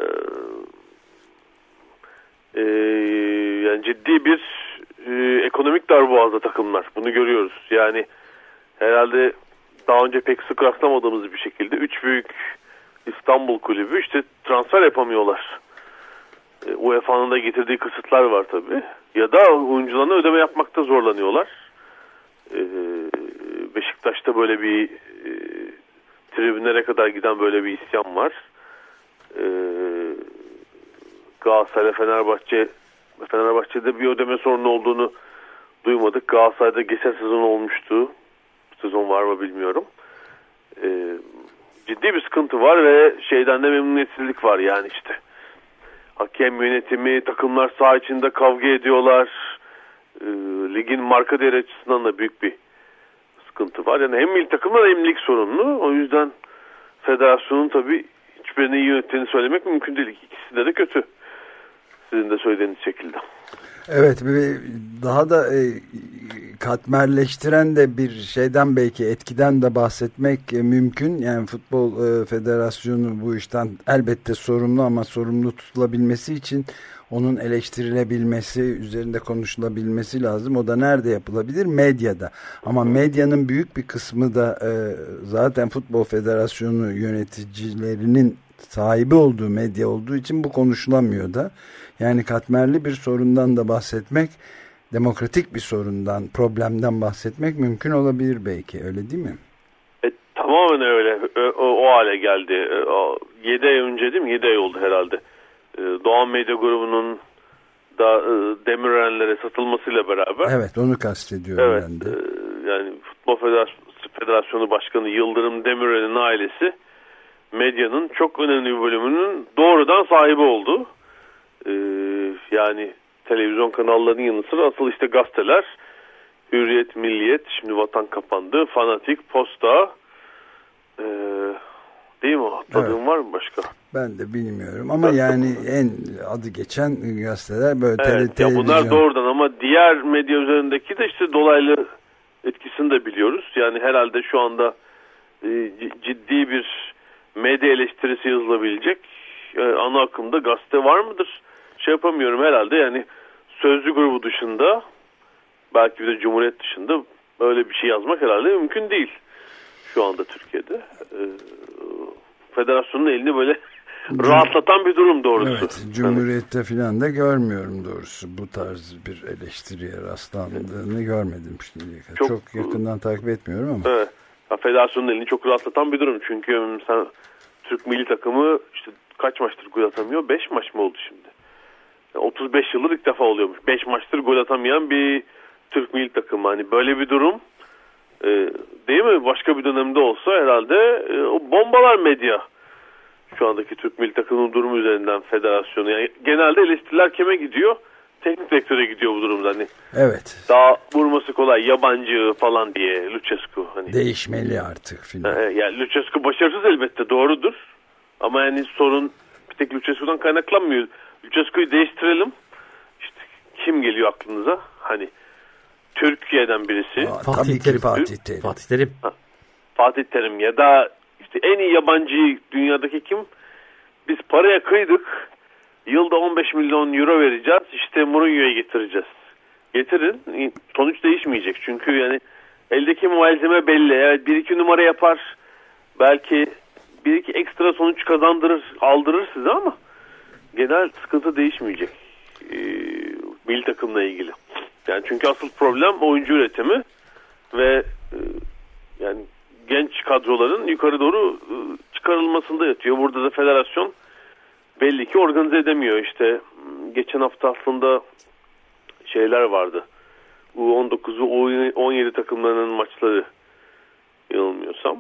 e, yani ciddi bir e, ekonomik darboğazda takımlar. Bunu görüyoruz. Yani herhalde daha önce pek sık rastlamadığımız bir şekilde üç büyük İstanbul kulübü işte transfer yapamıyorlar. E, U E F A'nın da getirdiği kısıtlar var tabii. Ya da oyuncularına ödeme yapmakta zorlanıyorlar. E, Beşiktaş'ta böyle bir e, tribünlere kadar giden böyle bir isyan var. E, Galatasaray, Fenerbahçe Fenerbahçe'de bir ödeme sorunu olduğunu duymadık. Galatasaray'da geçen sezon olmuştu. Bu sezon var mı bilmiyorum. E, ciddi bir sıkıntı var ve şeyden de memnuniyetsizlik var yani işte. Hakem yönetimi, takımlar saha içinde kavga ediyorlar. E, ligin marka değeri açısından da büyük bir sıkıntı var. Yani hem milli takımlar hem lig sorunlu. O yüzden federasyonun tabii hiçbirini iyi yönettiğini söylemek mümkün değil. İkisinde de kötü. Sizin de söylediğiniz şekilde. Evet, daha da e, katmerleştiren de bir şeyden, belki etkiden de bahsetmek e, mümkün. Yani Futbol e, Federasyonu bu işten elbette sorumlu, ama sorumlu tutulabilmesi için onun eleştirilebilmesi, üzerinde konuşulabilmesi lazım. O da nerede yapılabilir? Medyada. Ama medyanın büyük bir kısmı da e, zaten Futbol Federasyonu yöneticilerinin sahibi olduğu medya olduğu için bu konuşulamıyor da. Yani katmerli bir sorundan da bahsetmek, demokratik bir sorundan, problemden bahsetmek mümkün olabilir belki, öyle değil mi? E, tamamen öyle. O, o hale geldi. yedi ay önce değil mi? yedi ay oldu herhalde. Doğan Medya Grubu'nun da Demirören'lere satılmasıyla beraber. Evet, onu kastediyorum evet, ben de. Yani Futbol Federasyonu Başkanı Yıldırım Demirören'in ailesi medyanın çok önemli bir bölümünün doğrudan sahibi oldu. Ee, yani televizyon kanallarının yanı sıra asıl işte gazeteler, Hürriyet, Milliyet, şimdi Vatan kapandı, Fanatik, Posta, ee, değil mi? Atladığım evet. Var mı başka? Ben de bilmiyorum ama yani en adı geçen gazeteler böyle evet, tele, ya bunlar doğrudan ama diğer medya üzerindeki de işte dolaylı etkisini de biliyoruz. Yani herhalde şu anda e, ciddi bir medya eleştirisi yazılabilecek e, ana akımda gazete var mıdır? Şey yapamıyorum herhalde yani Sözcü grubu dışında belki bir de Cumhuriyet dışında öyle bir şey yazmak herhalde mümkün değil şu anda Türkiye'de. E, federasyonun elini böyle rahatlatan bir durum doğrusu. Evet, Cumhuriyet'te yani. Falan da görmüyorum doğrusu. Bu tarz bir eleştiriye rastlandığını görmedim şimdiye kadar. Çok, çok yakından takip etmiyorum ama. Evet. Federasyonun elini çok rahatlatan bir durum. Çünkü mesela Türk milli takımı işte kaç maçtır gol atamıyor? beş maç mı oldu şimdi? Yani otuz beş yıldır ilk defa oluyormuş. beş maçtır gol atamayan bir Türk milli takımı. Hani böyle bir durum e, değil mi? Başka bir dönemde olsa herhalde e, o bombalar medya. Şu andaki Türk milli takımının durumu üzerinden federasyonu. Yani genelde eleştiriler kime gidiyor? Teknik direktöre gidiyor bu durumda. Hani evet. Daha vurması kolay, yabancı falan diye Lucescu. Hani. Değişmeli artık filan. Yani, yani Lucescu başarısız elbette doğrudur. Ama yani sorun bir tek Lucescu'dan kaynaklanmıyor. Lucescu'yu değiştirelim. İşte kim geliyor aklınıza? Hani Türkiye'den birisi. Aa, Fatih Terim. Fatih Terim. Fatih Terim. Fatih Terim ya da işte en iyi yabancı dünyadaki kim? Biz paraya kıydık. Yılda on beş milyon euro vereceğiz. İşte Mourinho'yu getireceğiz. Getirin. Sonuç değişmeyecek. Çünkü yani eldeki malzeme belli. Evet, bir iki numara yapar. Belki bir iki ekstra sonuç kazandırır, aldırır size ama genel sıkıntı değişmeyecek. Ee, milli takımla ilgili. Yani çünkü asıl problem oyuncu üretimi ve e, yani genç kadroların yukarı doğru e, çıkarılmasında yatıyor. Burada da federasyon belli ki organize edemiyor. İşte geçen hafta aslında şeyler vardı. U on dokuz ve U on yedi takımlarının maçları yanılmıyorsam.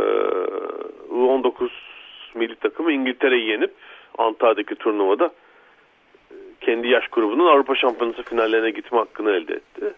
U on dokuz milli takımı İngiltere'yi yenip Antalya'daki turnuvada kendi yaş grubunun Avrupa Şampiyonası finallerine gitme hakkını elde etti.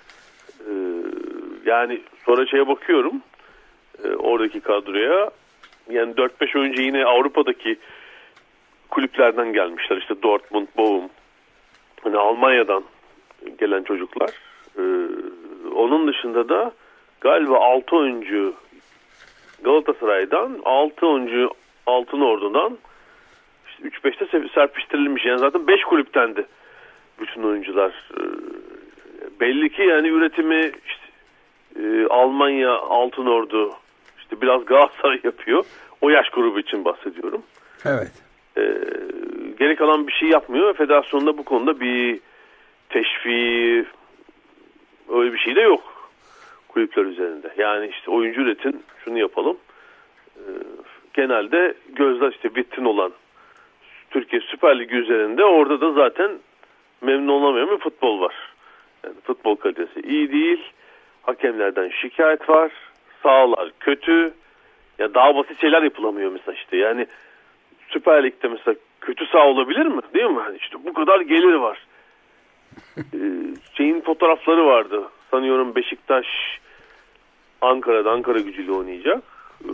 Yani sonra şeye bakıyorum oradaki kadroya yani dört beş oyuncu yine Avrupa'daki kulüplerden gelmişler. İşte Dortmund, Bochum, hani Almanya'dan gelen çocuklar. Ee, onun dışında da galiba altı oyuncu Galatasaray'dan, altı oyuncu Altınordu'dan, işte üç beşte serpiştirilmiş. Yani zaten beş kulüptendi bütün oyuncular. Ee, belli ki yani üretimi işte, e, Almanya, Altınordu, işte biraz Galatasaray yapıyor. O yaş grubu için bahsediyorum. Evet. Ee, geri kalan bir şey yapmıyor. Federasyonda bu konuda bir teşvik öyle bir şey de yok kulüpler üzerinde. Yani işte oyuncu üretin, şunu yapalım. Ee, genelde gözler işte vitrin olan Türkiye Süper Ligi üzerinde, orada da zaten memnun olamayan bir futbol var. Yani futbol kalitesi iyi değil. Hakemlerden şikayet var. Sahalar kötü. Ya daha basit şeyler yapılamıyor mesela işte. Yani Süper Lig'de mesela kötü saha olabilir mi? Değil mi? Yani işte bu kadar gelir var. ee, şeyin fotoğrafları vardı. Sanıyorum Beşiktaş Ankara'da, Ankara Gücü'yle oynayacak. Ee,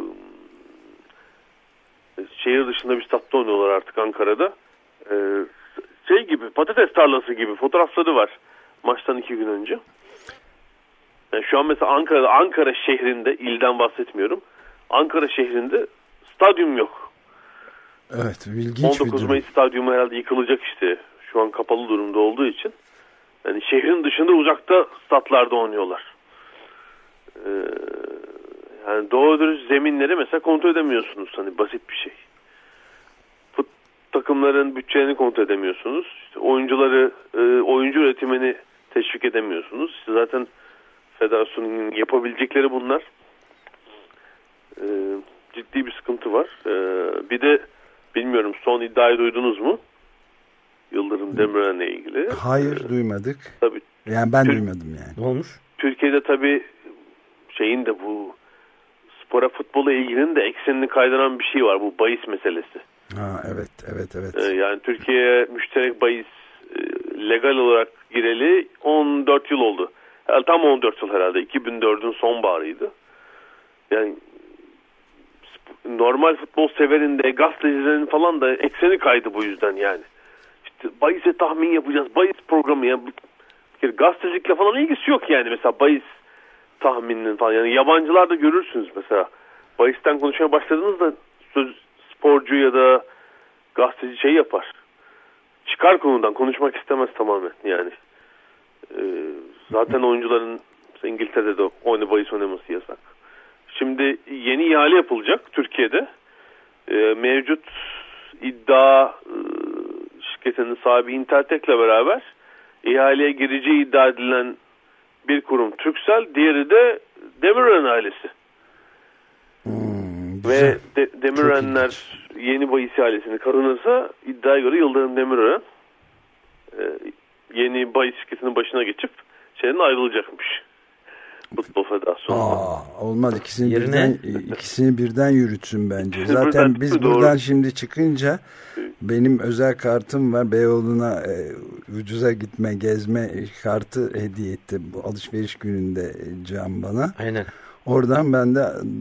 şehir dışında bir statta oynuyorlar artık Ankara'da. Ee, şey gibi, patates tarlası gibi fotoğrafları var maçtan iki gün önce. Yani şu an mesela Ankara'da, Ankara şehrinde, ilden bahsetmiyorum. Ankara şehrinde stadyum yok. Evet, ilginç on dokuz Mayıs stadyumu herhalde yıkılacak işte. Şu an kapalı durumda olduğu için. Yani şehrin dışında uzakta statlarda oynuyorlar. Ee, yani doğru dürüst zeminleri mesela kontrol edemiyorsunuz. Hani basit bir şey. Fut takımların bütçelerini kontrol edemiyorsunuz. İşte oyuncuları, e, oyuncu üretimini teşvik edemiyorsunuz. İşte zaten federasyonun yapabilecekleri bunlar. E, ciddi bir sıkıntı var. E, bir de bilmiyorum, son iddiayı duydunuz mu? Yıldırım Demirören'le ilgili. Hayır, ee, duymadık. Tabii. Yani ben Tür- duymadım yani. Ne olmuş? Türkiye'de tabii şeyin de bu spora, futbola ilginin de eksenini kaydıran bir şey var. Bu bahis meselesi. Ha, evet, evet, evet. Ee, yani Türkiye'ye müşterek bahis e, legal olarak gireli on dört yıl oldu. Yani tam on dört yıl herhalde. iki bin dördün sonbaharıydı. Yani normal futbol severinde, gazetecilerin falan da ekseni kaydı bu yüzden yani. İşte bahise tahmin yapacağız, bahis programı ya. Bir kere gazetecilikle falan ilgisi yok yani, mesela bahis tahmininin falan. Yani yabancılar da görürsünüz mesela. Bahisten konuşmaya başladığınızda söz sporcu ya da gazeteci şey yapar. Çıkar konudan, konuşmak istemez tamamen yani. Ee, zaten oyuncuların İngiltere'de de oyunu bahis oynaması yasak. Şimdi yeni ihale yapılacak Türkiye'de. Ee, mevcut iddia e, şirketinin sahibi Intertek'le beraber ihaleye gireceği iddia edilen bir kurum Turkcell, diğeri de Demirören ailesi. Hmm, Ve de, Demirörenler yeni bahis ihalesini kazanırsa iddiaya göre Yıldırım Demirören e, yeni bahis şirketinin başına geçip şeyden ayrılacakmış. Futbol Federasyonu'nda. Aa, olmaz, ikisini Yerine... birden ikisini birden yürütsün bence. İkisini Zaten birden, biz doğru. buradan şimdi çıkınca benim özel kartım var. Beyoğlu'na e, ucuza gitme, gezme kartı hediye etti bu alışveriş gününde Can bana. Aynen. Oradan ben de e,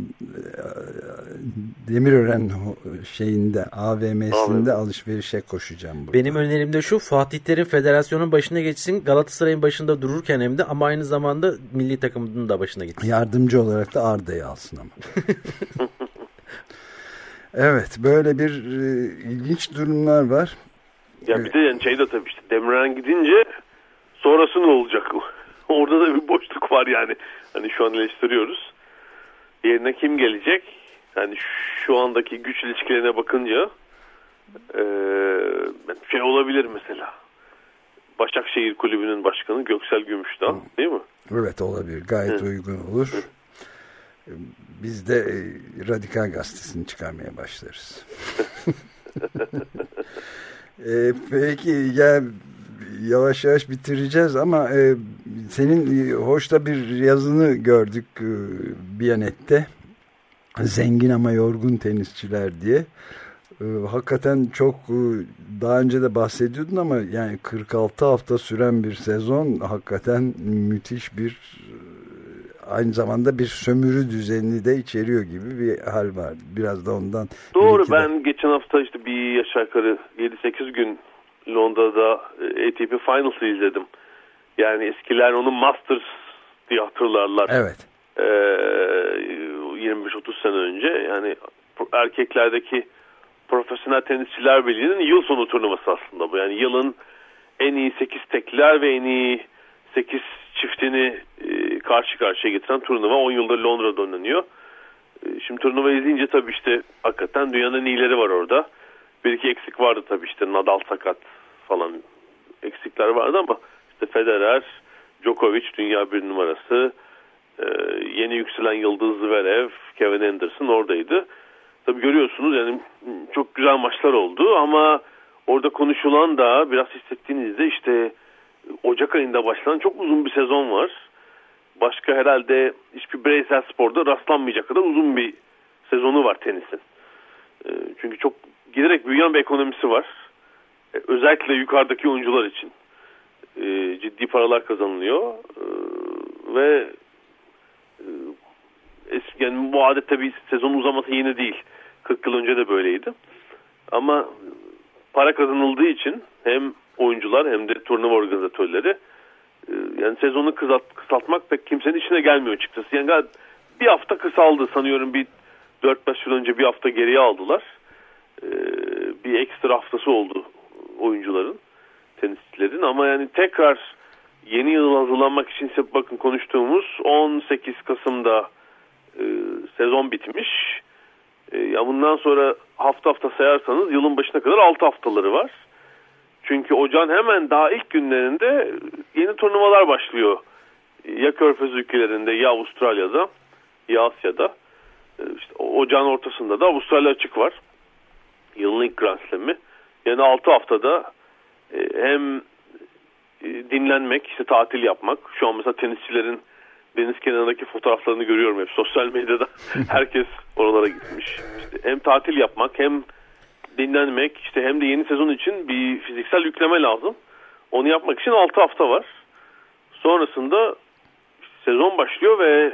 Demirören şeyinde A V M'sinde alışverişe koşacağım. Burada. Benim önerim de şu: Fatih Terim federasyonun başına geçsin, Galatasaray'ın başında dururken hem de, ama aynı zamanda milli takımının da başına gitsin. Yardımcı olarak da Arda'yı alsın ama. Evet, böyle bir e, ilginç durumlar var. Ya bir de yani şey de tabii işte Demirören gidince sonrası ne olacak? Orada da bir boşluk var yani. Hani şu an eleştiriyoruz. Yerine kim gelecek? Yani şu andaki güç ilişkilerine bakınca e, şey olabilir mesela. Başakşehir Kulübü'nün başkanı Göksel Gümüşdağ, değil mi? Evet, olabilir. Gayet Hı. uygun olur. Hı. Biz de e, Radikal Gazetesi'ni çıkarmaya başlarız. e, peki ya, yavaş yavaş bitireceğiz ama e, senin e, hoş da bir yazını gördük e, Biyanet'te. Zengin ama yorgun tenisçiler diye. E, hakikaten çok e, daha önce de bahsediyordun ama yani kırk altı hafta süren bir sezon, hakikaten müthiş bir, aynı zamanda bir sömürü düzenini de içeriyor gibi bir hal var. Biraz da ondan. Doğru, de... ben geçen hafta işte bir aşağı yukarı yedi sekiz gün Londra'da A T P Finals'ı izledim. Yani eskiler onu Masters diye hatırlarlar. Evet. Ee, yirmi beş otuz sene önce yani erkeklerdeki Profesyonel Tenisçiler Birliği'nin yıl sonu turnuvası aslında bu. Yani yılın en iyi sekiz tekliler ve en iyi sekiz çiftini e, karşı karşıya getiren turnuva on yıldır Londra'da oynanıyor. E, şimdi turnuva izleyince tabii işte hakikaten dünyanın en iyileri var orada. Bir iki eksik vardı tabii, işte Nadal sakat falan eksikler vardı ama işte Federer, Djokovic dünya bir numarası, e, yeni yükselen yıldız Zverev, Kevin Anderson oradaydı. Tabii görüyorsunuz yani çok güzel maçlar oldu ama orada konuşulan da biraz hissettiğinizde işte Ocak ayında başlayan çok uzun bir sezon var. Başka herhalde hiçbir bireysel sporda rastlanmayacak kadar uzun bir sezonu var tenisin. E, çünkü çok giderek büyüyen bir ekonomisi var. E, özellikle yukarıdaki oyuncular için e, ciddi paralar kazanılıyor. E, ve e, eski, yani bu adet tabii sezon uzaması yeni değil. kırk yıl önce de böyleydi. Ama para kazanıldığı için hem oyuncular hem de turnuva organizatörleri e, yani sezonu kısalt, kısaltmak pek kimsenin işine gelmiyor açıkçası. Yani bir hafta kısaldı sanıyorum, bir dört beş yıl önce bir hafta geriye aldılar. E, bir ekstra haftası oldu oyuncuların, tenisçilerin, ama yani tekrar yeni yıl hazırlanmak için bakın konuştuğumuz on sekiz Kasım'da e, sezon bitmiş. E, ya bundan sonra hafta hafta sayarsanız yılın başına kadar altı haftaları var. Çünkü ocağın hemen daha ilk günlerinde yeni turnuvalar başlıyor. Ya Körfez ülkelerinde, ya Avustralya'da, ya Asya'da. İşte ocağın ortasında da Avustralya açık var. Yılın ilk Grand Slam'i. Yani altı haftada hem dinlenmek, işte tatil yapmak. Şu an mesela tenisçilerin deniz kenarındaki fotoğraflarını görüyorum hep sosyal medyada. Herkes oralara gitmiş. İşte hem tatil yapmak, hem dinlenmek, işte hem de yeni sezon için bir fiziksel yükleme lazım. Onu yapmak için altı hafta var. Sonrasında işte sezon başlıyor ve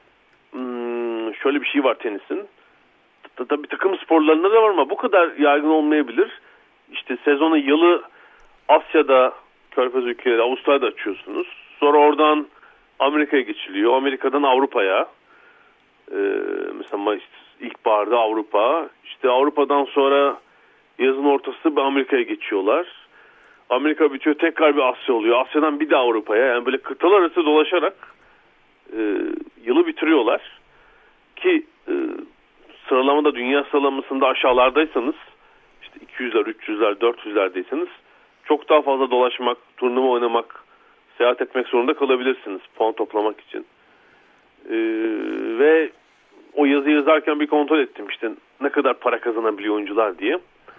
hmm, şöyle bir şey var tenisin. Tabii takım sporlarında da var ama bu kadar yaygın olmayabilir. İşte sezonu yılı Asya'da, Körfez ülkeleri, Avustralya'da açıyorsunuz. Sonra oradan Amerika'ya geçiliyor. Amerika'dan Avrupa'ya. Ee, mesela işte ilkbaharda Avrupa. İşte Avrupa'dan sonra yazın ortası Amerika'ya geçiyorlar. Amerika bitiyor, tekrar bir Asya oluyor. Asya'dan bir de Avrupa'ya. Yani böyle kıtalar arası dolaşarak e, yılı bitiriyorlar. Ki e, sıralamada, dünya sıralamasında aşağılardaysanız, işte iki yüzler, üç yüzler, dört yüzlerdeyseniz çok daha fazla dolaşmak, turnuva oynamak, seyahat etmek zorunda kalabilirsiniz puan toplamak için. Ee, ve o yazı yazarken bir kontrol ettim işte ne kadar para kazanabiliyor oyuncular diye.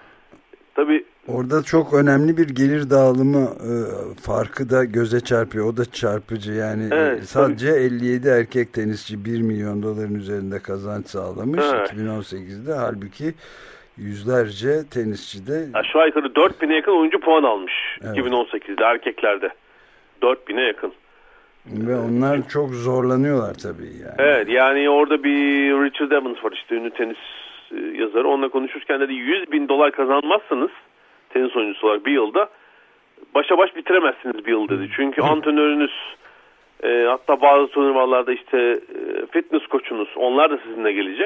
Tabii orada çok önemli bir gelir dağılımı e, farkı da göze çarpıyor. O da çarpıcı yani. Evet, sadece tabii. elli yedi erkek tenisçi bir milyon doların üzerinde kazanç sağlamış evet. iki bin on sekizde. Halbuki yüzlerce tenisçi de aşağı yukarı dört bine yakın oyuncu puan almış evet. iki bin on sekizde erkeklerde. dört bine yakın. Ve onlar evet. çok zorlanıyorlar tabii yani. Evet, yani orada bir Richard Evans var işte ünlü tenis yazarı. Onunla konuşurken dedi yüz bin dolar kazanmazsanız tenis oyuncusu olarak bir yılda başa baş bitiremezsiniz bir yıl dedi. Çünkü antrenörünüz e, hatta bazı turnuvalarda işte e, fitness koçunuz onlar da sizinle gelecek.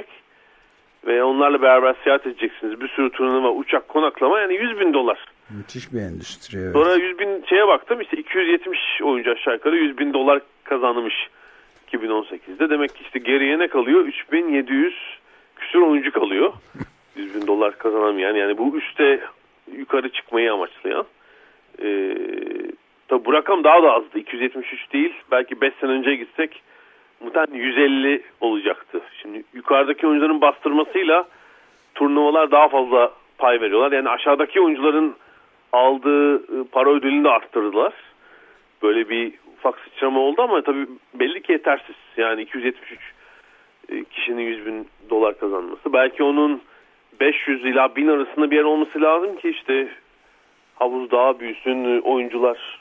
Ve onlarla beraber seyahat edeceksiniz. Bir sürü turnuva, uçak, konaklama yani yüz bin dolar. Müthiş bir endüstri. Evet. Sonra yüz bin şeye baktım işte iki yüz yetmiş oyuncu aşağı yukarı yüz bin dolar kazanmış iki bin on sekizde. Demek ki işte geriye ne kalıyor? üç bin yedi yüz küsur oyuncu kalıyor. yüz bin dolar kazanamayan yani bu üste yukarı çıkmayı amaçlayan. Ee, tabi bu rakam daha da azdı. iki yüz yetmiş üç değil. Belki beş sene önce gitsek muhtemelen yüz elli olacaktı. Şimdi yukarıdaki oyuncuların bastırmasıyla turnuvalar daha fazla pay veriyorlar. Yani aşağıdaki oyuncuların aldığı para ödülünü de arttırdılar. Böyle bir ufak sıçrama oldu ama tabii belli ki yetersiz. Yani iki yüz yetmiş üç kişinin yüz bin dolar kazanması. Belki onun beş yüz ila bin arasında bir yer olması lazım ki işte havuz daha büyüsün, oyuncular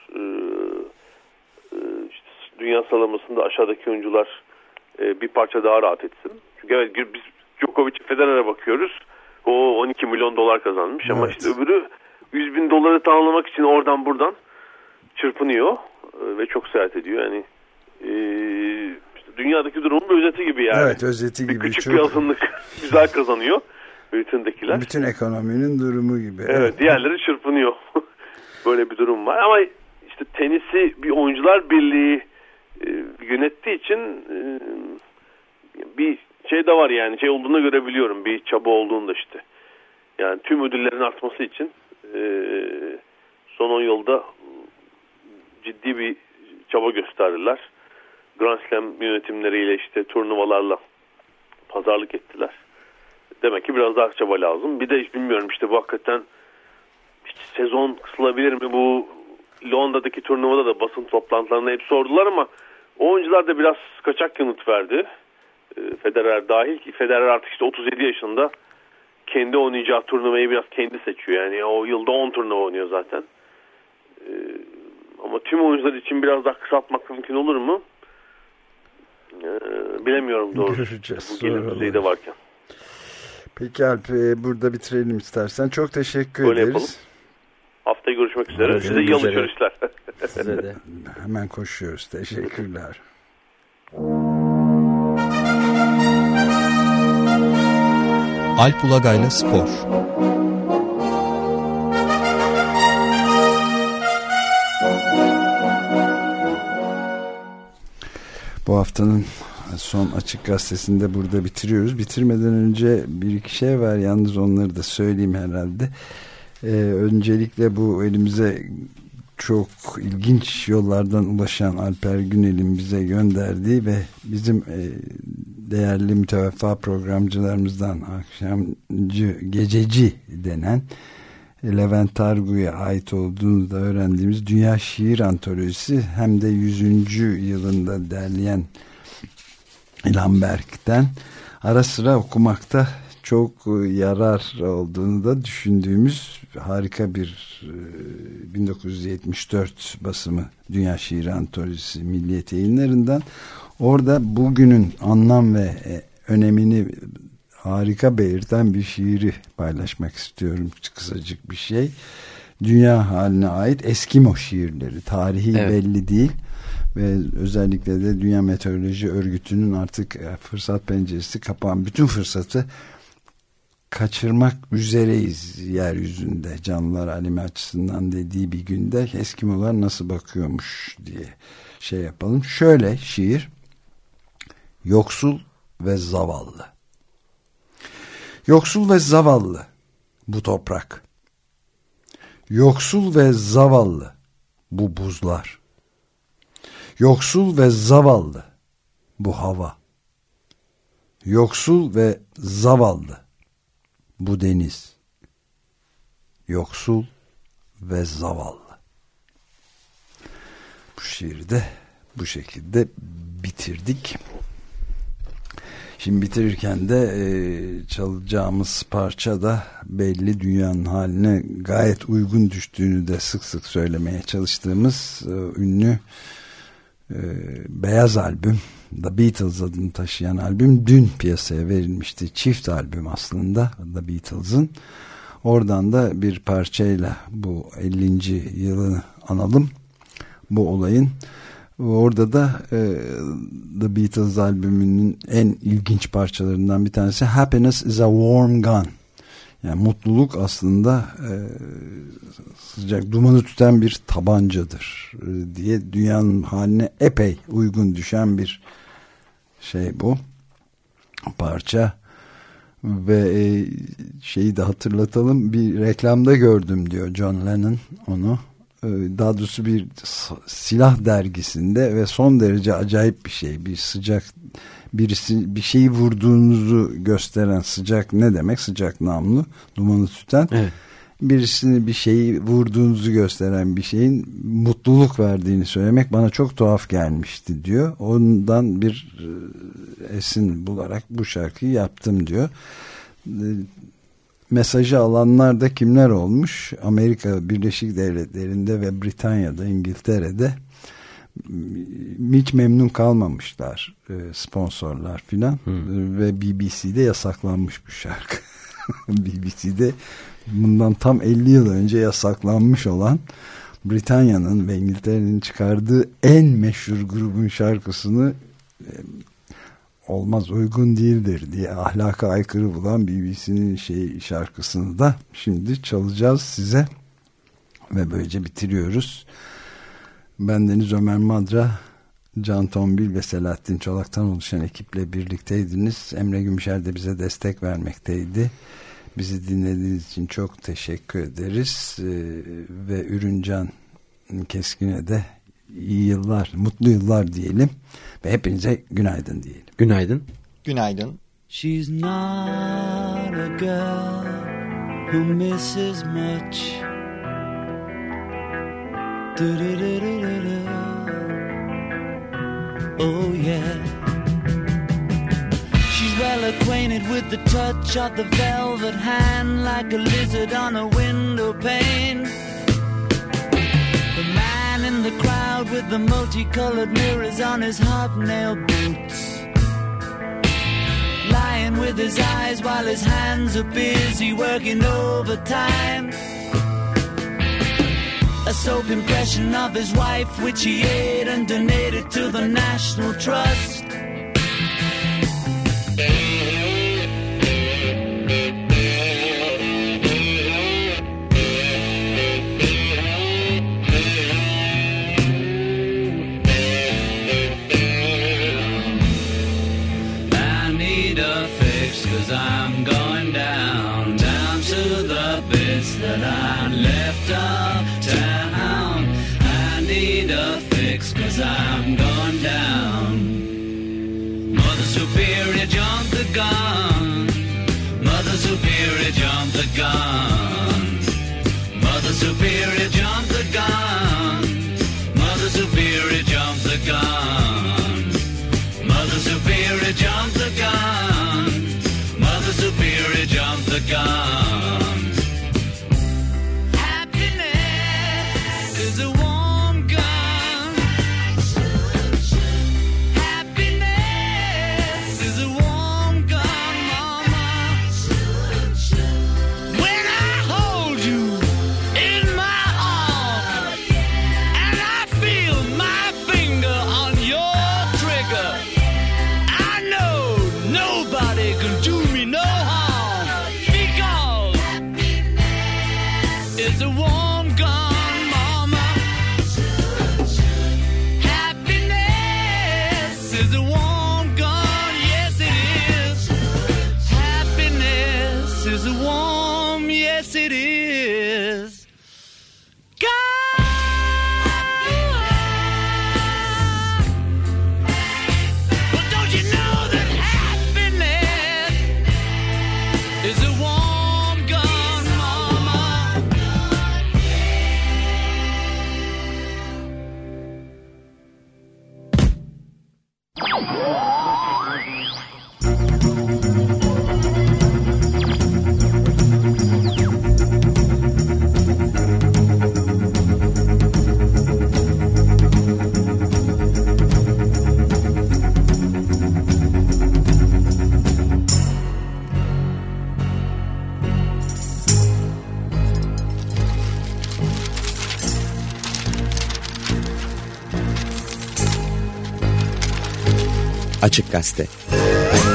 işte dünya sıralamasında aşağıdaki oyuncular bir parça daha rahat etsin. Çünkü evet biz Djokovic, Federer'e bakıyoruz. O on iki milyon dolar kazanmış evet. Ama işte öbürü yüz bin doları tamamlamak için oradan buradan çırpınıyor ve çok seyahat ediyor. Yani işte dünyadaki durumun bir özeti gibi yani. Evet, özeti bir gibi. Küçük çok... bir azınlık güzel kazanıyor. Bütündekiler. Bütün ekonominin durumu gibi. Evet, evet. Diğerleri çırpınıyor. Böyle bir durum var ama işte tenisi bir oyuncular birliği e, yönettiği için e, bir şey de var yani şey olduğunu görebiliyorum. Bir çaba olduğunda işte. Yani tüm ödüllerin artması için e, son on yılda ciddi bir çaba gösterdiler. Grand Slam yönetimleriyle işte turnuvalarla pazarlık ettiler. Demek ki biraz daha çaba lazım. Bir de hiç bilmiyorum işte bu hakikaten işte sezon kısılabilir mi? Bu Londra'daki turnuvada da basın toplantılarında hep sordular ama oyuncular da biraz kaçak yanıt verdi. Federer dahil ki Federer artık işte otuz yedi yaşında kendi oynayacağı turnuvayı biraz kendi seçiyor. Yani o yılda on turnuva oynuyor zaten. Ama tüm oyuncular için biraz daha kısaltmak mümkün olur mu? Bilemiyorum doğrusu. Göreceğiz. Bu gelir düzeyde varken. Peki Alp, burada bitirelim istersen. Çok teşekkür Öyle ederiz. Yapalım. Haftaya görüşmek üzere. Size iyi alışverişler. Size de. Hemen koşuyoruz. Teşekkürler. Alp Ulagay'la Spor. Bu haftanın son Açık Gazetesi'nde burada bitiriyoruz. Bitirmeden önce bir iki şey var. Yalnız onları da söyleyeyim herhalde. Ee, öncelikle bu elimize çok ilginç yollardan ulaşan Alper Günel'in bize gönderdiği ve bizim e, değerli müteveffa programcılarımızdan akşamcı, gececi denen Levent Targu'ya ait olduğunu da öğrendiğimiz Dünya Şiir Antolojisi hem de yüzüncü yılında derleyen İlhan Berk'ten ara sıra okumakta çok yarar olduğunu da düşündüğümüz harika bir bin dokuz yüz yetmiş dört basımı Dünya Şiir Antolojisi Milliyet Yayınları'ndan. Orada bugünün anlam ve önemini harika belirten bir şiiri paylaşmak istiyorum. Kısacık bir şey. Dünya haline ait Eskimo şiirleri. Tarihi evet. belli değil. Ve özellikle de Dünya Meteoroloji Örgütü'nün artık fırsat penceresi kapan, bütün fırsatı kaçırmak üzereyiz yeryüzünde canlılar alemi açısından dediği bir günde Eskimolar nasıl bakıyormuş diye şey yapalım. Şöyle şiir: yoksul ve zavallı. Yoksul ve zavallı bu toprak. Yoksul ve zavallı bu buzlar. Yoksul ve zavallı bu hava. Yoksul ve zavallı bu deniz. Yoksul ve zavallı. Bu şiiri de bu şekilde bitirdik. Şimdi bitirirken de e, çalacağımız parça da belli, dünyanın haline gayet uygun düştüğünü de sık sık söylemeye çalıştığımız e, ünlü e, beyaz albüm, The Beatles adını taşıyan albüm dün piyasaya verilmişti. Çift albüm aslında The Beatles'ın. Oradan da bir parçayla bu ellinci yılını analım bu olayın. Orada da e, The Beatles albümünün en ilginç parçalarından bir tanesi Happiness is a Warm Gun. Yani mutluluk aslında e, sıcak, dumanı tutan bir tabancadır e, diye dünyanın haline epey uygun düşen bir şey bu parça. Ve e, şeyi de hatırlatalım, bir reklamda gördüm diyor John Lennon onu. Daha doğrusu bir silah dergisinde ve son derece acayip bir şey. Bir sıcak, birisi bir şeyi vurduğunuzu gösteren sıcak, ne demek? Sıcak namlu, dumanı tüten. Evet. Birisini bir şeyi vurduğunuzu gösteren bir şeyin mutluluk verdiğini söylemek bana çok tuhaf gelmişti diyor. Ondan bir esin bularak bu şarkıyı yaptım diyor. Mesajı alanlar da kimler olmuş? Amerika Birleşik Devletleri'nde ve Britanya'da, İngiltere'de hiç memnun kalmamışlar sponsorlar filan ve B B C'de yasaklanmış bu şarkı. B B C'de bundan tam elli yıl önce yasaklanmış olan Britanya'nın ve İngiltere'nin çıkardığı en meşhur grubun şarkısını olmaz, uygun değildir diye ahlaka aykırı bulan B B C'nin şey şarkısını da şimdi çalacağız size ve böylece bitiriyoruz. Bendeniz Ömer Madra, Can Tombil ve Selahattin Çolak'tan oluşan ekiple birlikteydiniz. Emre Gümüşer de bize destek vermekteydi. Bizi dinlediğiniz için çok teşekkür ederiz. Ee, ve Ürüncan Keskin'e de iyi yıllar, mutlu yıllar diyelim ve hepinize günaydın diyelim. Günaydın. Günaydın. She's not a girl who misses much. Do-do-do-do-do-do. Oh yeah. She's well acquainted with the touch of the velvet hand, like a lizard on a window pane. The man in the crowd with the multicolored mirrors on his hobnail boots, lying with his eyes while his hands are busy working overtime. A soap impression of his wife, which he ate and donated to the National Trust. Cause I'm going down, down to the bits that I left uptown. I need a fix cause I'm going down. a warm gun, yes it is. Happiness is a warm, yes it is. God! Well, don't you know that happiness is a warm gun, mama? Açık Gazete.